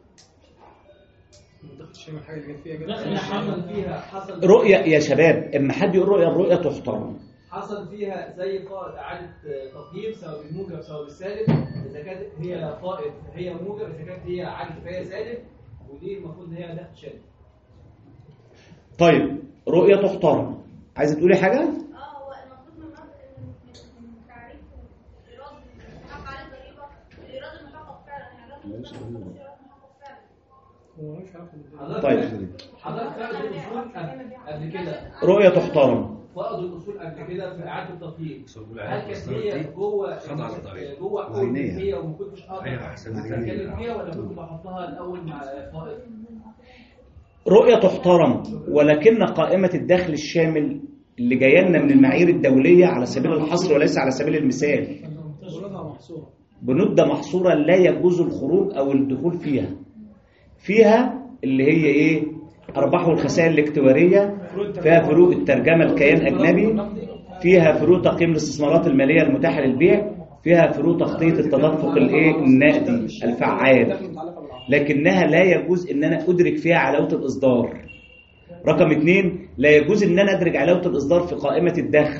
الشامل حاجه اللي جت فيها دخل حصل فيها حصل رؤيه يا شباب، اما حد يقول رؤيه الرؤيه تحترم. حصل فيها زي قائد اعاده تقييم سواء بالموجب سواء بالسالب، اذا كانت هي قائد هي موجب، اذا كانت هي عاده فهي سالب، ودي المفروض ان هي ده شالب. طيب رؤيه تحترم، عايزه تقولي حاجه؟ اه هو المفروض من تعريف الايراد طيب حضرتك فرض الاصول قبل كده رؤيه تحترم. فرض الاصول قبل كده في اعاده التطبيق، هل كانت هي جوه جوه حقوق هي وما كنتش اقدر اتكلم فيها ولا كنت بحطها الاول مع فائض؟ رؤيه تحترم، ولكن قائمه الدخل الشامل اللي جايه لنا من المعايير الدوليه على سبيل الحصر وليس على سبيل المثال، بنود محصوره لا يجوز الخروج او الدخول فيها. فيها اللي هي ايه؟ ارباح والخسائر الاكتواريه، فيها فروق الترجمه الكيان اجنبي، فيها فروق تقييم الاستثمارات الماليه المتاحه للبيع، فيها فروق تخطيط التدفق الايه النقدي الفعال، لكنها لا يجوز ان انا ادرك فيها علاوه الاصدار. رقم اثنين، لا يجوز ان انا ادرج علاوه الاصدار في قائمه الدخل.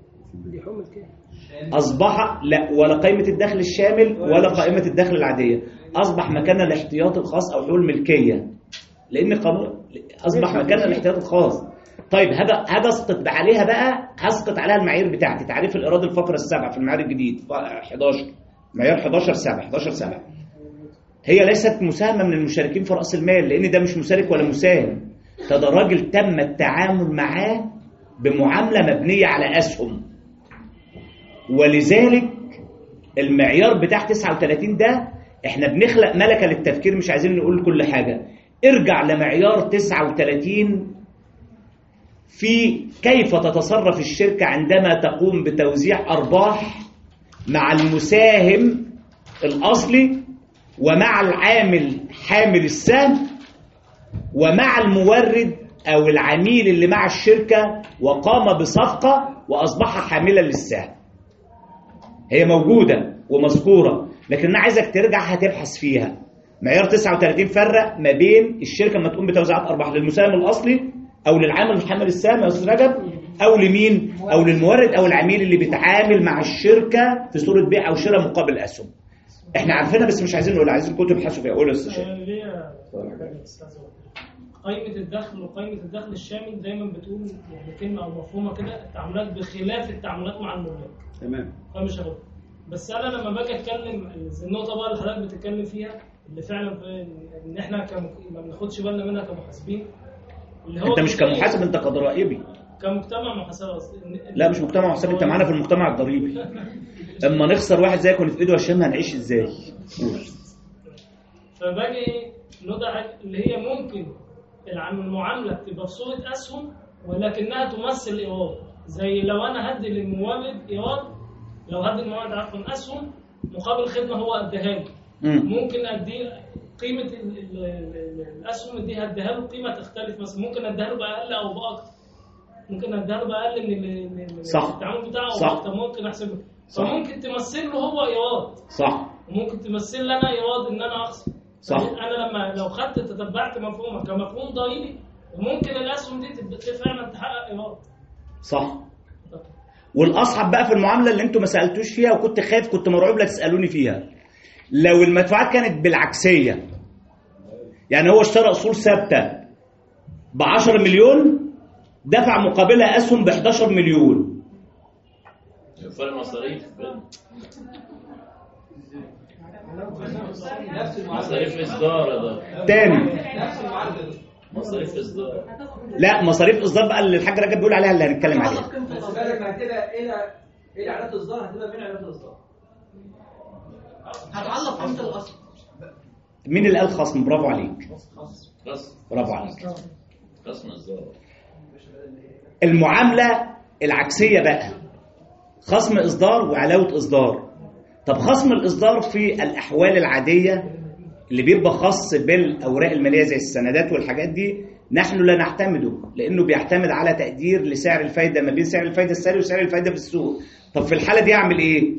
اصبح لا ولا قائمه الدخل الشامل ولا قائمه الدخل العاديه، اصبح مكانها الاحتياطي الخاص او حقوق الملكيه، لان قانون اصبح مكانها الاحتياطي الخاص. طيب هذا هذا اسقط عليها بقى، هسقط عليها المعايير بتاعتي، تعريف الايراد الفقره السابعه في المعيار الجديد حداشر، معيار حداشر سبعة حداشر سبعة. هي ليست مساهمه من المشاركين في راس المال، لان ده مش مشارك ولا مساهم، ده ده راجل تم التعامل معاه بمعامله مبنيه على اسهم. ولذلك المعيار بتاع تسعة وثلاثين ده احنا بنخلق ملكه للتفكير، مش عايزين نقول كل حاجه. ارجع لمعيار تسعة وثلاثين في كيف تتصرف الشركه عندما تقوم بتوزيع ارباح مع المساهم الاصلي ومع العامل حامل السهم ومع المورد او العميل اللي مع الشركه وقام بصفقه واصبح حاملا للسهم. هي موجوده ومذكوره، لكن انا عايزك ترجع هتبحث فيها. معيار تسعة وثلاثين فرق ما بين الشركه لما تقوم بتوزيعات ارباح للمساهم الاصلي او للعامل حامل السهم يا استاذ رجب، او لمين؟ او للمورد او العميل اللي بيتعامل مع الشركه في صوره بيع او شراء مقابل اسهم. احنا عارفينها بس مش عايزين نقول، عايزين كتب تبحثوا فيها. قول يا استاذ شاهين. قائمة الدخل وقائمة الدخل الشامل دايما بتقول يعني كلمة أو مفهومة كده، التعاملات بخلاف التعاملات مع الملاك. تمام. فمش هقول. بس أنا لما باجي أتكلم النقطة بقى اللي حضرتك بتتكلم فيها اللي فعلا في إن إحنا كم... ما بناخدش بالنا منها كمحاسبين. اللي هو أنت مش كمحاسب، أنت كضرائبي. كمجتمع محاسبة أصلا. لا مش مجتمع محاسب، أنت معانا في المجتمع الضريبي. اما نخسر واحد زيك ونفقده في هشام هنعيش ازاي؟ فباجي نضع اللي هي ممكن المعامله تبقى في صوره اسهم ولكنها تمثل ايراد، زي لو انا هدي للمورد ايراد، لو هدي المورد عفوا اسهم مقابل خدمه هو اديها لي، ممكن ادي قيمه ال ال ال الاسهم دي هديها له قيمه تختلف، مثلا ممكن اديها له باقل او باكثر، ممكن اديها له باقل من التعامل بتاعه او اكتر، ممكن احسب، فممكن تمثل له هو ايراد صح، وممكن تمثل لي انا ايراد ان انا اخسر صح. انا لما لو خدت تتبعت مفهومك كمفهوم ضريبي ممكن الاسهم دي فعلا تحقق ايراد. صح. والاصعب بقى في المعامله اللي انتوا ما سالتوش فيها وكنت خايف كنت مرعوب لا تسالوني فيها، لو المدفوعات كانت بالعكسيه، يعني هو اشترى اصول ثابته ب عشرة مليون دفع مقابلها اسهم ب احداشر مليون، فرق مصاريف مصاريف اصدار ده تاني مصاريف اصدار، لا مصاريف اصدار بقى اللي الحاج رجب بيقول عليها اللي هنتكلم عليها. خد بالك هتبقى ايه ايه اعلانات الاصدار، هتبقى من اعلانات الاصدار هتعلق قيمه الاصل. مين اللي قال خصم؟ برافو عليك. خصم برافو عليك. خصم اصدار. المعامله العكسيه بقى خصم اصدار وعلاوه اصدار. طب خصم الاصدار في الاحوال العاديه اللي بيبقى خاص بالاوراق الماليه زي السندات والحاجات دي نحن لا نعتمده، لانه بيعتمد على تقدير لسعر الفايده ما بين سعر الفايده الساري وسعر الفايده في السوق. طب في الحاله دي اعمل ايه؟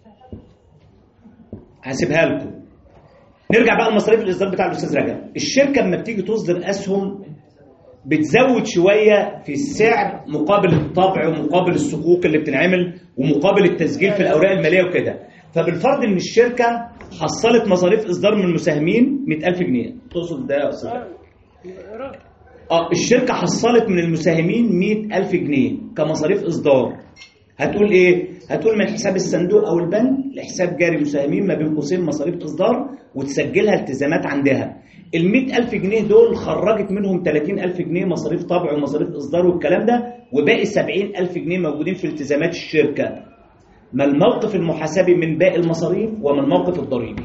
هسيبها لكم. نرجع بقى لمصاريف الاصدار بتاع الاستاذ رجب. الشركه لما بتيجي تصدر اسهم بتزود شويه في السعر مقابل الطبع ومقابل الصكوك اللي بتنعمل ومقابل التسجيل في الاوراق الماليه وكده. فبالفرض ان الشركه حصلت مصاريف اصدار من المساهمين مئة ألف جنيه، تقصد ده يا استاذ؟ اه الشركه حصلت من المساهمين مئة ألف جنيه كمصاريف اصدار. هتقول ايه؟ هتقول من حساب الصندوق او البنك لحساب جاري مساهمين ما بين قوسين مصاريف اصدار وتسجلها التزامات عندها. ال مئة ألف جنيه دول خرجت منهم ثلاثين ألف جنيه مصاريف طبع ومصاريف إصدار والكلام ده، وباقي سبعين ألف جنيه موجودين في التزامات الشركة. ما الموقف المحاسبي من باقي المصاريف وما الموقف الضريبي؟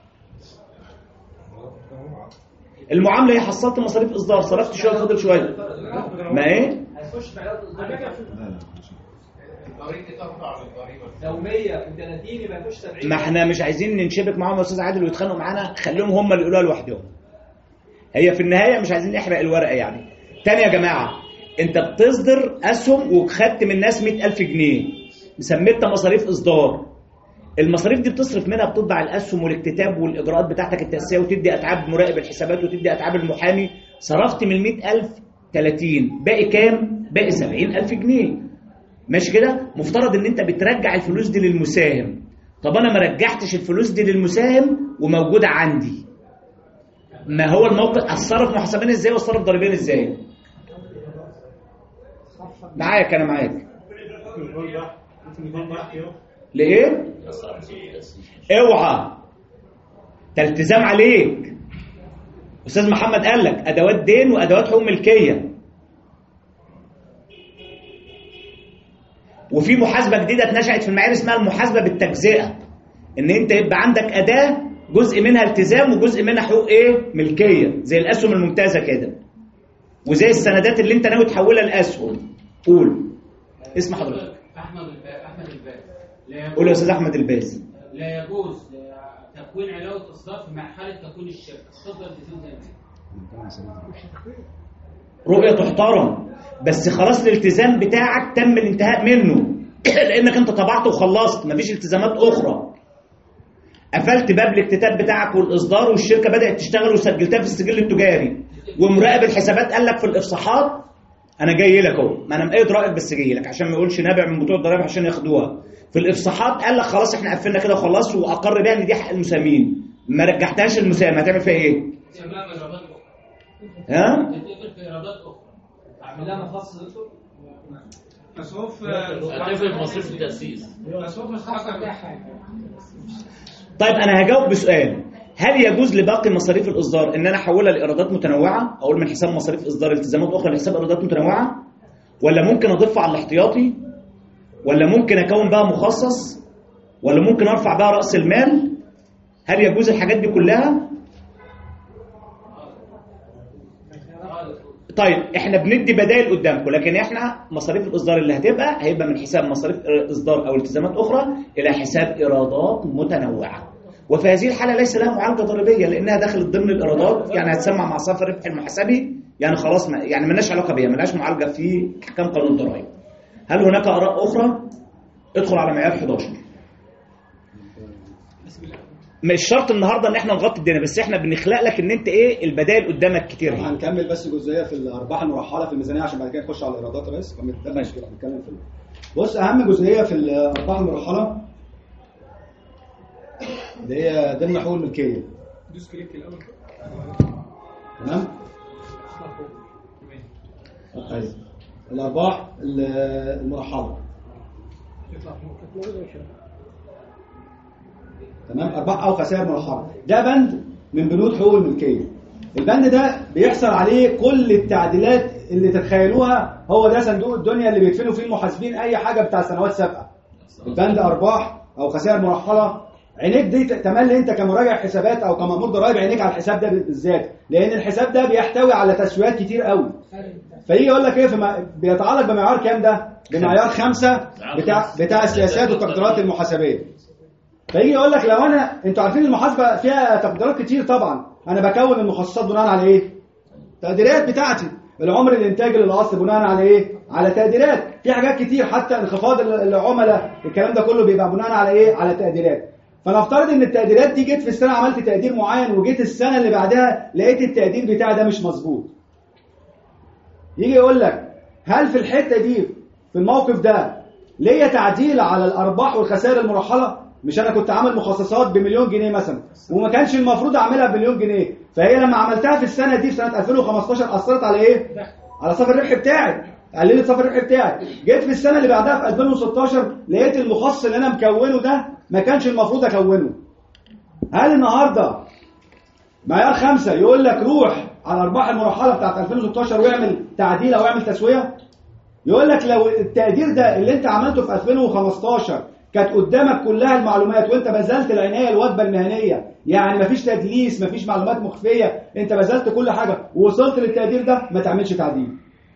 المعاملة هي حصلت مصاريف إصدار، صرفت شوية فاضل شوية. ما إيه؟ هيخش في علاقة الضريبة. الضريبة ترفع على الضريبة. لو مية وثلاثين يبقى يخش سبعين. ما احنا مش عايزين ننشبك معاهم يا استاذ عادل ويتخانقوا معانا، خليهم هم اللي يقولوها لوحدهم. هي في النهايه مش عايزين نحرق الورقه يعني. تاني يا جماعه، انت بتصدر اسهم وخدت من الناس مئة ألف جنيه سميتها مصاريف اصدار. المصاريف دي بتصرف منها، بتطبع الاسهم والاكتتاب والاجراءات بتاعتك التاسيسيه وتدي اتعاب مراقب الحسابات وتدي اتعاب المحامي. صرفت من مئة ألف ثلاثين، باقي كام؟ باقي سبعين ألف جنيه. ماشي كده؟ مفترض ان انت بترجع الفلوس دي للمساهم. طب انا ما رجعتش الفلوس دي للمساهم وموجوده عندي، ما هو الموقف؟ اتصرف محاسبيا ازاي واتصرف ضريبيا ازاي؟ معاك انا معاك. ليه؟ اوعى، ده التزام عليك. استاذ محمد قال لك ادوات دين وادوات حقوق ملكيه، وفي محاسبه جديده اتنشأت في المعايير اسمها المحاسبه بالتجزئه، ان انت يبقى عندك اداه جزء منها التزام وجزء منها حقوق ايه؟ ملكيه، زي الاسهم الممتازه كده، وزي السندات اللي انت ناوي تحولها لاسهم. قول اسم حضرتك. احمد الباز. احمد الباز. قول يا استاذ احمد الباز. لا يجوز تكوين علاوه اصدار في مرحله تكوين الشركه. اتفضل يا رؤيه تحترم، بس خلاص الالتزام بتاعك تم الانتهاء منه لانك انت طبعت وخلصت، مفيش التزامات اخرى. قفلت باب الاكتتاب بتاعك والاصدار، والشركه بدات تشتغل وسجلتها في السجل التجاري، ومراقب الحسابات قال لك في الافصاحات انا جاي لك اهو، ما انا مقيد رايك بس جاي لك عشان ما يقولش نابع من بتوع الضرايب عشان ياخدوها. في الافصاحات قال لك خلاص احنا قفلنا كده وخلاص، واقر بيها ان دي حق المساهمين، ما رجعتهاش للمساهم، هتعمل فيها ايه؟ ها؟ تتقفل في ايرادات اخرى. اعملها مخصص يا دكتور. مصروف هتقفل مصروف التاسيس. مصروف مش حاجه. طيب انا هجاوب بسؤال، هل يجوز لباقي مصاريف الاصدار ان انا احولها لايرادات متنوعه؟ اقول من حساب مصاريف اصدار التزامات اخرى لحساب ايرادات متنوعه؟ ولا ممكن اضيفها على الاحتياطي؟ ولا ممكن اكون بها مخصص؟ ولا ممكن ارفع بها راس المال؟ هل يجوز الحاجات دي كلها؟ طيب احنا بندي بدائل قدامكم، لكن احنا مصاريف الاصدار اللي هتبقى هيبقى من حساب مصاريف اصدار او التزامات اخرى الى حساب ايرادات متنوعه، وفي هذه الحاله ليس لها معالجه ضريبيه لانها دخلت ضمن الايرادات، يعني هتسمع مع صافي الربح المحاسبي، يعني خلاص ما يعني مالناش علاقه بيها، مالهاش معالجه في احكام قانون الضرائب. هل هناك اراء اخرى؟ ادخل على معيار حداشر. مش شرط النهارده ان احنا نغطي الدنيا، بس احنا بنخلق لك ان انت ايه البدائل قدامك كتير. هنكمل بس جزئيه في الارباح المرحله في الميزانيه عشان بعد كده نخش على الايرادات يا ريس. ماشي كده هنتكلم في بص اهم جزئيه في الارباح المرحله اللي هي ضمن حقوق الملكيه. دوس كليك الاول. تمام؟ طيب الارباح المرحله تمام، ارباح او خسائر مرحله، ده بند من بنود حقوق الملكيه. البند ده بيحصل عليه كل التعديلات اللي تتخيلوها، هو ده صندوق الدنيا اللي بيدفنوا فيه المحاسبين اي حاجه بتاع سنوات سابقه. البند ارباح او خسائر مرحله، عينيك دي تملي انت كمراجع حسابات او كمأمور ضرائب عينيك على الحساب ده بالذات، لان الحساب ده بيحتوي على تسويات كتير قوي. فيجي يقول لك ايه في بيتعلق بمعيار كام ده؟ بمعيار خمسة بتاع بتاع السياسات والتقديرات المحاسبيه. فيجي يقول لك لو انا انتوا عارفين المحاسبه فيها تقديرات كتير طبعا، انا بكون المخصصات بناء على ايه؟ تقديرات بتاعتي، العمر الانتاجي للاصل بناء على ايه؟ على تقديرات، في حاجات كتير حتى انخفاض العملاء الكلام ده كله بيبقى بناء على ايه؟ على تقديرات. فنفترض ان التقديرات دي جيت في السنه عملت تقدير معين، وجيت السنه اللي بعدها لقيت التقدير بتاعي ده مش مظبوط. يجي يقول لك هل في الحته دي في الموقف ده ليا تعديل على الارباح والخسائر المرحله؟ مش انا كنت عامل مخصصات بمليون جنيه مثلا وما كانش المفروض اعملها بمليون جنيه، فهي لما عملتها في السنه دي في سنه ألفين وخمستاشر اثرت على ايه؟ على صافي الربح بتاعي، قللت صافي الربح بتاعي. جيت في السنه اللي بعدها في ألفين وستاشر لقيت المخصص اللي انا مكونه ده ما كانش المفروض اكونه. هل النهارده معيار خمسة يقول لك روح على الارباح المرحله بتاعت ألفين وستاشر واعمل تعديل او اعمل تسويه. يقول لك لو التقدير ده اللي انت عملته في ألفين وخمستاشر كانت قدامك كلها المعلومات وانت بذلت العنايه الواجبه المهنيه، يعني مفيش تدليس مفيش معلومات مخفيه، انت بذلت كل حاجه ووصلت للتقدير ده، ما تعملش تعديل.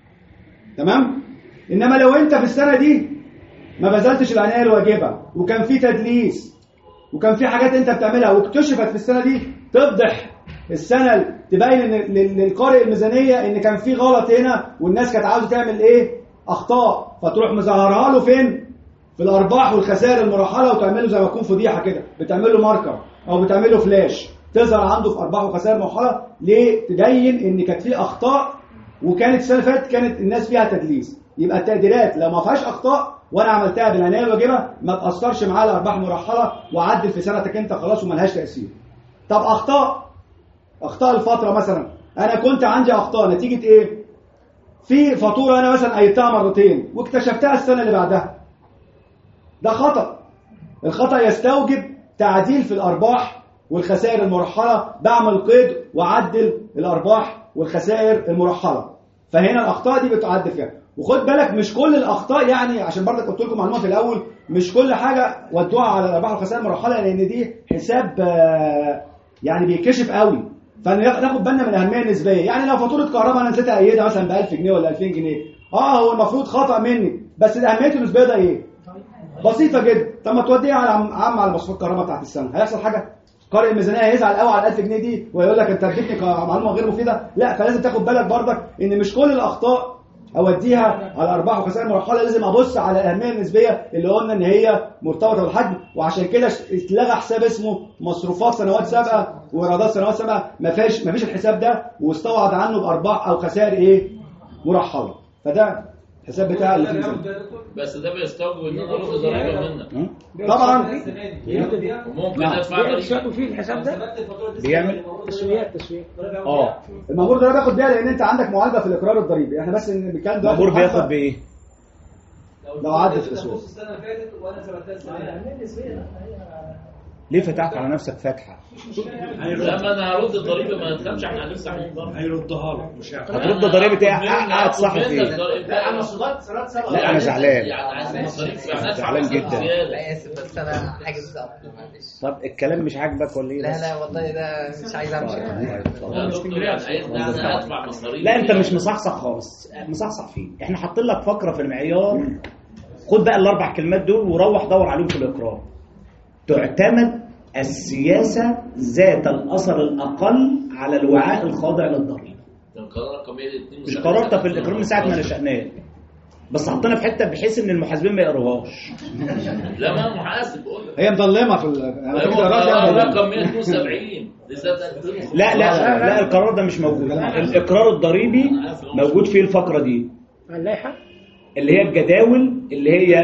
تمام؟ انما لو انت في السنه دي ما بذلتش العنايه الواجبه وكان في تدليس وكان في حاجات انت بتعملها واكتشفت في السنه دي، تفضح السنه تبين للقارئ الميزانيه ان كان في غلط هنا والناس كانت عاوزه تعمل ايه؟ اخطاء، فتروح مظهرها له فين؟ في الارباح والخسائر المرحله، وتعمل له زي ما تكون فضيحه كده، بتعمل له ماركر او بتعمل له فلاش تظهر عنده في ارباح وخسائر مرحله. ليه؟ تبين ان كانت في اخطاء وكانت السنه اللي فاتت كانت الناس فيها تدليس. يبقى التقديرات لو ما فيهاش اخطاء وانا عملتها بالعنايه الواجبه ما تاثرش معايا الارباح المرحله وعدل في سنتك انت خلاص وملهاش تاثير. طب اخطاء اخطاء الفتره مثلا، انا كنت عندي اخطاء نتيجه ايه؟ في فاتوره انا مثلا قيدتها مرتين واكتشفتها السنه اللي بعدها، ده خطأ. الخطأ يستوجب تعديل في الارباح والخسائر المرحله، بعمل قيد وعدل الارباح والخسائر المرحله. فهنا الاخطاء دي بتعدل فيها. وخد بالك مش كل الاخطاء، يعني عشان برضك قلت لكم معلومه في الاول، مش كل حاجه ودوها على الارباح والخسائر المرحله، لان دي حساب يعني بيكشف قوي، فناخد بالنا من الاهميه النسبيه. يعني لو فاتوره كهرباء انا نسيت اقيدها مثلا ب ألف جنيه ولا ألفين جنيه، اه هو المفروض خطا مني، بس الاهميه النسبيه ده ايه؟ بسيطه جدا. طب ما توديها على عم على مصروفات الكهرباء بتاعت السنه، هيحصل حاجه؟ قارئ الميزانيه هيزعل قوي على ألف جنيه دي ويقول لك انت اديتني معلومه غير مفيده؟ لا، فلازم تاخد بالك برضك ان مش كل الاخطاء اوديها على ارباح وخسائر مرحله، لازم ابص على الاهميه النسبيه اللي قلنا ان هي مرتبطه بالحجم. وعشان كده اتلغى حساب اسمه مصروفات سنوات سابقه وايرادات سنوات سابقه، ما فيش ما فيش الحساب ده، واستوعب عنه بارباح او خسائر ايه؟ مرحله. فده الحساب بتاع اللي فيه بس ده بيستوجب ان انا ارد ضريبه منك طبعا. ممكن ادفع ضريبه في الحساب ده بيعمل تسويات تسويات اه المأمور ده بياخد بيها لان انت عندك معالجه في الاقرار الضريبي. احنا بس بنتكلم دلوقتي المأمور بياخد بايه؟ لو عدت في التسويق. السنه اللي فاتت وانا ثبتها السنه ليه فتحت على نفسك فتحه؟ لما انا هرد الضريبه ما تخافش، احنا هنفتح الضريبه. هيردها لك مش هيعرف. هترد ضريبه ايه؟ قاعد صاحب ايه؟ لا المصروفات سنوات سابقه. لا انا زعلان زعلان جدا. لا اسف بس انا حاجز ضغط معلش. طب الكلام مش عاجبك ولا ايه؟ لا لا والله ده مش عايز امشي. لا انت مش مصحصح خالص، مصحصح فيه. احنا حاطين لك فقره في المعيار، خد بقى الاربع كلمات دول وروح دور عليهم في الاقرار. تعتمد السياسه ذات الاثر الاقل على الوعاء الخاضع للضريبه. القرار رقم اثنين مش قررت في الاقرار من ساعه ما نشأناه، بس حطينا في حته بحيث ان المحاسبين ما يقروهاش. لا ما محاسب بقول لك هي مظلمه في القرار رقم مئة واثنين وسبعين. لا لا لا القرار ده مش موجود. الاقرار الضريبي موجود فيه الفقره دي اللائحه اللي هي الجداول اللي هي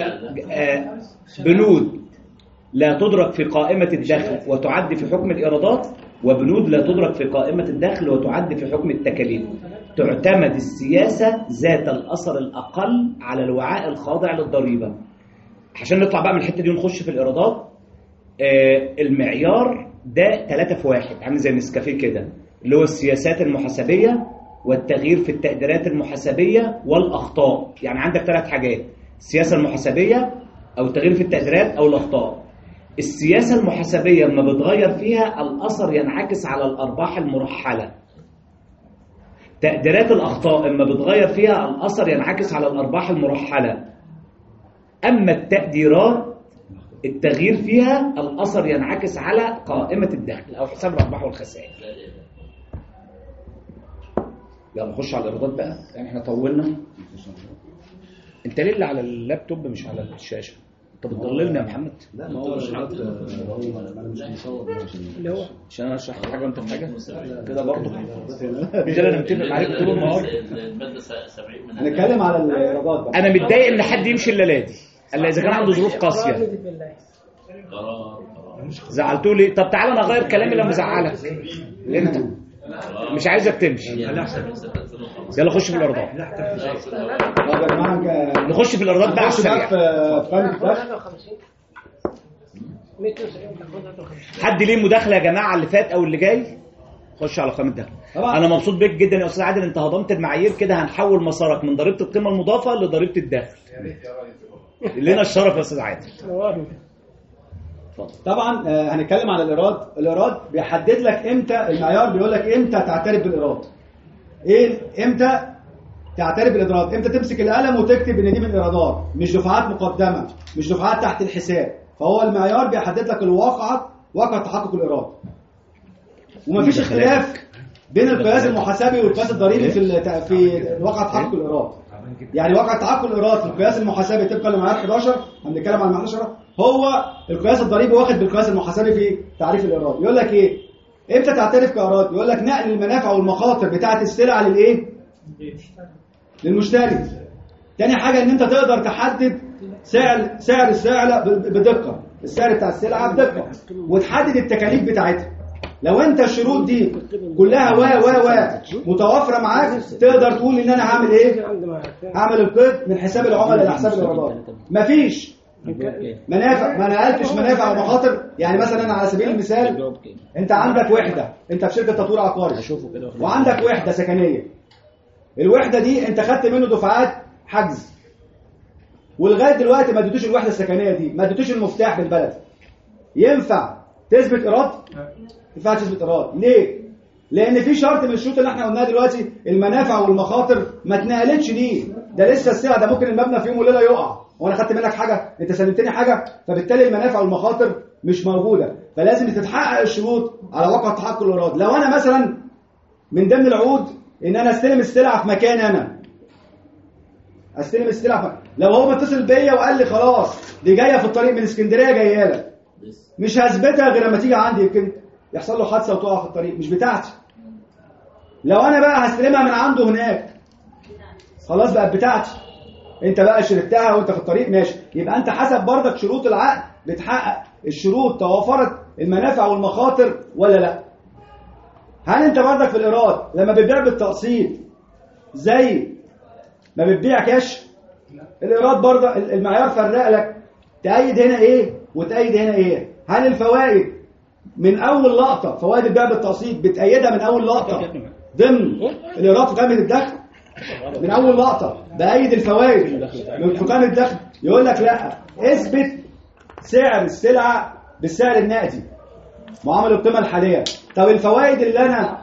بنود لا تدرك في قائمة الدخل وتعد في حكم الإيرادات، وبنود لا تدرك في قائمة الدخل وتعد في حكم التكاليف. تعتمد السياسة ذات الأثر الأقل على الوعاء الخاضع للضريبة. عشان نطلع بقى من الحتة دي ونخش في الإيرادات، آه المعيار ده ثلاثة في واحد، عامل زي نسكافيه كده، اللي هو السياسات المحاسبية والتغيير في التقديرات المحاسبية والأخطاء. يعني عندك ثلاث حاجات: السياسة المحاسبية أو التغيير في التقديرات أو الأخطاء. السياسة المحاسبية لما بتغير فيها الأثر ينعكس على الأرباح المرحلة. تقديرات الأخطاء لما بتغير فيها الأثر ينعكس على الأرباح المرحلة. أما التقديرات التغيير فيها الأثر ينعكس على قائمة الدخل أو حساب الأرباح والخسائر. يلا نخش على الإيرادات بقى، يعني احنا طولنا. انت ليه اللي على اللابتوب مش على الشاشة؟ انت بتضللنا يا محمد؟ لا ما هو انا مش مصور اللي هو عشان انا اشرح حاجه وانت حاجه كده برضه. مش انا متفق معاك طول النهار. هنتكلم على الايرادات بقى. انا متضايق ان حد يمشي الليله دي الا اذا كان عنده ظروف قاسيه. زعلتوا لي؟ طب تعالى انا اغير كلامي لما ازعلك. انت مش عايزك تمشي. يلا خش في الايرادات. نخش في الايرادات بقى سريع. حد ليه مداخله يا جماعه اللي فات او اللي جاي؟ خش على قائمه الدخل. انا مبسوط بيك جدا يا استاذ عادل، انت هضمت المعايير كده، هنحول مسارك من ضريبه القيمه المضافه لضريبه الدخل. لنا الشرف يا استاذ عادل. طبعا آه، هنتكلم على الايراد. الايراد بيحدد لك امتى، المعيار بيقول لك امتى تعترف بالايراد. ايه امتى تعترف بالايراد؟ امتى تمسك القلم وتكتب ان دي من الايرادات، مش دفعات مقدمه، مش دفعات تحت الحساب. فهو المعيار بيحدد لك الواقعه، واقع تحقق الايراد. ومفيش اختلاف بين القياس المحاسبي والقياس الضريبي في الت- في واقع تحقق الايراد. يعني واقع تحقق الايراد في القياس المحاسبي طبقا لمعيار حداشر، هنتكلم عن معيار حداشر، هو القياس الضريبي واخد بالقياس المحاسبي في تعريف الايراد. يقول لك ايه؟ امتى تعترف كايراد؟ يقول لك نقل المنافع والمخاطر بتاعه السلعه للايه؟ للمشتري. تاني حاجه ان انت تقدر تحدد سعر سعر السلعه بدقه، السعر بتاع السلعه بدقه، وتحدد التكاليف بتاعتها. لو انت الشروط دي كلها و و و متوفره معاك، تقدر تقول ان انا هعمل ايه؟ هعمل القيد من حساب العملاء لحساب الايرادات. مفيش منافع، ما نقلتش منافع ومخاطر. يعني مثلا انا على سبيل المثال، انت عندك وحده، انت في شركه تطوير عقاري وعندك وحده سكنيه. الوحده دي انت خدت منه دفعات حجز، ولغايه دلوقتي ما اديتوش الوحده السكنيه دي، ما اديتوش المفتاح بالبلد. ينفع تثبت ايراد؟ ينفع تثبت ايراد. ليه؟ لان في شرط من الشروط اللي احنا قلناها دلوقتي، المنافع والمخاطر ما اتنقلتش ليه. ده لسه السلعه، ده ممكن المبنى في يوم وليله يقع وانا خدت منك حاجه، انت سلمتني حاجه، فبالتالي المنافع والمخاطر مش موجوده. فلازم تتحقق الشروط على واقع تحقق الايراد. لو انا مثلا من ضمن العقود ان انا استلم السلعه في مكان، انا استلم السلعه في مكان. لو هو متصل بيا وقال لي خلاص دي جايه في الطريق من اسكندريه جايه لك، مش هثبتها غير لما تيجي عندي، يمكن يحصل له حادثه وتقع في الطريق، مش بتاعتي. لو انا بقى هستلمها من عنده هناك، خلاص بقت بتاعتي. انت بقى شركتها وانت في الطريق، ماشي. يبقى انت حسب برضك شروط العقد بتحقق الشروط، توافرت المنافع والمخاطر ولا لا. هل انت برضك في الايراد لما بتبيع بالتقسيط زي ما بتبيع كاش؟ الايراد برضه المعيار فرق لك، تأيد هنا ايه وتأيد هنا ايه. هل الفوائد من اول لقطه، فوائد البيع بالتقسيط بتأيدها من اول لقطه ضمن الايراد في قائمه الدخل؟ من اول لقطه بأيد الفوائد من حكام الدخل؟ يقول لك لا، اثبت سعر السلعه بالسعر النقدي معامل القيمه الحاليه. طب الفوائد اللي انا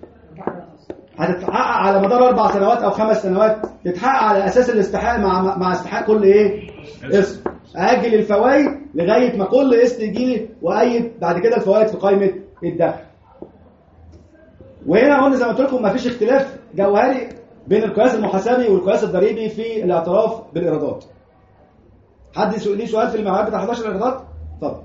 هتتحقق على مدار اربع سنوات او خمس سنوات تتحقق على اساس الاستحقاق مع مع استحقاق كل ايه؟ قسط. اجل الفوائد لغايه ما كل قسط يجي لي، وايد بعد كده الفوائد في قائمه الدخل. وهنا قلنا زي ما قلت لكم مفيش اختلاف جوهري بين القياس المحاسبي والقياس الضريبي في الاعتراف بالايرادات. حد ليه سؤال في المعيار بتاع حداشر الايرادات؟ اتفضل.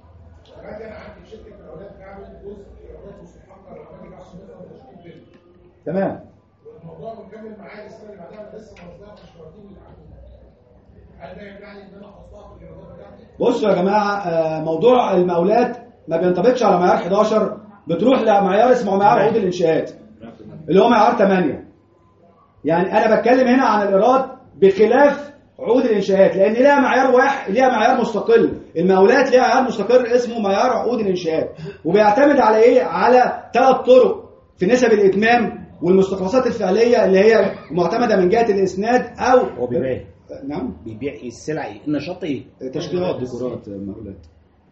تمام. الموضوع مكمل معايا السنه اللي بعدها، انا لسه ما وصلتش مرتين للعقد. هل ده يمنعني ان انا احطها في الايرادات بتاعتي؟ بصوا يا جماعه، موضوع المقاولات ما بينطبقش على معيار حداشر، بتروح لمعيار اسمه معيار عقود الانشاءات اللي هو معيار ثمانية. يعني انا بتكلم هنا عن الايراد بخلاف عقود الانشاءات، لان ليها معيار واحد، ليها معيار مستقل. المقاولات ليها معيار مستقر اسمه معيار عقود الانشاءات، وبيعتمد على ايه؟ على ثلاث طرق في نسب الاتمام والمستخلصات الفعليه اللي هي معتمده من جهه الاسناد او هو بيبيع. نعم، بيبيع ايه؟ السلع ايه؟ النشاط ايه؟ تشغيلات، ديكورات، مقاولات.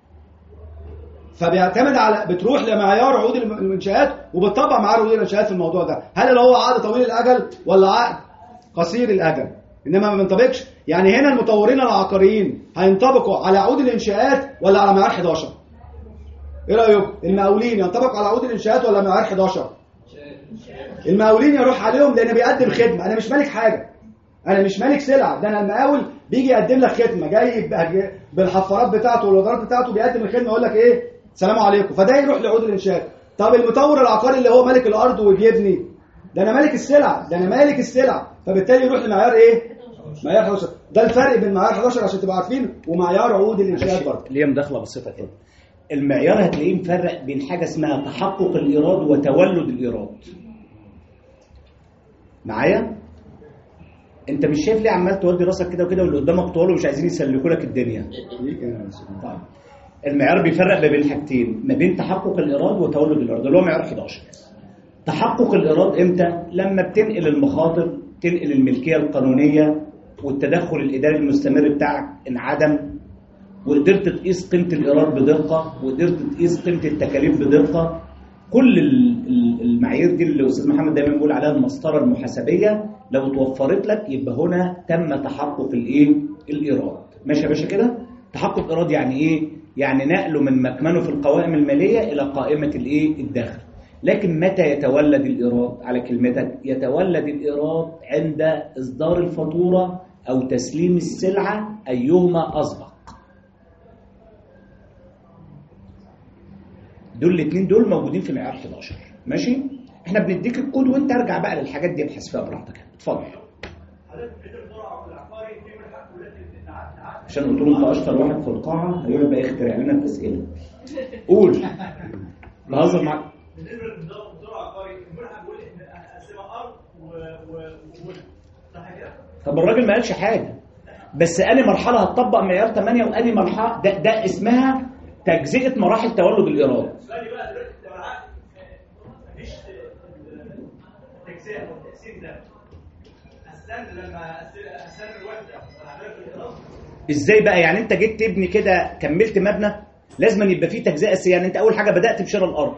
فبيعتمد على، بتروح لمعيار عقود الانشاءات وبتطبق معيار عقود الانشاءات في الموضوع ده. هل اللي هو عقد طويل الاجل ولا عقد قصير الاجل؟ انما ما بينطبقش. يعني هنا المطورين العقاريين هينطبقوا على عقود الانشاءات ولا على معيار حداشر؟ ايه رايكم؟ المقاولين ينطبقوا على عقود الانشاءات ولا معيار حداشر؟ المقاولين يروح عليهم لان بيقدم خدمه، انا مش مالك حاجه، انا مش مالك سلعه، ده انا المقاول بيجي يقدم لك خدمه، جاي بالحفارات بتاعته والوزارات بتاعته بيقدم الخدمه، يقول لك ايه؟ سلام عليكم. فده يروح لعقود الانشاءات. طب المطور العقاري اللي هو مالك الارض وبيبني، ده انا مالك السلعه، ده انا مالك السلعه، فبالتالي يروح لمعيار ايه؟ معيار حداشر. ده الفرق بين معيار حداشر عشان تبقوا عارفين ومعيار عقود الانشاءات برضه. ليه مداخله بسيطه كده. المعيار هتلاقيه مفرق بين حاجه اسمها تحقق الايراد وتولد الايراد. معايا؟ انت مش شايف ليه عمال تودي راسك كده وكده واللي قدامك طوال ومش عايزين يسلكوا لك الدنيا؟ طيب. المعيار بيفرق ما بين حاجتين، ما بين تحقق الايراد وتولد الايراد اللي هو معيار حداشر. تحقق الإيراد إمتى؟ لما بتنقل المخاطر، تنقل الملكية القانونية والتدخل الإداري المستمر بتاعك انعدم، وقدرت تقيس قيمة الإيراد بدقة، وقدرت تقيس قيمة التكاليف بدقة. كل المعايير دي اللي الأستاذ محمد دايما بيقول عليها المسطرة المحاسبية لو توفرت لك يبقى هنا تم تحقق الإيه؟ الإيراد. ماشي يا باشا كده؟ تحقق الإيراد يعني إيه؟ يعني نقله من مكمنه في القوائم المالية إلى قائمة الإيه؟ الدخل. لكن متى يتولد الإيراد؟ على كلمتك، يتولد الإيراد عند إصدار الفاتورة أو تسليم السلعة، أيهما أسبق. دول الاثنين دول موجودين في معيار حداشر. ماشي؟ احنا بنديك الكود وانت ارجع بقى للحاجات دي ابحث فيها براحتك. اتفضل. عشان قلت له انت اشطر واحد في القاعه هيقعد بقى يخترع لنا الاسئله. قول. بهزر معاك. بالنسبه للدور العقاري الملحق بيقول ان اقسمها ارض وملك صح كده؟ طب الراجل ما قالش حاجه. بس انهي مرحله هتطبق معيار ثمانية وانهي مرحله ده ده اسمها تجزئه مراحل تولد الايراد. سؤالي بقى دلوقتي لو العقد مفيش تجزئه او التقسيم ده استنى لما استنى الوحده هعملها في الايراد. ازاي بقى؟ يعني انت جيت تبني كده كملت مبنى لازم يبقى فيه تجزئه اساسيه. يعني انت اول حاجه بدات بشراء الارض.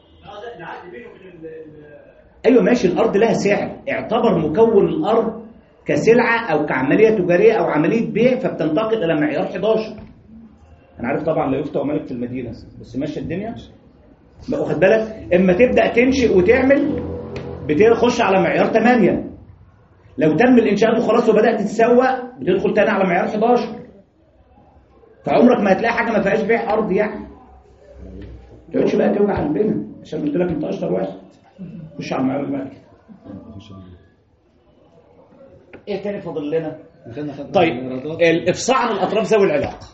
ايوه ماشي، الارض لها سعر، اعتبر مكون الارض كسلعه او كعمليه تجاريه او عمليه بيع فبتنتقل الى معيار حداشر. انا عارف طبعا لا يفتى ومالك في المدينه بس ماشي الدنيا. بقى واخد بالك اما تبدا تنشئ وتعمل بتخش على معيار ثمانية. لو تم الانشاء وخلاص وبدات تتسوق بتدخل تاني على معيار حداشر. فعمرك ما هتلاقي حاجه ما فيهاش بيع ارض يعني. ما تقعدش بقى توجع قلبنا عشان قلت لك انت اشطر واحد. خش على المعيار اللي بعد كده. ايه تاني فاضل لنا؟ طيب الافصاح عن الاطراف ذوي العلاقه.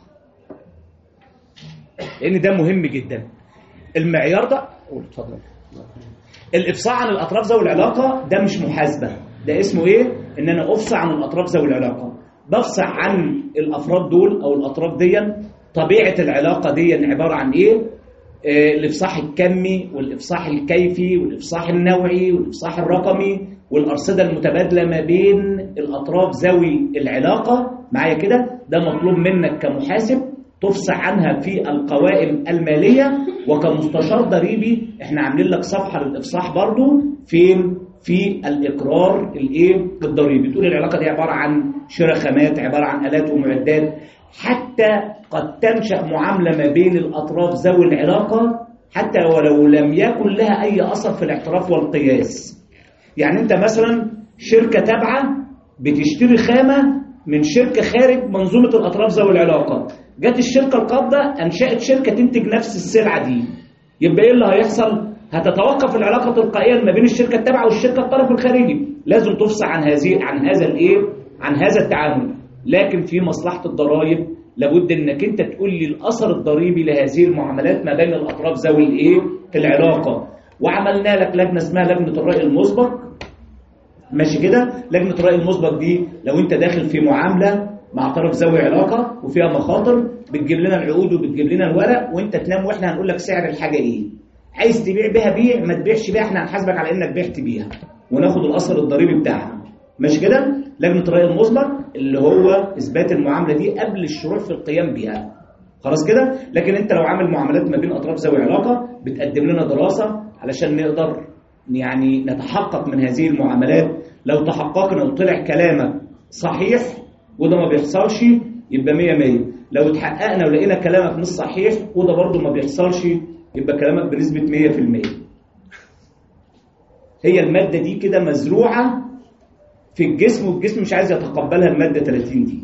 لان ده مهم جدا. المعيار ده قول اتفضل. الافصاح عن الاطراف ذوي العلاقه ده مش محاسبه، ده اسمه ايه؟ ان انا افصح عن الاطراف ذوي العلاقه. بفصح عن الافراد دول او الاطراف دي، طبيعه العلاقه دي عباره عن ايه؟ آه الافصاح الكمي والافصاح الكيفي والافصاح النوعي والافصاح الرقمي والارصده المتبادله ما بين الاطراف ذوي العلاقه. معايا كده؟ ده مطلوب منك كمحاسب تفصح عنها في القوائم الماليه، وكمستشار ضريبي احنا عاملين لك صفحه للافصاح برضو فين؟ في الاقرار الايه؟ الضريبي. تقول العلاقه دي عباره عن شراء خامات، عباره عن الات ومعدات، حتى قد تنشا معامله ما بين الاطراف ذوي العلاقه حتى ولو لم يكن لها اي اثر في الاعتراف والقياس. يعني انت مثلا شركه تابعه بتشتري خامه من شركه خارج منظومه الاطراف ذوي العلاقه، جت الشركه القابضه انشات شركه تنتج نفس السلعه دي، يبقى ايه اللي هيحصل؟ هتتوقف العلاقه تلقائيا ما بين الشركه التابعه والشركه الطرف الخارجي. لازم تفصح عن هذه عن هذا الايه؟ عن هذا التعامل. لكن في مصلحه الضرائب لابد انك انت تقول لي الاثر الضريبي لهذه المعاملات ما بين الاطراف ذوي الايه؟ العلاقه. وعملنا لك لجنه اسمها لجنه الراي المسبق. ماشي كده؟ لجنه الراي المسبق دي لو انت داخل في معامله مع طرف ذوي علاقه وفيها مخاطر بتجيب لنا العقود وبتجيب لنا الورق وانت تنام واحنا هنقول لك سعر الحاجه ايه. عايز تبيع بيها بيع، ما تبيعش بيها احنا هنحاسبك على انك بعت بيها وناخد الاثر الضريبي بتاعها. ماشي كده؟ لجنه الراي المسبق اللي هو اثبات المعامله دي قبل الشروع في القيام بها. خلاص كده؟ لكن انت لو عامل معاملات ما بين اطراف ذوي علاقه بتقدم لنا دراسه علشان نقدر يعني نتحقق من هذه المعاملات. لو تحققنا وطلع كلامك صحيح وده ما بيحصلش يبقى مية مية. لو اتحققنا ولقينا كلامك مش صحيح وده برضو ما بيحصلش يبقى كلامك بنسبة مية في المية. هي المادة دي كده مزروعة في الجسم والجسم مش عايز يتقبلها المادة ثلاثين دي.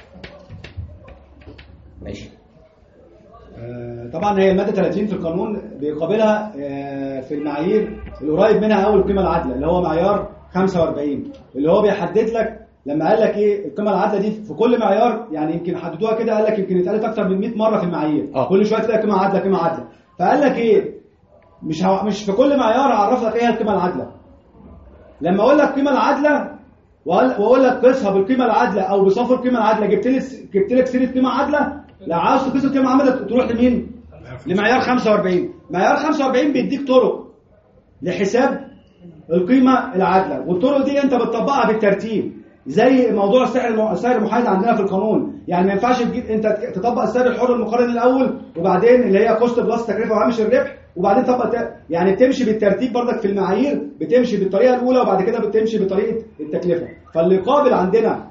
ماشي. طبعا هي المادة ثلاثين في القانون بيقابلها في المعايير القريب منها أول القيمة العادلة اللي هو معيار خمسة وأربعين اللي هو بيحدد لك لما قال لك ايه القيمه العادله دي في كل معيار. يعني يمكن حددوها كده، قال لك يمكن اتقالت اكتر من مية مره في المعايير. أوه. كل شويه تلاقي قيمه عادله قيمه عادله. فقال لك ايه مش هو مش في كل معيار اعرف لك ايه القيمه العادله. لما اقول لك القيمه العادله واقول لك قيسها بالقيمه العادله او بصفر القيمه العادله جبت لي جبت لك سيره قيمه عادله. لو عاوز تقيس القيمه العادله تروح لمين؟ لمعيار خمسة وأربعين. معيار خمسة وأربعين بيديك طرق لحساب القيمه العادله، والطرق دي انت بتطبقها بالترتيب زي موضوع السعر الم... السعر المحايد عندنا في القانون. يعني ما ينفعش تجيب انت تطبق السعر الحر المقارن الاول وبعدين اللي هي كوست بلس تكلفه وهامش الربح وبعدين تطبق ت... يعني بتمشي بالترتيب برضك في المعايير، بتمشي بالطريقه الاولى وبعد كده بتمشي بطريقه التكلفه. فاللي قابل عندنا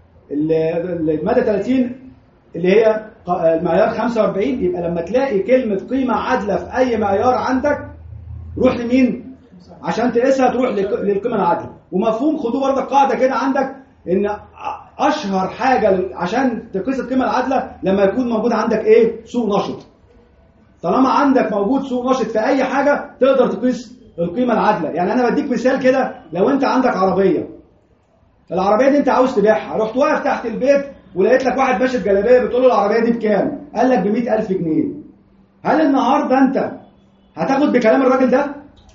الماده ثلاثين اللي هي المعيار خمسة وأربعين، يبقى لما تلاقي كلمه قيمه عادله في اي معيار عندك روح لمين عشان تقيسها؟ تروح للقيمه العادله. ومفهوم خدوه برضك قاعده كده عندك ان اشهر حاجه عشان تقيس القيمه العادله لما يكون موجود عندك ايه؟ سوق نشط. طالما عندك موجود سوق نشط في اي حاجه تقدر تقيس القيمه العادله. يعني انا بديك مثال كده، لو انت عندك عربيه، العربيه دي انت عاوز تبيعها، رحت واقف تحت البيت ولقيت لك واحد ماشي بجلابيه بتقول له العربيه دي بكام؟ قال لك ب مئة ألف جنيه. هل النهارده انت هتاخد بكلام الراجل ده؟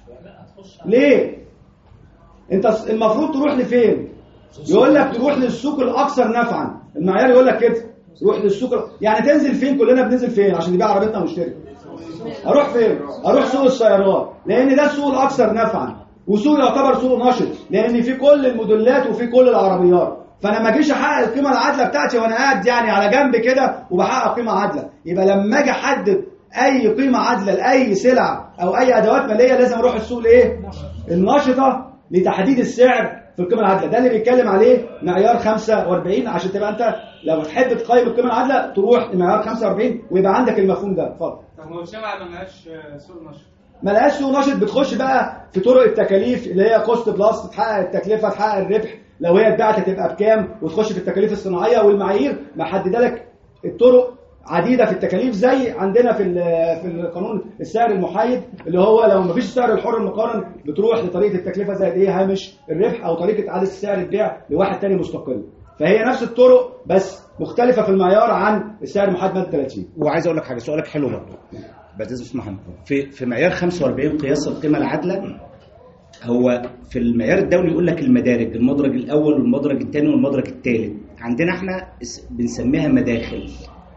ليه؟ انت المفروض تروح لفين؟ يقول لك تروح للسوق الاكثر نفعا. المعيار يقول لك كده روح للسوق. يعني تنزل فين؟ كلنا بننزل فين عشان نبيع عربيتنا ونشتري؟ اروح فين؟ اروح سوق السيارات، لان ده السوق الاكثر نفعا وسوق يعتبر سوق نشط لان في كل الموديلات وفي كل العربيات. فانا ما اجيش احقق القيمه العادله بتاعتي وانا قاعد يعني على جنب كده وبحقق قيمه عادله. يبقى لما اجي احدد اي قيمه عادله لاي سلعه او اي ادوات ماليه لازم اروح السوق الايه؟ النشطه لتحديد السعر في القيمه العادله. ده اللي بيتكلم عليه معيار خمسة وأربعين. عشان تبقى انت لو تحب تقيم القيمه العادله تروح لمعيار خمسة وأربعين ويبقى عندك المفهوم ده. اتفضل. طب هو الشمعة ما لهاش سوق نشط؟ ما لهاش سوق نشط. بتخش بقى في طرق التكاليف اللي هي كوست بلس، تحقق التكلفه تحقق الربح، لو هي اتباعت هتبقى بكام، وتخش في التكاليف الصناعيه والمعايير محدده لك الطرق عديده في التكاليف زي عندنا في في القانون السعر المحايد اللي هو لو ما فيش السعر الحر المقارن بتروح لطريقه التكلفه زي ايه؟ هامش الربح او طريقه اعاده سعر البيع لواحد تاني مستقل. فهي نفس الطرق بس مختلفه في المعيار عن السعر المحايد ماده ثلاثين. وعايز اقول لك حاجه، سؤالك حلو برضه بعزيز اسمح لي. في في معيار خمسة وأربعين قياس القيمه العادله، هو في المعيار الدولي يقول لك المدارج، المدرج الاول والمدرج الثاني والمدرج الثالث. عندنا احنا بنسميها مداخل،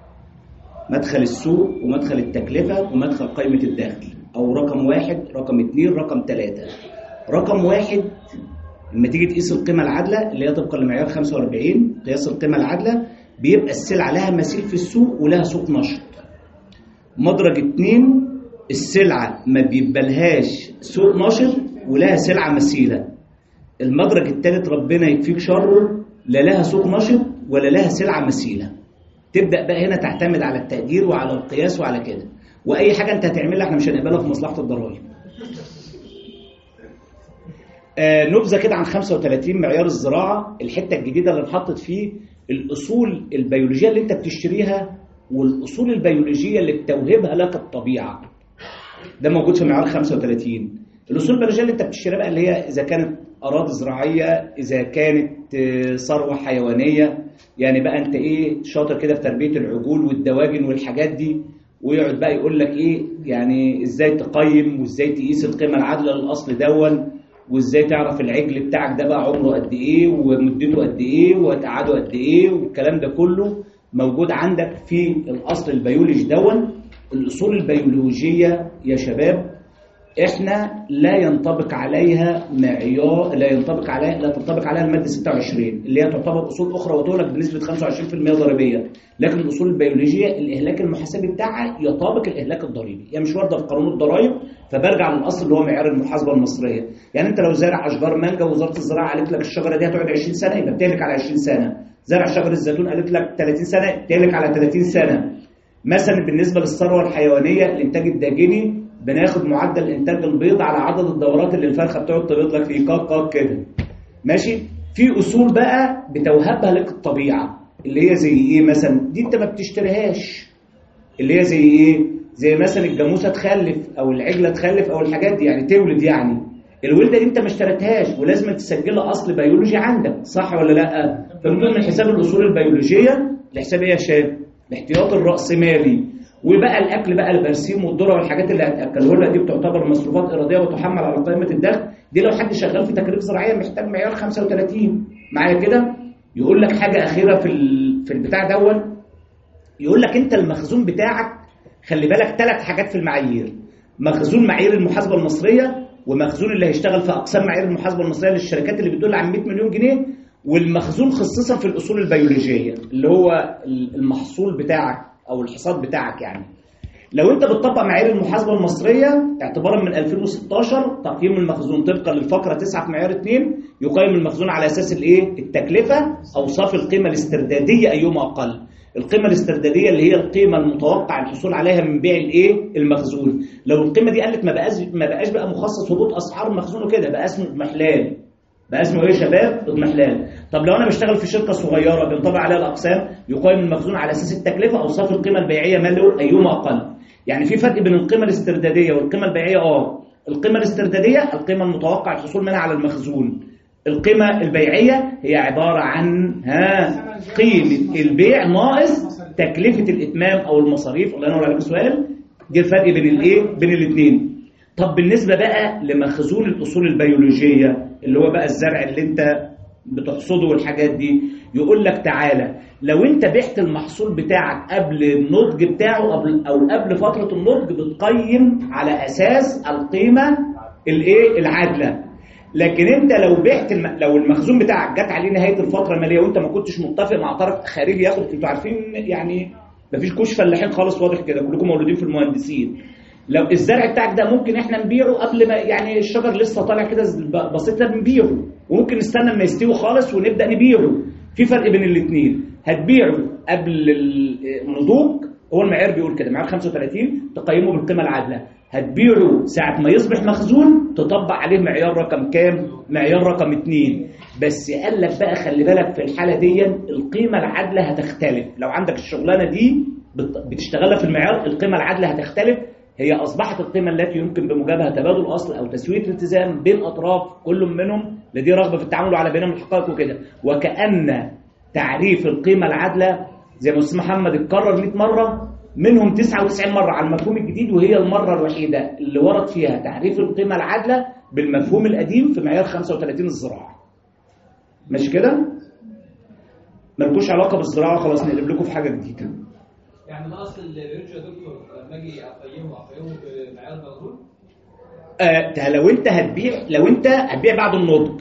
مدخل السوق ومدخل التكلفه ومدخل قيمه الدخل، او رقم واحد رقم اثنين رقم ثلاثة. رقم واحد لما تيجي تقيس القيمه العادله اللي هي طبقا لمعيار خمسة وأربعين قياس القيمه العادله بيبقى السلعه لها مثيل في السوق ولها سوق نشط. مدرج اثنين السلعه ما بيبقالهاش سوق نشط ولها سلعه مثيله. المدرج الثالث ربنا يكفيك شره لا لها سوق نشط ولا لها سلعه مثيله. تبدا بقى هنا تعتمد على التقدير وعلى القياس وعلى كده، واي حاجه انت هتعملها احنا مش هنقبلها في مصلحه الضرائب. آه نبذه كده عن خمسة وثلاثين معيار الزراعه، الحته الجديده اللي اتحطت فيه الاصول البيولوجيه اللي انت بتشتريها والاصول البيولوجيه اللي بتوهبها لك الطبيعه. ده موجود في معيار خمسة وثلاثين. الاصول البيولوجيه اللي انت بتشتريها بقى اللي هي اذا كانت اراضي زراعيه، اذا كانت ثروه حيوانيه، يعني بقى انت ايه شاطر كده في تربيه العجول والدواجن والحاجات دي، ويقعد بقى يقول لك ايه يعني ازاي تقيم وازاي تقيس القيمه العادله للاصل دون، وازاي تعرف العجل بتاعك ده بقى عمره قد ايه ومدته قد ايه وتقعده قد ايه، والكلام ده كله موجود عندك في الاصل البيولوجي دون. الاصول البيولوجيه يا شباب احنا لا ينطبق عليها معيار، لا ينطبق عليها لا تنطبق عليها الماده ستة وعشرين اللي هي تعتبر اصول اخرى وتهلك بنسبه خمسة وعشرين بالمئة ضريبيه، لكن الاصول البيولوجيه الاهلاك المحاسبي بتاعها يطابق الاهلاك الضريبي، هي يعني مش وارده في قانون الضرائب، فبرجع للاصل اللي هو معيار المحاسبه المصريه. يعني انت لو زارع اشجار مانجا ووزاره الزراعه قالت لك الشجره دي هتقعد عشرين سنه يبقى بتهلك على عشرين سنه، زرع شجر الزيتون قالت لك ثلاثين سنه بتهلك على ثلاثين سنه. مثلا بالنسبه للثروه الحيوانيه الانتاج الداجني بناخد معدل انتاج البيض على عدد الدورات اللي الفرخه بتقعد تبيض لك فيه كاك كاك كده ماشي. في اصول بقى بتوهبها لك الطبيعه اللي هي زي ايه مثلا، دي انت ما بتشتريهاش، اللي هي زي ايه، زي مثلا الجاموسه تخلف او العجله تخلف او الحاجات دي يعني تولد، يعني الولده دي انت ما اشتريتهاش ولازم تسجلها اصل بيولوجي عندك، صح ولا لا؟ فمن ضمن حساب الاصول البيولوجيه الحساب ايه يا شباب؟ الاحتياط الراسمالي. وبقى الاكل بقى البرسيم والذره والحاجات اللي هتاكله لها دي بتعتبر مصروفات اراديه وتحمل على قائمه الدخل. دي لو حد شغال في تكاليف زراعيه محتاج معيار خمسة وثلاثين معايا كده. يقول لك حاجه اخيره في في البتاع دون، يقول لك انت المخزون بتاعك خلي بالك ثلاث حاجات في المعايير، مخزون معايير المحاسبه المصريه ومخزون اللي هيشتغل في اقسام معايير المحاسبه المصريه للشركات اللي بتدل عن مئة مليون جنيه، والمخزون خصيصا في الاصول البيولوجيه اللي هو المحصول بتاعك او الحصاد بتاعك. يعني لو انت بتطبق معايير المحاسبه المصريه اعتبارا من ألفين وستاشر، تقييم المخزون طبقا للفقره تسعة في معيار اتنين يقيم المخزون على اساس الايه؟ التكلفه، اوصاف القيمه الاسترداديه ايهما اقل. القيمه الاسترداديه اللي هي القيمه المتوقع الحصول عليها من بيع الايه؟ المخزون. لو القيمه دي قلت ما بقاش ما بقاش بقى مخصص هبوط اسعار المخزون وكده، بقى اسمه اضمحلال. بقى اسمه ايه يا شباب؟ اضمحلال. طب لو انا بشتغل في شركه صغيره بينطبق عليها الاقسام، يقيم المخزون على اساس التكلفه، اوصاف القيمه البيعيه ماله ايهما اقل. يعني في فرق بين القيمه الاسترداديه والقيمه البيعيه. اه القيمه الاسترداديه القيمه المتوقع الحصول منها على المخزون. القيمه البيعيه هي عباره عن ها قيمه البيع ناقص تكلفه الاتمام او المصاريف. الله ينور عليك. سؤال دي الفرق بين الايه؟ بين الاثنين. طب بالنسبه بقى لمخزون الاصول البيولوجيه اللي هو بقى الزرع اللي انت بتحصده والحاجات دي، يقول لك تعالى لو انت بعت المحصول بتاعك قبل النضج بتاعه قبل او قبل فتره النضج بتقيم على اساس القيمه الايه؟ العادله. لكن انت لو بعت الم... لو المخزون بتاعك جت عليه نهايه الفتره الماليه وانت ما كنتش متفق مع طرف خارجي ياخد، انتوا عارفين يعني مفيش كوش فلاحين خالص، واضح كده كلكم مولودين في المهندسين. لو الزرع بتاعك ده ممكن احنا نبيعه قبل ما يعني الشجر لسه طالع كده بسيط بنبيعه، وممكن نستنى لما يستوي خالص ونبدا نبيعه. في فرق بين الاثنين. هتبيعه قبل النضوج، هو المعيار بيقول كده، معيار خمسة وثلاثين تقيمه بالقيمه العادله. هتبيعه ساعه ما يصبح مخزون تطبق عليه معيار رقم كام؟ معيار رقم اثنين. بس قال لك بقى خلي بالك في الحاله دي القيمه العادله هتختلف. لو عندك الشغلانه دي بتشتغلها في المعيار القيمه العادله هتختلف. هي أصبحت القيمة التي يمكن بموجبها تبادل أصل أو تسوية الالتزام بين أطراف كل منهم لديه رغبة في التعامل على بينهم الحقائق وكده. وكأن تعريف القيمة العادلة زي ما أستاذ محمد اتكرر مئة مرة، منهم تسعة وتسعين مرة على المفهوم الجديد، وهي المرة الوحيدة اللي ورد فيها تعريف القيمة العادلة بالمفهوم القديم في معيار خمسة وثلاثين الزراعة. ماشي كده؟ مالكوش علاقة بالزراعة، خلاص نقلب لكم في حاجة جديدة. يعني الاصل اللي بيرجع يا دكتور لما اجي اقيمه اقيمه بمعيار المخزون؟ آه لو انت هتبيع لو انت هتبيع بعد النضج،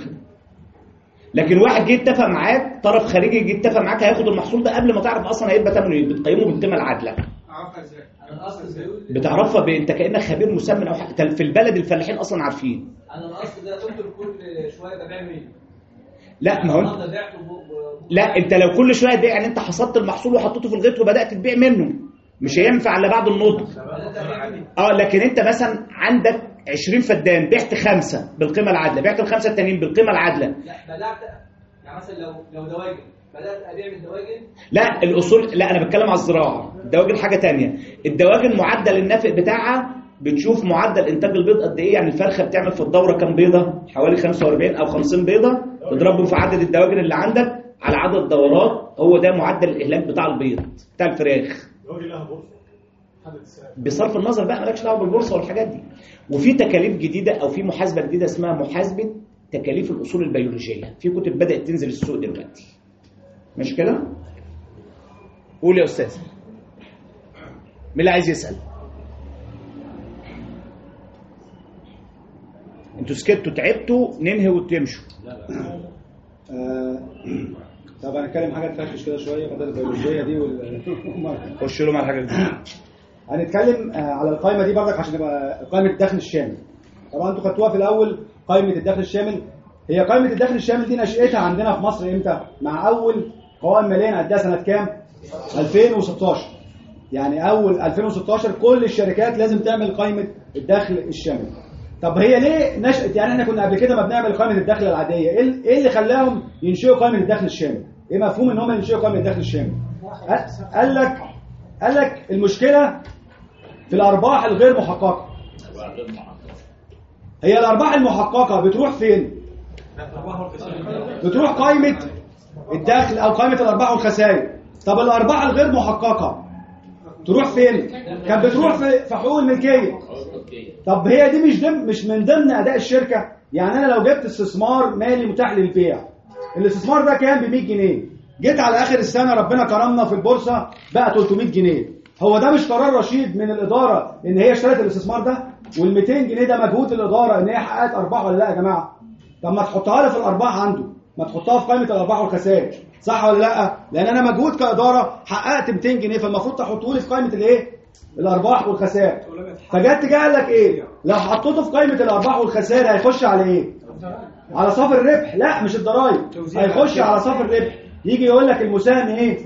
لكن واحد جه اتفق معاك، طرف خارجي جه اتفق معاك هياخد المحصول ده قبل ما تعرف اصلا هيبقى ثمنه ايه، بتقيمه بالقيمه العادله. اعرفها ازاي؟ انا الاصل بيقول بتعرفها ب... انت كانك خبير مسمن او حاجه في البلد، الفلاحين اصلا عارفين. انا الاصل ده دكتور كل شويه ببيع منه. لا ما هو انت... لا انت لو كل شويه تبيع يعني انت حصدت المحصول وحطيته في الغيط وبدات تبيع منه، مش هينفع الا بعد النضج. اه لكن انت مثلا عندك عشرين فدان، بعت خمسه بالقيمه العادله، بعت الخمسه التانيين بالقيمه العادله. لا بدات يعني مثلا لو لو دواجن بدات ابيع من الدواجن. لا الاصول، لا انا بتكلم على الزراعه، الدواجن حاجه تانية. الدواجن معدل النفق بتاعها بتشوف معدل انتاج البيض قد ايه، يعني الفرخه بتعمل في الدوره كام بيضه؟ حوالي خمسة وأربعين او خمسين بيضه، تضربهم في عدد الدواجن اللي عندك على عدد دورات، هو ده معدل الاهلاك بتاع البيض بتاع الفراخ. الراجل لها بورصه بصرف النظر بقى مالكش دعوه بالبورصه والحاجات دي. وفي تكاليف جديده او في محاسبه جديده اسمها محاسبه تكاليف الاصول البيولوجيه، في كتب بدات تنزل السوق دلوقتي. مش كده؟ قول يا استاذ. مين اللي عايز يسال؟ انتوا سكتوا تعبتوا، ننهي وتمشوا. لا لا آه، طب هنتكلم حاجه تفرفش كده شويه بدل البيولوجيه دي وال خش له مع الحاجه دي. هنتكلم على القائمه دي برضك عشان تبقى قائمه الدخل الشامل. طبعا انتوا خدتوها في الاول قائمه الدخل الشامل. هي قائمه الدخل الشامل دي نشأتها عندنا في مصر امتى؟ مع اول قوائم ماليه نعدها سنه كام؟ ألفين وستاشر. يعني اول ألفين وستاشر كل الشركات لازم تعمل قائمه الدخل الشامل. طب هي ليه نشأت؟ يعني احنا كنا قبل كده ما بنعمل قائمه الدخل العاديه، ايه اللي خلاهم ينشئوا قائمه الدخل الشامل؟ ايه مفهوم ان هم ينشئوا قائمه الدخل الشامل؟ قال لك قال لك المشكله في الارباح الغير محققه. هي الارباح المحققه بتروح فين؟ بتروح قائمه الدخل او قائمه الارباح والخسائر. طب الارباح الغير محققه تروح فين؟ كانت بتروح في حقوق الملكيه. طب هي دي مش ضمن مش من ضمن اداء الشركه؟ يعني انا لو جبت استثمار مالي متاح للبيع، الاستثمار ده كان ب مية جنيه، جيت على اخر السنه ربنا كرمنا في البورصه بقى تلتمية جنيه، هو ده مش قرار رشيد من الاداره ان هي اشترت الاستثمار ده؟ وال مئتين جنيه ده مجهود الاداره ان هي حققت ارباح ولا لا يا جماعه؟ طب ما تحطها لي في الارباح عنده، ما تحطها في قائمه الارباح والخسائر، صح ولا لا؟ لان انا مجهود كاداره حققت مئتين جنيه، فالمفروض تحطه لي في قائمه الايه؟ الارباح والخسائر. فجت جه قال لك ايه؟ لو حطيته في قائمه الارباح والخسائر هيخش على ايه؟ على صافي الربح. لا مش الضرايب، هيخش على صافي الربح. يجي يقول لك المساهم ايه؟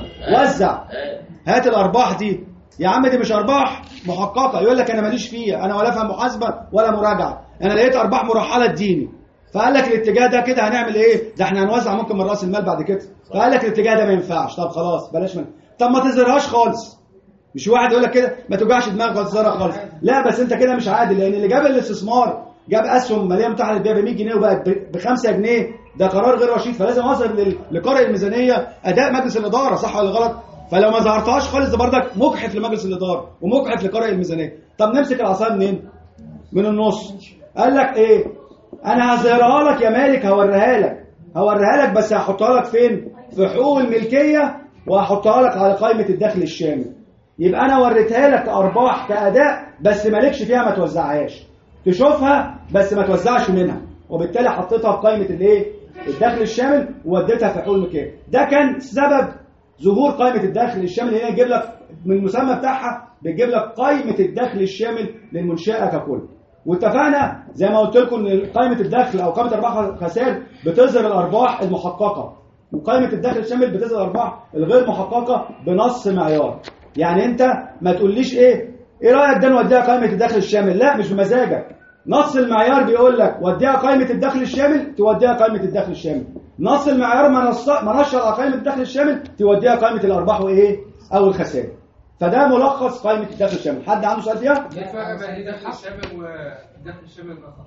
وزع، هات الارباح دي. يا عم دي مش ارباح محققه، يقول لك انا ماليش فيها، انا ولا فاهم محاسبه ولا مراجعه، انا لقيت ارباح مرحله اديني. فقال لك الاتجاه ده كده هنعمل ايه؟ ده احنا هنوزع ممكن من راس المال بعد كده. فقال لك الاتجاه ده ما ينفعش. طب خلاص بلاش من. طب ما تظهرهاش خالص. مش واحد يقول لك كده ما توجعش دماغك ولا تظهرها خالص. لا بس انت كده مش عادل، لان اللي جاب الاستثمار جاب اسهم ماليه متاحه للبيع ب مئة جنيه وبقت ب خمسة جنيه، ده قرار غير رشيد. فلازم اظهر لقارئ الميزانيه اداء مجلس الاداره، صح ولا غلط؟ فلو ما ظهرتهاش خالص ده بردك مجحف لمجلس الاداره ومجحف لقارئ الميزانيه. طب نمسك العصايه منين؟ من النص. قال لك ايه؟ انا هظهرها لك يا مالك، هوريها لك هوريها لك بس هحطها لك فين؟ في حقوق الملكيه، وهحطها لك على قائمه الدخل الشامل. يبقى انا وريتها لك كارباح كاداء بس مالكش فيها، ما توزعهاش، تشوفها بس ما توزعش منها، وبالتالي حطيتها في قائمه الايه؟ الدخل الشامل ووديتها في حقوق الملكيه. ده كان سبب ظهور قائمه الدخل الشامل. هنا يجيب لك من المسمى بتاعها، بتجيب لك قائمه الدخل الشامل للمنشاه ككل. واتفقنا زي ما قلت لكم ان قائمه الدخل او قائمه الارباح والخسائر بتظهر الارباح المحققه، وقائمه الدخل الشامل بتظهر الارباح الغير محققه بنص معيار. يعني انت ما تقوليش ايه ايه رايك ده نوديها قائمه الدخل الشامل، لا مش بمزاجك. نص المعيار بيقول لك وديها قائمه الدخل الشامل، توديها قائمه الدخل الشامل. نص المعيار ما نشر على قائمه الدخل الشامل، توديها قائمه الارباح وايه او الخسائر. فده ملخص قائمه الدخل الشامل. حد عنده سؤال فيها؟ ايه الفرق بين الدخل الشامل والدخل الشامل الاخر؟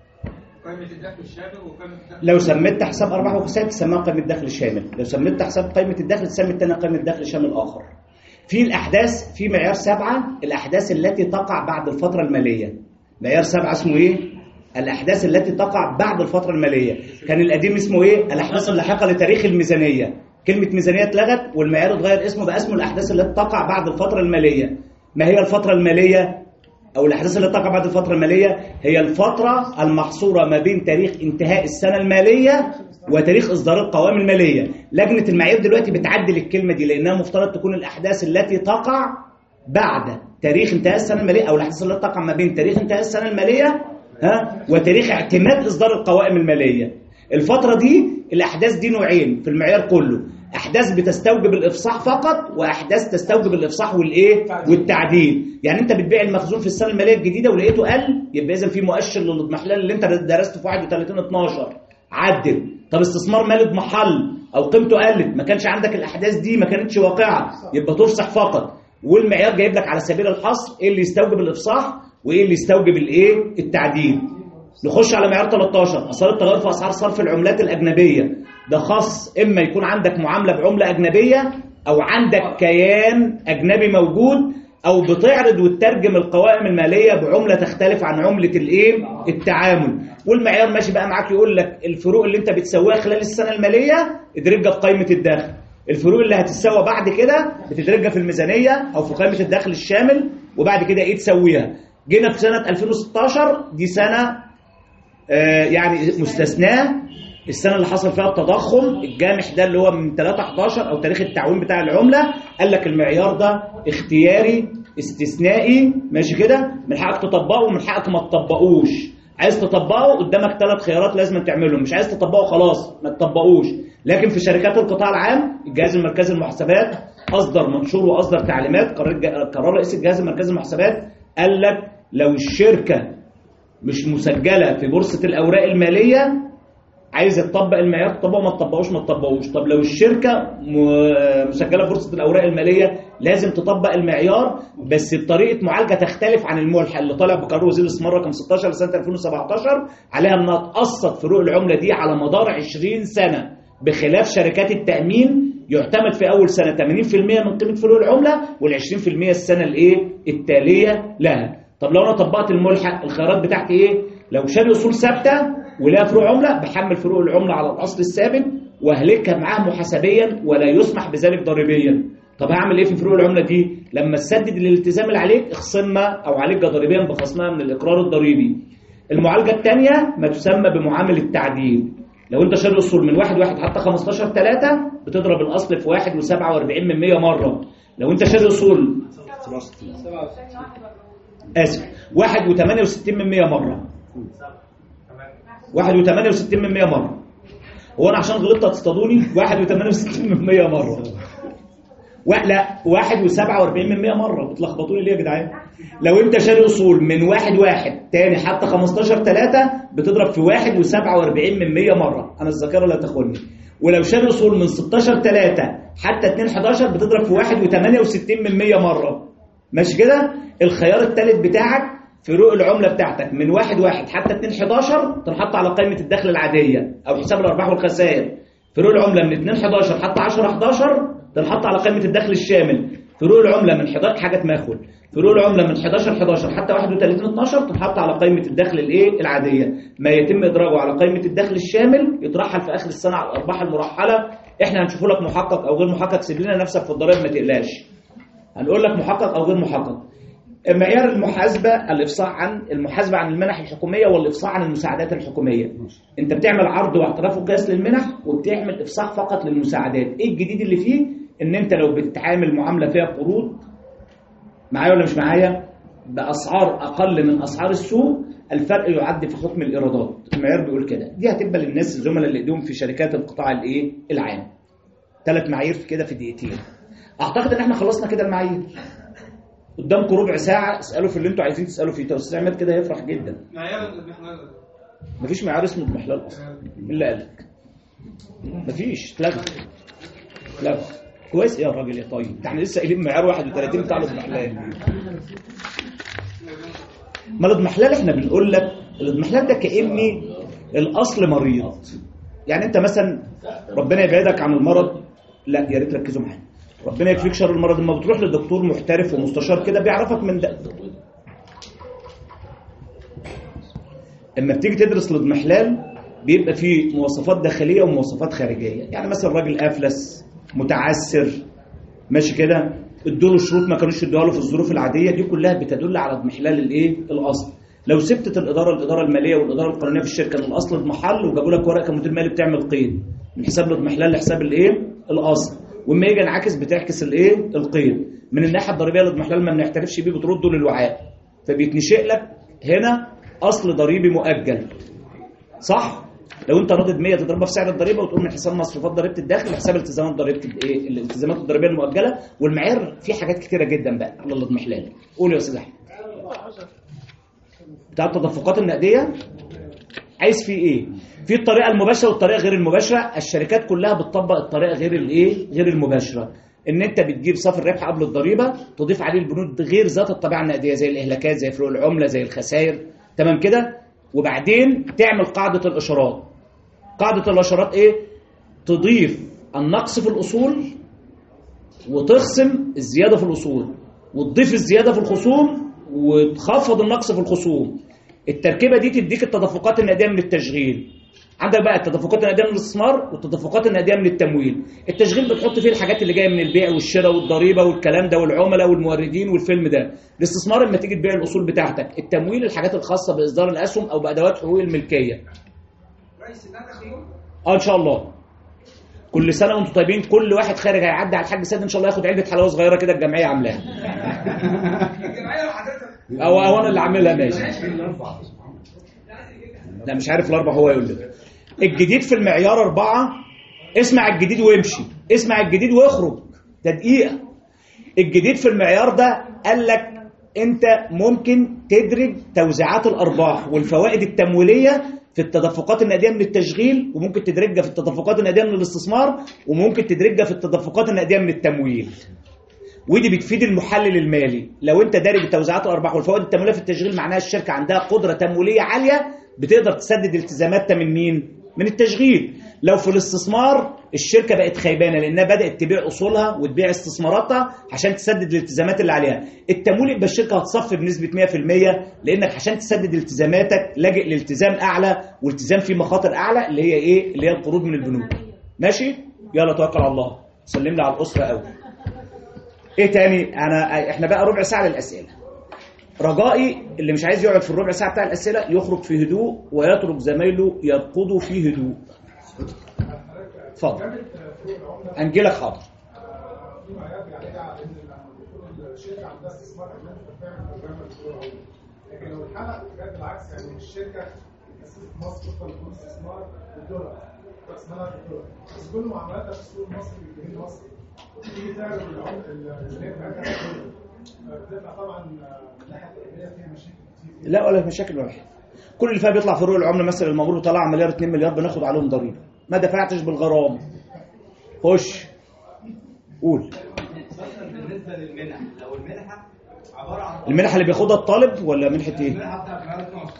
قائمه الدخل الشامل وقائمه الدخل لو سميت حساب ارباح وخسائر تسميها قائمه الدخل الشامل، لو سميت حساب قائمه الدخل تسمي الثانيه قائمه الدخل الشامل الاخر. في الاحداث في معيار سبعة، الاحداث التي تقع بعد الفتره الماليه. معيار سبعة اسمه ايه؟ الاحداث التي تقع بعد الفتره الماليه. كان القديم اسمه ايه؟ الاحداث اللاحقه لتاريخ الميزانيه. كلمه ميزانيه اتلغت والمعيار اتغير اسمه، بقى اسمه الاحداث التي تقع بعد الفتره الماليه. ما هي الفتره الماليه او الاحداث التي تقع بعد الفتره الماليه؟ هي الفتره المحصوره ما بين تاريخ انتهاء السنه الماليه وتاريخ اصدار القوائم الماليه. لجنه المعايير دلوقتي بتعدل الكلمه دي لانها مفترض تكون الاحداث التي تقع بعد تاريخ انتهاء السنه الماليه، او الاحداث التي تقع ما بين تاريخ انتهاء السنه الماليه ها وتاريخ اعتماد اصدار القوائم الماليه. الفتره دي الاحداث دي نوعين في المعيار كله، احداث بتستوجب الافصاح فقط، واحداث تستوجب الافصاح والايه والتعديل. يعني انت بتبيع المخزون في السنه الماليه الجديده ولقيته قل، يبقى اذا في مؤشر للاضمحلال اللي انت درسته في واحد وثلاثين اتناشر، عدل. طب استثمار مالي اضمحل او قيمته قلت، ما كانش عندك الاحداث دي، ما كانتش واقعه، يبقى تفصح فقط. والمعيار جايب لك على سبيل الحصر ايه اللي يستوجب الافصاح وايه اللي يستوجب الايه التعديل. نخش على معيار تلتاشر، اثار التغير في اسعار صرف العملات الاجنبيه. ده خاص اما يكون عندك معامله بعمله اجنبيه، او عندك كيان اجنبي موجود، او بتعرض وتترجم القوائم الماليه بعمله تختلف عن عمله الايه التعامل. والمعيار ماشي بقى معاك يقول لك الفروق اللي انت بتسويها خلال السنه الماليه ادرجها في قائمه الدخل، الفروق اللي هتتسوى بعد كده بتدرجها في الميزانيه او في قائمه الدخل الشامل، وبعد كده ايه تسويها. جينا في سنه ألفين وستاشر، دي سنه آه يعني مستثناه، السنه اللي حصل فيها التضخم الجامح ده اللي هو من ثلاثة حداشر او تاريخ التعويم بتاع العمله. قال لك المعيار ده اختياري استثنائي، ماشي كده، من حقك تطبقه ومن حقك ما تطبقوش. عايز تطبقه قدامك ثلاث خيارات لازم تعملهم، مش عايز تطبقه خلاص ما تطبقوش. لكن في شركات القطاع العام الجهاز المركزي للمحاسبات اصدر منشور واصدر تعليمات، قرار رئيس الجهاز المركزي للمحاسبات قال لك لو الشركه مش مسجله في بورصه الاوراق الماليه عايز تطبق المعيار تطبقه، ما تطبقوش ما تطبقوش. طب لو الشركه مسجله في بورصه الاوراق الماليه لازم تطبق المعيار، بس بطريقه معالجه تختلف عن الملحق اللي طالع بقرار وزير الاستثمار رقم ستاشر لسنه ألفين وسبعتاشر، عليها انها تقسط فروق العمله دي على مدار عشرين سنه، بخلاف شركات التامين يعتمد في اول سنه ثمانين بالمئة من قيمه فروق العمله وال20% السنه الايه التاليه لها. طب لو انا طبقت الملحق الخيارات بتاعتي ايه؟ لو شاري اصول ثابته ولها فروق عمله بحمل فروق العمله على الاصل الثابت واهلكها معاه محاسبيا ولا يسمح بذلك ضريبيا. طب هعمل ايه في فروق العمله دي؟ لما تسدد الالتزام اللي عليك اخصمها او عليك ضريبيا بخصمها من الاقرار الضريبي. المعالجه الثانيه ما تسمى بمعامله التعديل. لو انت شاري اصول من واحد واحد حتى خمستاشر تلاتة بتضرب الاصل في واحد وسبعة واربعين من مية مره. لو انت شاري اصول اسف واحد وثمانية وستين من مية مره. واحد وثمانية وستين من مية مره. هو انا عشان غلطت هتصطادوني؟ واحد وثمانية وستين من مية مره. لا واحد وسبعة واربعين من مية مره. بتلخبطوني ليه يا جدعان؟ لو انت شاري اصول من واحد واحد تاني حتى خمستاشر تلاتة بتضرب في واحد وسبعة واربعين من مية مره. انا الذاكره لا تخوني. ولو شاري اصول من ستاشر تلاتة حتى اتنين حداشر بتضرب في واحد وثمانية وستين من مية مره. ماشي كده؟ الخيار الثالث بتاعك فروق العمله بتاعتك من واحد واحد حتى اتنين حداشر تنحط على قائمه الدخل العاديه او حساب الارباح والخسائر. فروق العمله من اتنين حداشر حتى عشرة حداشر تنحط على قائمه الدخل الشامل. فروق العمله من حداشر حاجه تماخل. فروق العمله من حداشر حداشر حتى واحد وتلاتين اتناشر تنحط على قائمه الدخل الايه العاديه. ما يتم ادراجه على قائمه الدخل الشامل يترحل في اخر السنه على الارباح المرحله. احنا هنشوف لك محقق او غير محقق. سيب لنا نفسك في الضرائب ما تقلقش. هنقول لك محقق او غير محقق. معيار المحاسبه الافصاح عن المحاسبه عن المنح الحكوميه والافصاح عن المساعدات الحكوميه. انت بتعمل عرض واعتراف وقياس للمنح وبتعمل افصاح فقط للمساعدات. ايه الجديد اللي فيه؟ ان انت لو بتتعامل معامله فيها قروض معايا ولا مش معايا باسعار اقل من اسعار السوق الفرق يعد في حكم الايرادات. المعيار بيقول كده. دي هتبقى للناس الزملاء اللي ايديهم في شركات القطاع الايه العام. ثلاث معايير في كده في دقيقتين. اعتقد ان احنا خلصنا كده المعايير. قدامكم ربع ساعه اسالوا في اللي انتوا عايزين تسالوا فيه. استاذ عماد كده هيفرح جدا. معيار الاضمحلال مفيش معيار اسمه اضمحلال اصلا. مين اللي قال لك؟ مفيش. اتلغى. اتلغى. كويس ايه يا راجل يا طيب؟ احنا لسه قايلين معيار واحد وتلاتين بتاع الاضمحلال. ما الاضمحلال احنا بنقول لك الاضمحلال ده كاني الاصل مريض. يعني انت مثلا ربنا يبعدك عن المرض. لا يا ريت ركزوا معايا. ربنا يكفيك شر المرض. لما بتروح لدكتور محترف ومستشار كده بيعرفك من ده. اما بتيجي تدرس الاضمحلال بيبقى فيه مواصفات داخليه ومواصفات خارجيه. يعني مثلا راجل افلس متعسر ماشي كده ادوا له شروط ما كانوش يدوها له في الظروف العاديه. دي كلها بتدل على اضمحلال الايه الاصل. لو سبتت الاداره الاداره الماليه والاداره القانونيه في الشركه ان الاصل اضمحل وجابوا لك ورقه كمدير مالي بتعمل قيد من حساب الاضمحلال لحساب الايه الاصل. واما يجي انعكس بتعكس الايه القيد. من الناحيه الضريبيه الاضمحلال ما بنعترفش بيه بترده للوعاء. فبيتنشئ لك هنا اصل ضريبي مؤجل. صح؟ لو انت راضي ب مية تضربها في سعر الضريبه وتقول من حساب مصروفات ضريبه الدخل لحساب التزامات ضريبه الايه الالتزامات الضريبيه المؤجله. والمعيار فيه حاجات كتيره جدا بقى على الاضمحلال. قول يا استاذ احمد. بتاع التدفقات النقديه عايز فيه ايه؟ في الطريقه المباشره والطريقه غير المباشره. الشركات كلها بتطبق الطريقه غير الايه غير المباشره. ان انت بتجيب صافي الربح قبل الضريبه تضيف عليه البنود غير ذات الطبيعه النقديه زي الاهلاكات زي فروق العمله زي الخسائر. تمام كده؟ وبعدين تعمل قاعده الاشارات. قاعده الاشارات ايه؟ تضيف النقص في الاصول وتخصم الزياده في الاصول وتضيف الزياده في الخصوم وتخفض النقص في الخصوم. التركيبه دي تديك التدفقات النقديه من التشغيل. عندك بقى التدفقات النقديه من الاستثمار والتدفقات النقديه من التمويل. التشغيل بتحط فيه الحاجات اللي جايه من البيع والشراء والضريبه والكلام ده والعملاء والموردين والفيلم ده. الاستثمار لما تيجي تبيع الاصول بتاعتك. التمويل الحاجات الخاصه باصدار الاسهم او بادوات حقوق الملكيه. اه ان شاء الله. كل سنه وانتم طيبين. كل واحد خارج هيعدي على الحاج سيد ان شاء الله ياخد علبه حلاوه صغيره كده الجمعيه عاملاها. الجمعيه حضرتك او او انا اللي عاملها ماشي. لا مش عارف الاربع هو يقول لك. الجديد في المعيار أربعة. اسمع الجديد وامشي. اسمع الجديد واخرج. ده دقيقه. الجديد في المعيار ده قال لك انت ممكن تدرج توزيعات الارباح والفوائد التمويليه في التدفقات النقديه من التشغيل وممكن تدرجها في التدفقات النقديه من الاستثمار وممكن تدرجها في التدفقات النقديه من التمويل. ودي بتفيد المحلل المالي. لو انت دارج توزيعات الارباح والفوائد التمويليه في التشغيل معناها الشركه عندها قدره تمويليه عاليه بتقدر تسدد التزاماتها من مين؟ من التشغيل. لو في الاستثمار الشركه بقت خيبانه لانها بدات تبيع اصولها وتبيع استثماراتها عشان تسدد الالتزامات اللي عليها. التمويل يبقى الشركه هتصفي بنسبه مية في المية لانك عشان تسدد التزاماتك لاجئ لالتزام اعلى والتزام فيه مخاطر اعلى اللي هي ايه؟ اللي هي القروض من البنوك. ماشي؟ يلا توكل على الله. سلم لي على الاسره قوي. ايه تاني؟ انا احنا بقى ربع ساعه للاسئله. رجائي اللي مش عايز يقعد في الربع ساعه بتاع الاسئله يخرج في هدوء ويترك زمايله يرقدوا في هدوء. اتفضل. انجلك حاضر. فيما يبني عليه على ان الشركه عندها استثمار اجنبي فبتعمل برنامج الدكتور. لكن لو الحاله جت بالعكس، يعني الشركه اسست في مصر تدخل بدون استثمار بالدولار، راس مالها بالدولار، بس كل معاملاتها في السوق المصري بالجنيه المصري، وتيجي تعرض العمله الجنيه بتاعتها بالدولار، بتبقى طبعا من الناحيه التقنيه فيها مشاكل كتير. لا ولا مشاكل ولا حاجه. كل اللي فيها بيطلع في فروق العمله مثلا المغرب طلع مليار اتنين مليار بناخد عليهم ضريبه. ما دفعتش بالغرام. خش. قول. بالنسبه للمنح، لو المنحه عباره عن المنحه اللي بياخدها الطالب ولا منحه ايه؟ المنحه بتاعت جامعه مصر.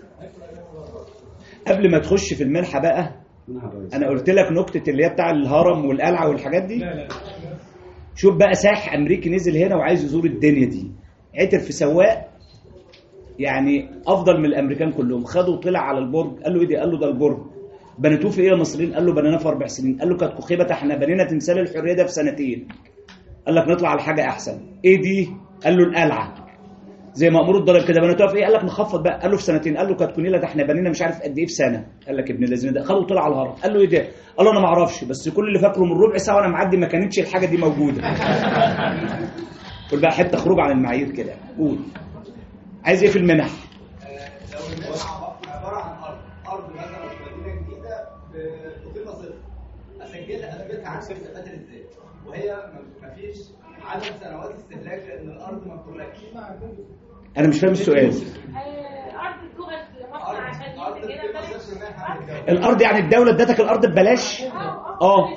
قبل ما تخش في المنحه بقى انا قلت لك نكته اللي هي بتاع الهرم والقلعه والحاجات دي. شوف بقى سايح امريكي نزل هنا وعايز يزور الدنيا دي، عتر في سواق يعني افضل من الامريكان كلهم، خده وطلع على البرج. قال له ايه دي؟ قال له ده البرج. بنيتوه في ايه يا مصريين؟ قال له بنيناه في اربع سنين. قال له كانت كخيبه، احنا بنينا تمثال الحريه ده في سنتين. قال لك نطلع على حاجه احسن. ايه دي؟ قال له القلعه زي مأمور الضرب كده. بنيتوها في ايه؟ قال لك نخفض بقى. قال له في سنتين. قال له كانت كونيله ده احنا بنينا مش عارف قد ايه في سنه. قال لك ابن الذين ده. خده وطلع على الهرم. قال له ايه ده؟ قال له انا ما اعرفش، بس كل اللي فاكره من ربع ساعه وانا معدي ما كانتش الحاجه دي موجوده. قول بقى حته خروج عن المعايير كده. قول عايز ايه في المنح؟ لو المنحه عباره عن ارض ارض مثلا في مدينه جديده بقيمه صفر، اسجلها اثبتها عندي استفادت ازاي؟ وهي ما فيش عدد سنوات استهلاك لان الارض ما بتملكش. انا مش فاهم السؤال. ارض الكوره مصنع عشان كده. الارض يعني الدوله ادتك الارض ببلاش؟ اه.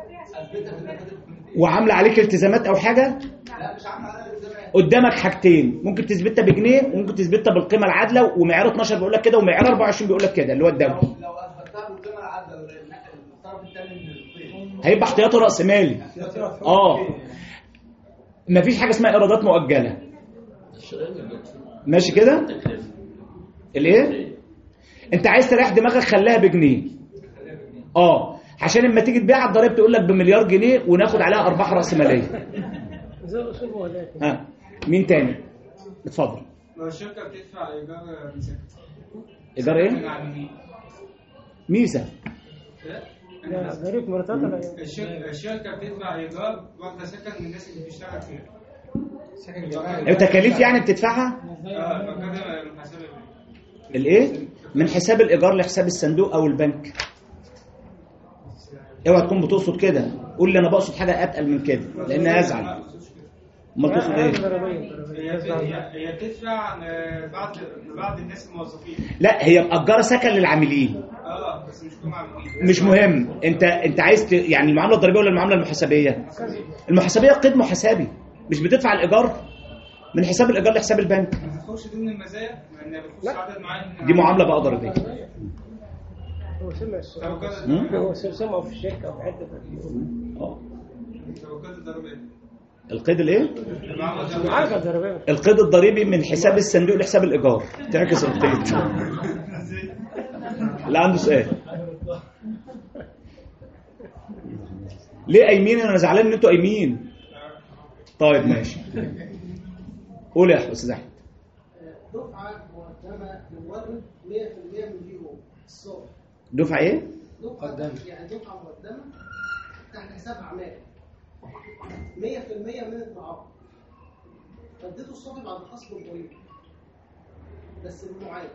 وعامله عليك التزامات او حاجه؟ لا مش عامله عليها التزامات. قدامك حاجتين، ممكن تثبتها بجنيه وممكن تثبتها بالقيمه العادله، ومعيار اتناشر بيقول لك كده ومعيار اربعة وعشرين بيقول لك كده اللي هو الدوله. لو اثبتها بالقيمه العادله الطرف الثاني من القيمه هيبقى احتياطي راس مالي. اه مفيش حاجه اسمها ايرادات مؤجله. ماشي كده؟ الايه؟ انت عايز تريح دماغك خليها بجنيه. اه عشان لما تيجي تبيع الضريبه تقول لك بمليار جنيه وناخد عليها ارباح راس ماليه. ها مين تاني؟ اتفضل. لو الشركه بتدفع ايجار ميزه. ايجار ايه؟ ميزه. لا ضريبه مرتبطه ولا الشركه بتدفع ايجار واخده سكن من الناس اللي بتشتغل فيها. سكن جماعي. تكاليف يعني بتدفعها؟ اه فكده من حساب الايه؟ من حساب الايجار لحساب الصندوق او البنك. اوعى تكون بتقصد كده. قول لي انا بقصد حاجه اتقل من كده لان ازعل. امال تقصد ايه؟ هي بتدفع بعض بعض الناس الموظفين. لا هي مأجره سكن للعاملين. اه بس مش كلهم عاملين. مش مهم. انت انت عايز ت... يعني المعامله الضريبيه ولا المعامله المحاسبيه؟ المحاسبيه قيد محاسبي، مش بتدفع الايجار من حساب الايجار لحساب البنك. ما بتخش ضمن المزايا لان بتخش عدد معين. دي معامله بقى ضريبيه. هو سمع السؤال. هو سمعه في الشركه او في حته اه التوكيلات الضريبيه. القيد الايه؟ المعالجه الضريبيه. القيد الضريبي من حساب الصندوق لحساب الايجار. تعكس القيد. لا عنده سؤال. ليه قايمين؟ انا زعلان ان انتوا قايمين. طيب ماشي. قول يا استاذ احمد. دفعه مقدمه لمورد مية في المية من دي او الصافي. دفعه ايه؟ دفعه يعني دفعه مقدمه تحت حساب اعمال مية في المية من التعاقد. فاديته الصافي بعد خصم الضريبه بس بالمعاينه.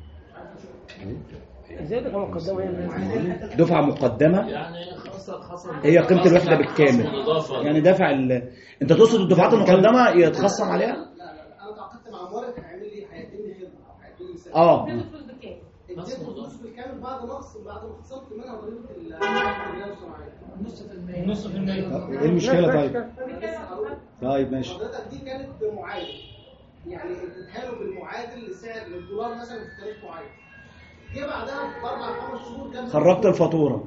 ازاي دفعه مقدمه؟ دفعه مقدمه يعني خاصه خاصه هي قيمه الوحده بالكامل. يعني دفع ال... انت تقصد الدفعات المقدمه يتخصم عليها؟ لا لا لا انا تعاقدت مع مورد هيعمل لي هيقدم لي خدمه او هيقدم لي سعر. اه اديته الفلوس بالكامل بعد نقص بعد ما خصمت منها ضريبه الريال الصناعيه نص في المية. نص في المية. ايه المشكله طيب؟ طيب ماشي. حضرتك دي كانت بمعادل يعني اديتها له بالمعادل لسعر الدولار مثلا في تاريخ معين. جه بعدها باربع خمس شهور كان خرجت الفاتوره.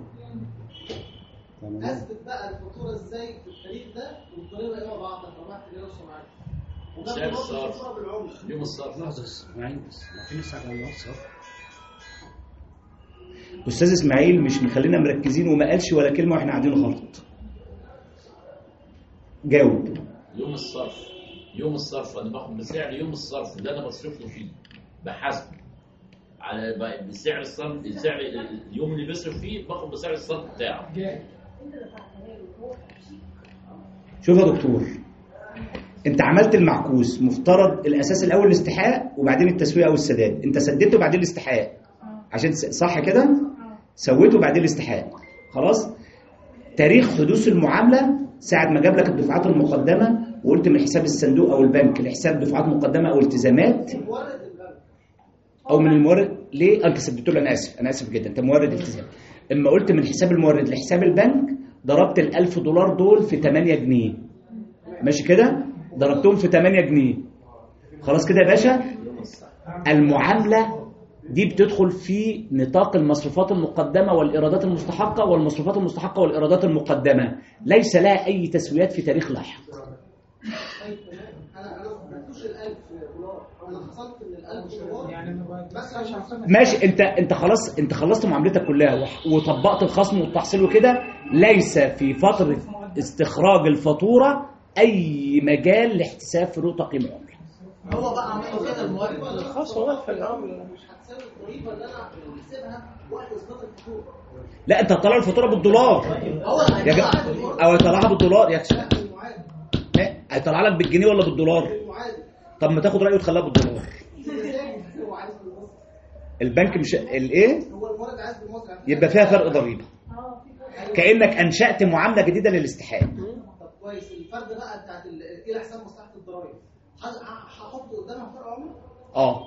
اثبت بقى الفاتوره ازاي في التاريخ ده والطريقه ايه مع بعض ربحت الريال الصناعيه. سعر الصرف يوم الصرف. لحظه اسماعيل بس ما في لسه على الصرف. استاذ اسماعيل مش مخلينا مركزين وما قالش ولا كلمه واحنا قاعدين غلط. جاوب. يوم الصرف يوم الصرف انا باخد بسعر يوم الصرف اللي انا بصرف له فيه بحاسبه على بسعر الصرف سعر اليوم اللي بيصرف فيه باخد بسعر الصرف بتاعه. شوف يا دكتور، انت عملت المعكوس، مفترض الاساس الاول الاستحقاق وبعدين التسويه او السداد، انت سددته وبعدين الاستحقاق عشان صح كده، سويته وبعدين الاستحقاق. خلاص، تاريخ حدوث المعامله ساعه ما جاب لك الدفعات المقدمه وقلت من حساب الصندوق او البنك لحساب دفعات مقدمه او التزامات او من المورد. ليه انت سددته له؟ انا اسف انا اسف جدا، انت مورد التزام. اما قلت من حساب المورد لحساب البنك ضربت ال ألف دولار دول في ثمانية جنيه، ماشي كده، ضربتهم في ثمانية جنيه. خلاص كده يا باشا، المعامله دي بتدخل في نطاق المصروفات المقدمه والايرادات المستحقه، والمصروفات المستحقه والايرادات المقدمه ليس لها اي تسويات في تاريخ لاحق. انا انا ما بديتوش ال ألف دولار، انا خصمت من ال ألف دولار يعني مثلا. ماشي، انت انت خلاص انت خلصت معاملتك كلها وطبقت الخصم والتحصيل وكده، ليس في فتره استخراج الفاتوره اي مجال لاحتساب فروق تقييم العمله. هو بقى عملوا كده المورد خلاص، هو في العمله مش هتساوي الضريبه اللي انا بحسبها وقت اثبات الفاتوره. لا انت هتطلع الفاتوره بالدولار يا جماعه، او هيطلعها بالدولار يا اخي، هيطلع لك بالجنيه ولا بالدولار؟ طب ما تاخد رايه وتخليها بالدولار. البنك مش الايه؟ هو المورد عايز بالمصري، يبقى فيها فرق ضريبه، كانك انشات معامله جديده للاستحقاق. طب كويس، الفرق بقى بتاعت الى حساب مصلحه الضرائب هحط قدامها فرق عمله؟ اه،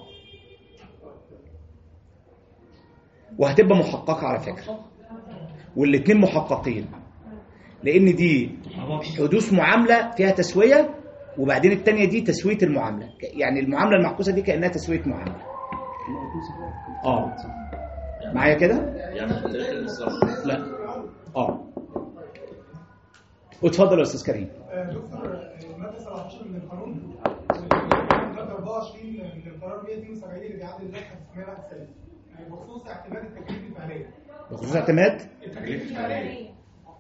وهتبقى محققه على فكره، والاثنين محققين، لان دي حدوث معامله فيها تسويه، وبعدين الثانيه دي تسويه المعامله، يعني المعامله المعكوسه دي كانها تسويه معامله. اه معايا كده؟ لا اه اتفضل يا استاذ كريم. دكتور، الماده سبعتاشر من القانون الماده أربعة وعشرين من القرار مية واتنين وسبعين اللي بيعدل اللائحه تسعمية وواحد وسبعين بخصوص اعتماد التكاليف الفعليه. بخصوص اعتماد التكاليف الفعليه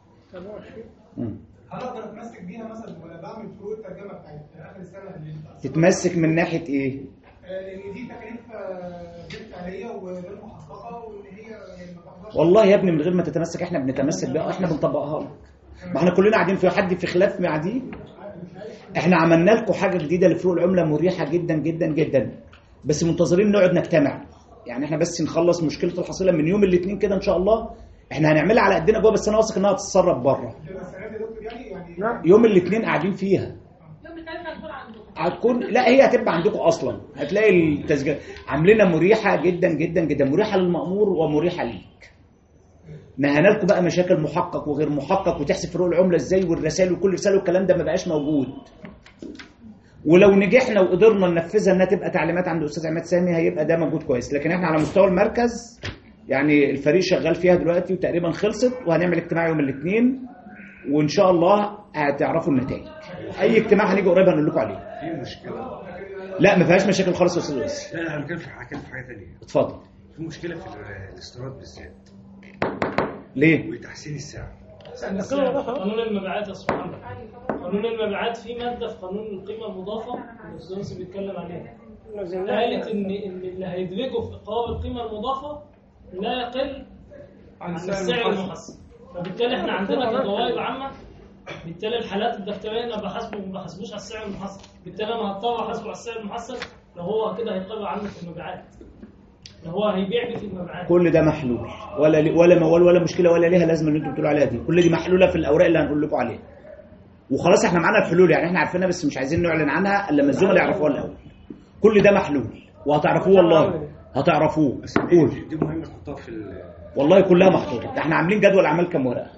هل اقدر اتمسك بيها مثلا ولا بعمل فروق الترجمه بتاعت اخر السنه اللي تتمسك من ناحيه ايه؟ لان دي تكاليف غير فعليه وغير محققه، وان هي ما والله يا ابني من غير ما تتمسك احنا بنتمسك بيها، احنا بنطبقها لك. ما احنا كلنا قاعدين في حد في خلاف مع دي. احنا عملنا لكم حاجه جديده لفروق العمله مريحه جدا جدا جدا، بس منتظرين نقعد نجتمع، يعني احنا بس نخلص مشكله الحصيله من يوم الاثنين كده ان شاء الله. احنا هنعملها على قدنا جوه، بس انا واثق انها تتصرف بره. يوم الاثنين قاعدين فيها هتكون، لا هي هتبقى عندكم اصلا، هتلاقي التسجيل عاملينها مريحه جدا جدا جدا، مريحه للمأمور ومريحه ليك. نهانا لكم بقى مشاكل محقق وغير محقق وتحسب فروق العمله ازاي والرسائل وكل رساله والكلام ده ما بقاش موجود. ولو نجحنا وقدرنا ننفذها انها تبقى تعليمات عند الاستاذ عماد سامي هيبقى ده موجود كويس، لكن احنا على مستوى المركز يعني الفريق شغال فيها دلوقتي وتقريبا خلصت، وهنعمل اجتماع يوم الاثنين وان شاء الله هتعرفوا النتائج. اي اجتماع هنيجي قريب هنقول لكم عليه. في مشكله؟ لا ما فيهاش مشاكل خالص يا استاذ ويس. لا انا بتكلم في حاجه في حاجه ثانيه. اتفضل. في مشكله في الاستيراد بالذات. ليه؟ وتحسين السعر. قانون المبيعات يا استاذ محمد، قانون المبيعات في ماده في قانون القيمه المضافه الاستاذ بيتكلم عليها، قالت ان ان اللي هيدرجوا في قوائم القيمه المضافه لا يقل عن السعر المحصل. فبالتالي احنا عندنا كضوابط عامه، بالتالي الحالات الدفتريه انا بحاسبه ما بحاسبوش على السعر المحصل، بالتالي انا هضطر احاسبه على السعر المحصل لو هو كده هيقل عنه في المبيعات، لو هو هيبيع في المبيعات. كل ده محلول، ولا لي ولا موال ولا مشكله ولا ليها لازمه اللي انتوا بتقولوا عليها دي، كل دي محلوله في الاوراق اللي هنقول لكم عليها. وخلاص احنا معانا الحلول، يعني احنا عارفينها بس مش عايزين نعلن عنها الا لما الزملاء يعرفوها الاول. كل ده محلول وهتعرفوه، والله هتعرفوه. قول. دي مهمه تحطها في ال... والله كلها محطوطه، احنا عاملين جدول اعمال كام ورقه.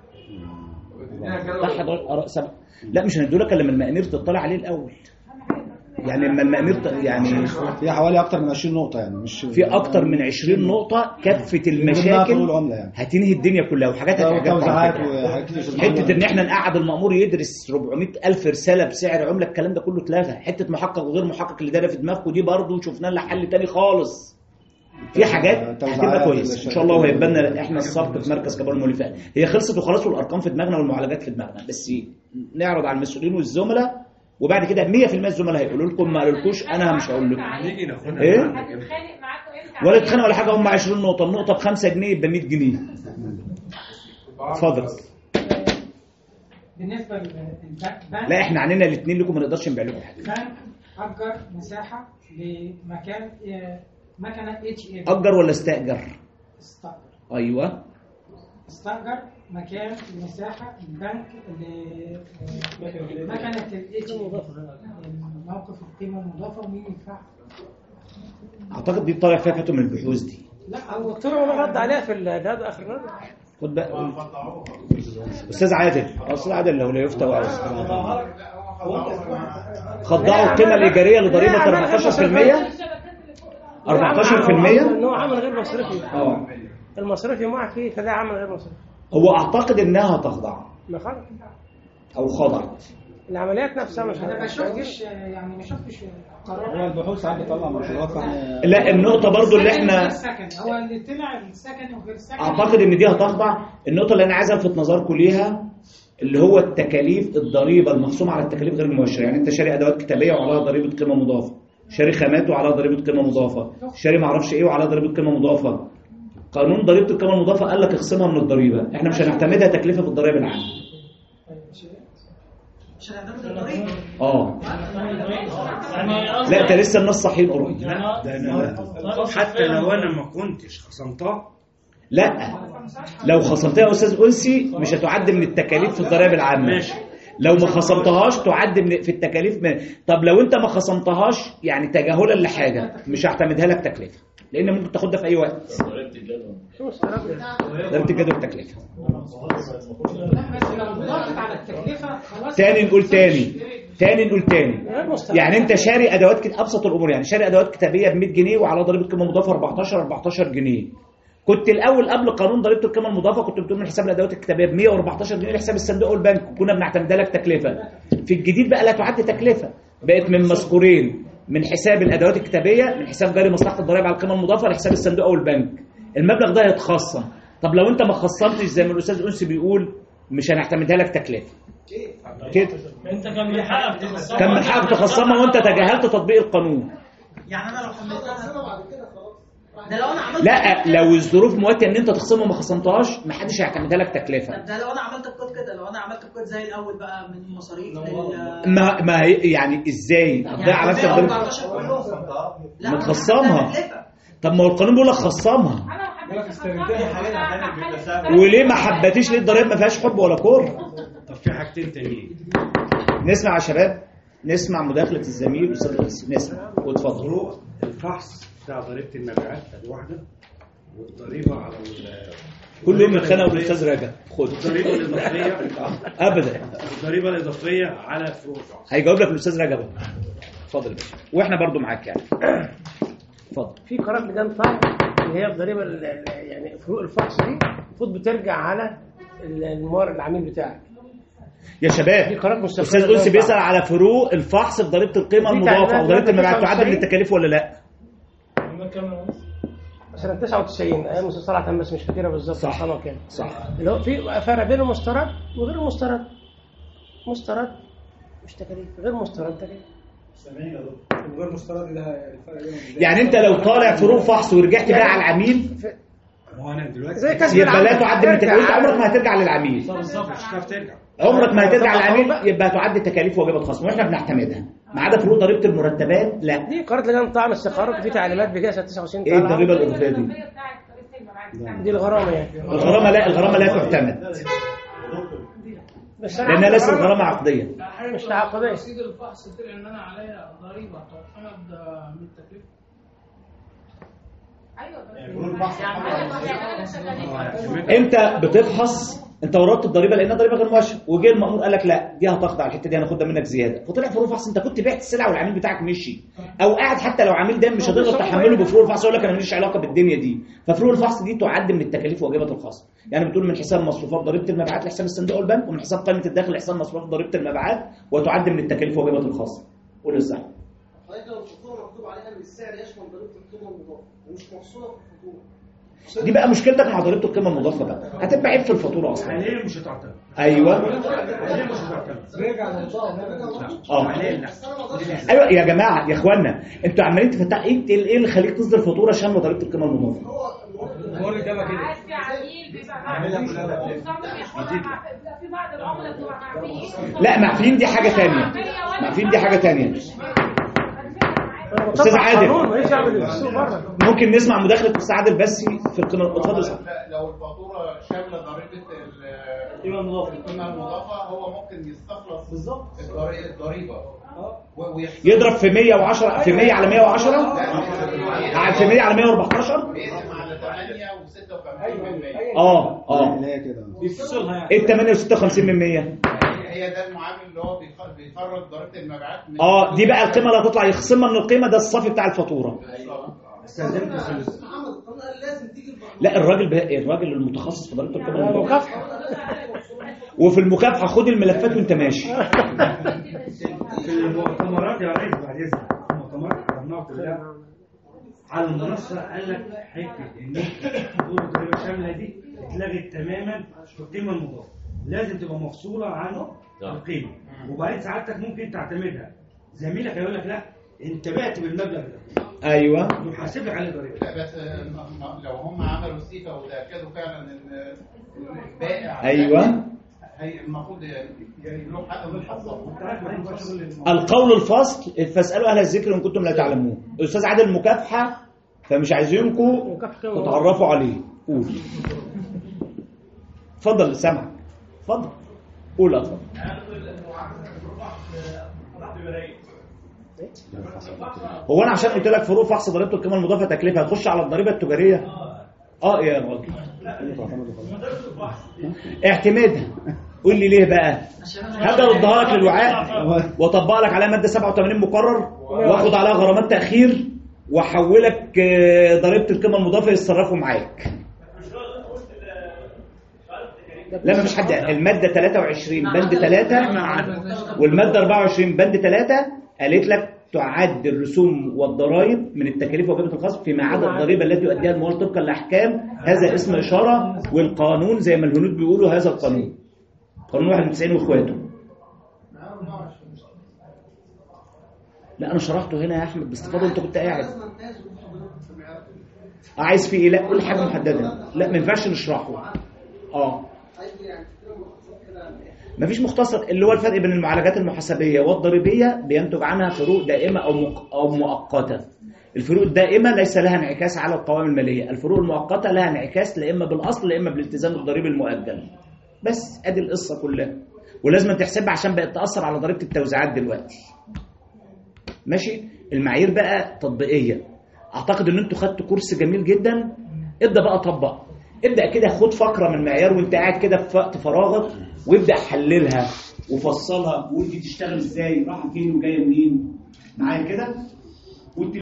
صح اراء سبق. لا مش هندوا لك الا لما المقامير تطلع عليه الاول. يعني لما المقامير يعني في حوالي اكتر من عشرين نقطه، يعني مش في اكتر من عشرين نقطه كافه المشاكل يعني. هتنهي الدنيا كلها، وحاجات هتعجبكم. حته ان احنا نقعد المأمور يدرس أربعمية ألف رساله بسعر عمله، الكلام ده كله اتلغى. حته محقق وغير محقق اللي دايره في دماغكم دي برضه شفنا لها حل تاني خالص. في حاجات هتبقى كويس ان شاء الله، وهيبقى لنا احنا السبق في مركز كبار المؤلفات. هي خلصت وخلاص، والارقام في دماغنا والمعالجات في دماغنا، بس نعرض على المسؤولين والزملاء، وبعد كده مية في المية الزملاء هيقولوا لكم، ما قالولكوش انا مش هقول لكم. هنيجي ناخدها ايه؟ هتتخانق معاكم امتى؟ ولا تتخانق ولا حاجه، هم عشرين نقطه، النقطه ب خمسة جنيه يبقى مية جنيه. اتفضل. بالنسبه للبنك، لا احنا عنينا الاثنين لكم، ما نقدرش نبيع لكم حاجه. بنك اجر مساحه لمكان مكنه اتش ام. اجر ولا استاجر؟ استاجر. ايوه استاجر مكان مساحه البنك لمكنه الاتش ام، موقف القيمه المضافه، ومين يدفع؟ اعتقد دي طالع فيها فتوى من البحوث دي. لا هو الدكتور عمر رد عليها في ده اخر مره. خد بقى استاذ عادل، استاذ عادل لو لا يفتى وعاوز خضعوا القيمه الايجاريه لضريبه أربعتاشر في المية أربعتاشر في المية انه عمل غير مصرفي. اه المصرفي معك فيه، فده عمل غير مصرفي. هو اعتقد انها تخضع ما خلاص او خضعت. العمليات نفسها مش انا ما شفتش يعني ما شفتش قرار. هو البحوث ساعات بتطلع مشروعات. لا النقطه برضو اللي احنا هو اللي طلع السكن وغير السكن، اعتقد ان دي هتخضع. النقطه اللي انا عايز الفت نظركم ليها اللي هو التكاليف، الضريبه المخصومه على التكاليف غير المباشره. يعني انت شاري ادوات كتابيه وعليها ضريبه قيمه مضافه، شاري خامات وعليها ضريبه قيمه مضافه، شاري ما اعرفش ايه وعليها ضريبه قيمه مضافه. قانون ضريبه القيمه المضافه قال لك اخصمها من الضريبه، احنا مش هنعتمدها تكلفه في الضرائب العامه. مش هنعتمد الضريبه. اه لا انت لسه النص صحيح قريب. لا ده انا حتى لو انا ما كنتش خصمتها، لا لو خصمتها يا استاذ انسي مش هتعد من التكاليف في الضرائب العامه. ماشي. لو ما خصمتهاش تعد من في التكاليف من. طب لو انت ما خصمتهاش يعني تجاهلا لحاجه مش هعتمدها لك تكلفه، لان ممكن تاخدها في اي وقت. ضريبه الجدول. ضريبه الجدول التكلفه. لا بس لو ضغطت على التكلفه خلاص. تاني نقول تاني تاني نقول تاني يعني انت شاري ادوات كت... ابسط الامور، يعني شاري ادوات كتابيه ب مية جنيه وعلى ضريبه قيمه مضافه أربعتاشر أربعتاشر جنيه. كنت الاول قبل قانون ضريبه القيمه المضافه كنت بتقول من حساب الادوات الكتابيه ب مية وأربعتاشر جنيه لحساب الصندوق والبنك، كنا بنعتمدها لك تكلفه. في الجديد بقى لا تعد تكلفه، بقت من مذكورين من حساب الادوات الكتابيه من حساب جاري مصلحه الضرائب على القيمه المضافه لحساب الصندوق او البنك. المبلغ ده هيتخصم. طب لو انت ما خصمتش زي ما الاستاذ انسي بيقول مش هنعتمدها لك تكلفه كده. انت كان من حقك تخصمها، كان من حقك تخصمها وانت تجاهلت تطبيق القانون. يعني انا لو حملتها بعد كده خلاص. ده لو انا عملت لا لو الظروف مواتيه ان انت تخصمها وما خصمتهاش ما حدش هيعتمدها لك تكلفه. طب ده لو انا عملت الكود كده، لو انا عملت الكود زي الاول بقى من مصاريف لل ما ما هي يعني ازاي هتضيع على نفسك ضريبه؟ ما تخصمها. طب ما هو القانون بيقول لك خصمها. وليه ما حبتيش؟ ليه الضرائب ما فيهاش حب ولا كره؟ طب في حاجتين تانيين. نسمع يا شباب، نسمع مداخله الزميل استاذ نسمع واتفضل. فروق الفحص بتاع ضريبه المبيعات الواحده والضريبه على كل يوم يتخانقوا بالاستاذ رجب. خد الضريبه الاضافيه ابدا الضريبه الاضافيه على فروق الفحص. هيجاوب لك الاستاذ رجب. اتفضل يا باشا واحنا برضو معاك يعني. اتفضل. في قرارات لجان طعن اللي هي الضريبه يعني فروق الفحص دي المفروض بترجع على المورد العميل بتاعك. يا شباب استاذ انسي بيسال على فروق الفحص في ضريبه القيمه المضافه وضريبه المبيعات تعد من التكاليف ولا لا؟ سنه تسعة وتسعين ايام استاذ صلاح بس مش فاكرها بالظبط. صح كام صح. اللي هو في فرق بين المستورد وغير المستورد. مستورد مش تكاليف، غير مستورد تكاليف. غير مستورد ده الفرق بينهم. يعني انت لو طالع فروق فحص ورجعت بقى على العميل هو انا دلوقتي يبقى لا تعد من التكاليف. عمرك ما هترجع للعميل. بالظبط مش هتعرف ترجع. عمرك ما هترجع للعميل يبقى تعد تكاليف واجبات خصم واحنا بنعتمدها ما عدا فروق ضريبه المرتبات. لا دي قرارات لجان طعن استقرار في تعليمات بجايه سنه تسعة وتسعين. ايه الضريبه الاضافيه دي؟ دي الغرامه يعني. الغرامه لا الغرامه لا تعتمد لانها ليست غرامه عقديه. مش تعاقديه. رصيد الفحص طلع ان انا عليا ضريبه تعتمد من التكلفه. انت بتفحص انت وردت الضريبه لانها ضريبه غير مباشره وجه المأمور قال لك لا دي هتخضع الحته دي هناخدها منك زياده فطلع فروق فحص. انت كنت بعت السلعه والعميل بتاعك مشي او قاعد حتى لو عميل دايم مش هتقدر تحمله بفروق الفحص يقول لك انا ماليش علاقه بالدنيا دي. ففروق الفحص دي تعد من التكاليف واجبات الخصم. يعني بتقول من حساب مصروفات ضريبه المبيعات لحساب الصندوق والبنك ومن حساب قائمه الدخل لحساب مصروفات ضريبه المبيعات وتعد من التكاليف واجبات الخصم. قول ازاي؟ حضرتك لو الفاتوره مكتوب عليها ان السعر يشمل ضريبه القيمه المضافه ومش محصوره في الفاتوره دي بقى مشكلتك مع ضريبه القيمه المضافه بقى، هتبقى عيب في الفاتوره اصلا. حاليا مش هتعتمد. ايوه حاليا مش هتعتمد. رجع للنظام اه ايوه يا جماعه يا اخوانا، انتوا عمالين تفتحوا ايه ايه اللي خليك تصدر فاتوره شامله ضريبه القيمه المضافه؟ هو اللي جابها كده. في عميل بيبقى معفي في بعض العملاء بتبقى معفيين. لا معفيين دي حاجه ثانيه، معفيين دي حاجه ثانيه. استاذ عادل ممكن نسمع مداخله استاذ عادل بس في القيمه. اتفضل. لو الفاتوره شامله ضريبه القيمه المضافه القيمه المضافه هو ممكن يستخلص بالظبط الضريبه يضرب في مية وعشرة في مية على مية وعشرة في مية على مية وأربعتاشر بيقسم على ثمانية وستة وخمسين بالمية. اه اه بيفصلها يعني ايه ثمانية وستة وخمسين من مية؟ هي ده المعامل اللي هو بيخرج ضريبه المبيعات. اه دي بقى القيمه اللي هتطلع يخصمها من القيمه، ده الصافي بتاع الفاتوره. لا الراجل بقى الراجل المتخصص في ضريبه القيمه المكافحه، وفي المكافحه خد الملفات وانت ماشي. في المؤتمرات يا ريس بعد اذنك، المؤتمرات حضرناها كلها على المنصه، قال لك حته ان فاتوره الضريبه الشامله دي اتلغت تماما في القيمه المضافه، لازم تبقى مفصوله عن القيمه، وبعدين سعادتك ممكن تعتمدها. زميلك هيقول لك لا انت بعت بالمبلغ ده، ايوه يحاسب لك عليه ضريبه. لا بس لو هم عملوا سيفا وتاكدوا فعلا ان البائع ايوه هي المفروض يعني له حق من الحصه. القول الفصل فاسالوا اهل الذكر ان كنتم لا تعلمون. الاستاذ عادل المكافحه فمش عايزينكم تتعرفوا عليه. قول اتفضل سامعك اتفضل قول. اتفضل. هو انا عشان قلت لك فروق فحص ضريبه القيمه المضافه تكلفه هتخش على الضريبه التجاريه؟ اه يا راجل اعتمادها. قول لي ليه بقى؟ هبدا اردها لك للوعاء واطبق لك عليها ماده سبعة وثمانين مقرر واخد عليها غرامات تاخير واحولك ضريبه القيمه المضافه يتصرفوا معاك. لا مفيش حد. الماده ثلاثة وعشرين بند ثلاثة والماده أربعة وعشرين بند ثلاثة قالت لك تعد الرسوم والضرائب من التكاليف وجبة الخصم فيما عدا الضريبه التي يؤديها الممول طبقا لاحكام هذا اسم اشاره، والقانون زي ما الهنود بيقولوا هذا القانون قانون واحد وتسعين واخواته. لا انا شرحته هنا يا احمد باستفاضه انت كنت قاعد. عايز فيه ايه؟ لا قول حاجه محدده. لا ما ينفعش نشرحه. اه مفيش مختصر. اللي هو الفرق بين المعالجات المحاسبيه والضريبيه بينتج عنها فروق دائمه او او مؤقته. الفروق الدائمه ليس لها انعكاس على القوائم الماليه، الفروق المؤقته لها انعكاس لا اما بالاصل لا اما بالالتزام الضريبي المؤجل. بس ادي القصه كلها، ولازم تحسبها عشان بقت تاثر على ضريبه التوزيعات دلوقتي. ماشي. المعايير بقى تطبيقيه. اعتقد ان انتوا خدتوا كورس جميل جدا. ابدا بقى طبق، ابدا كده خد فقره من معيار وانت قاعد كده في وقت فراغك وابدا حللها وفصلها وقول دي تشتغل ازاي، رايحه فين وجايه منين. معايا كده؟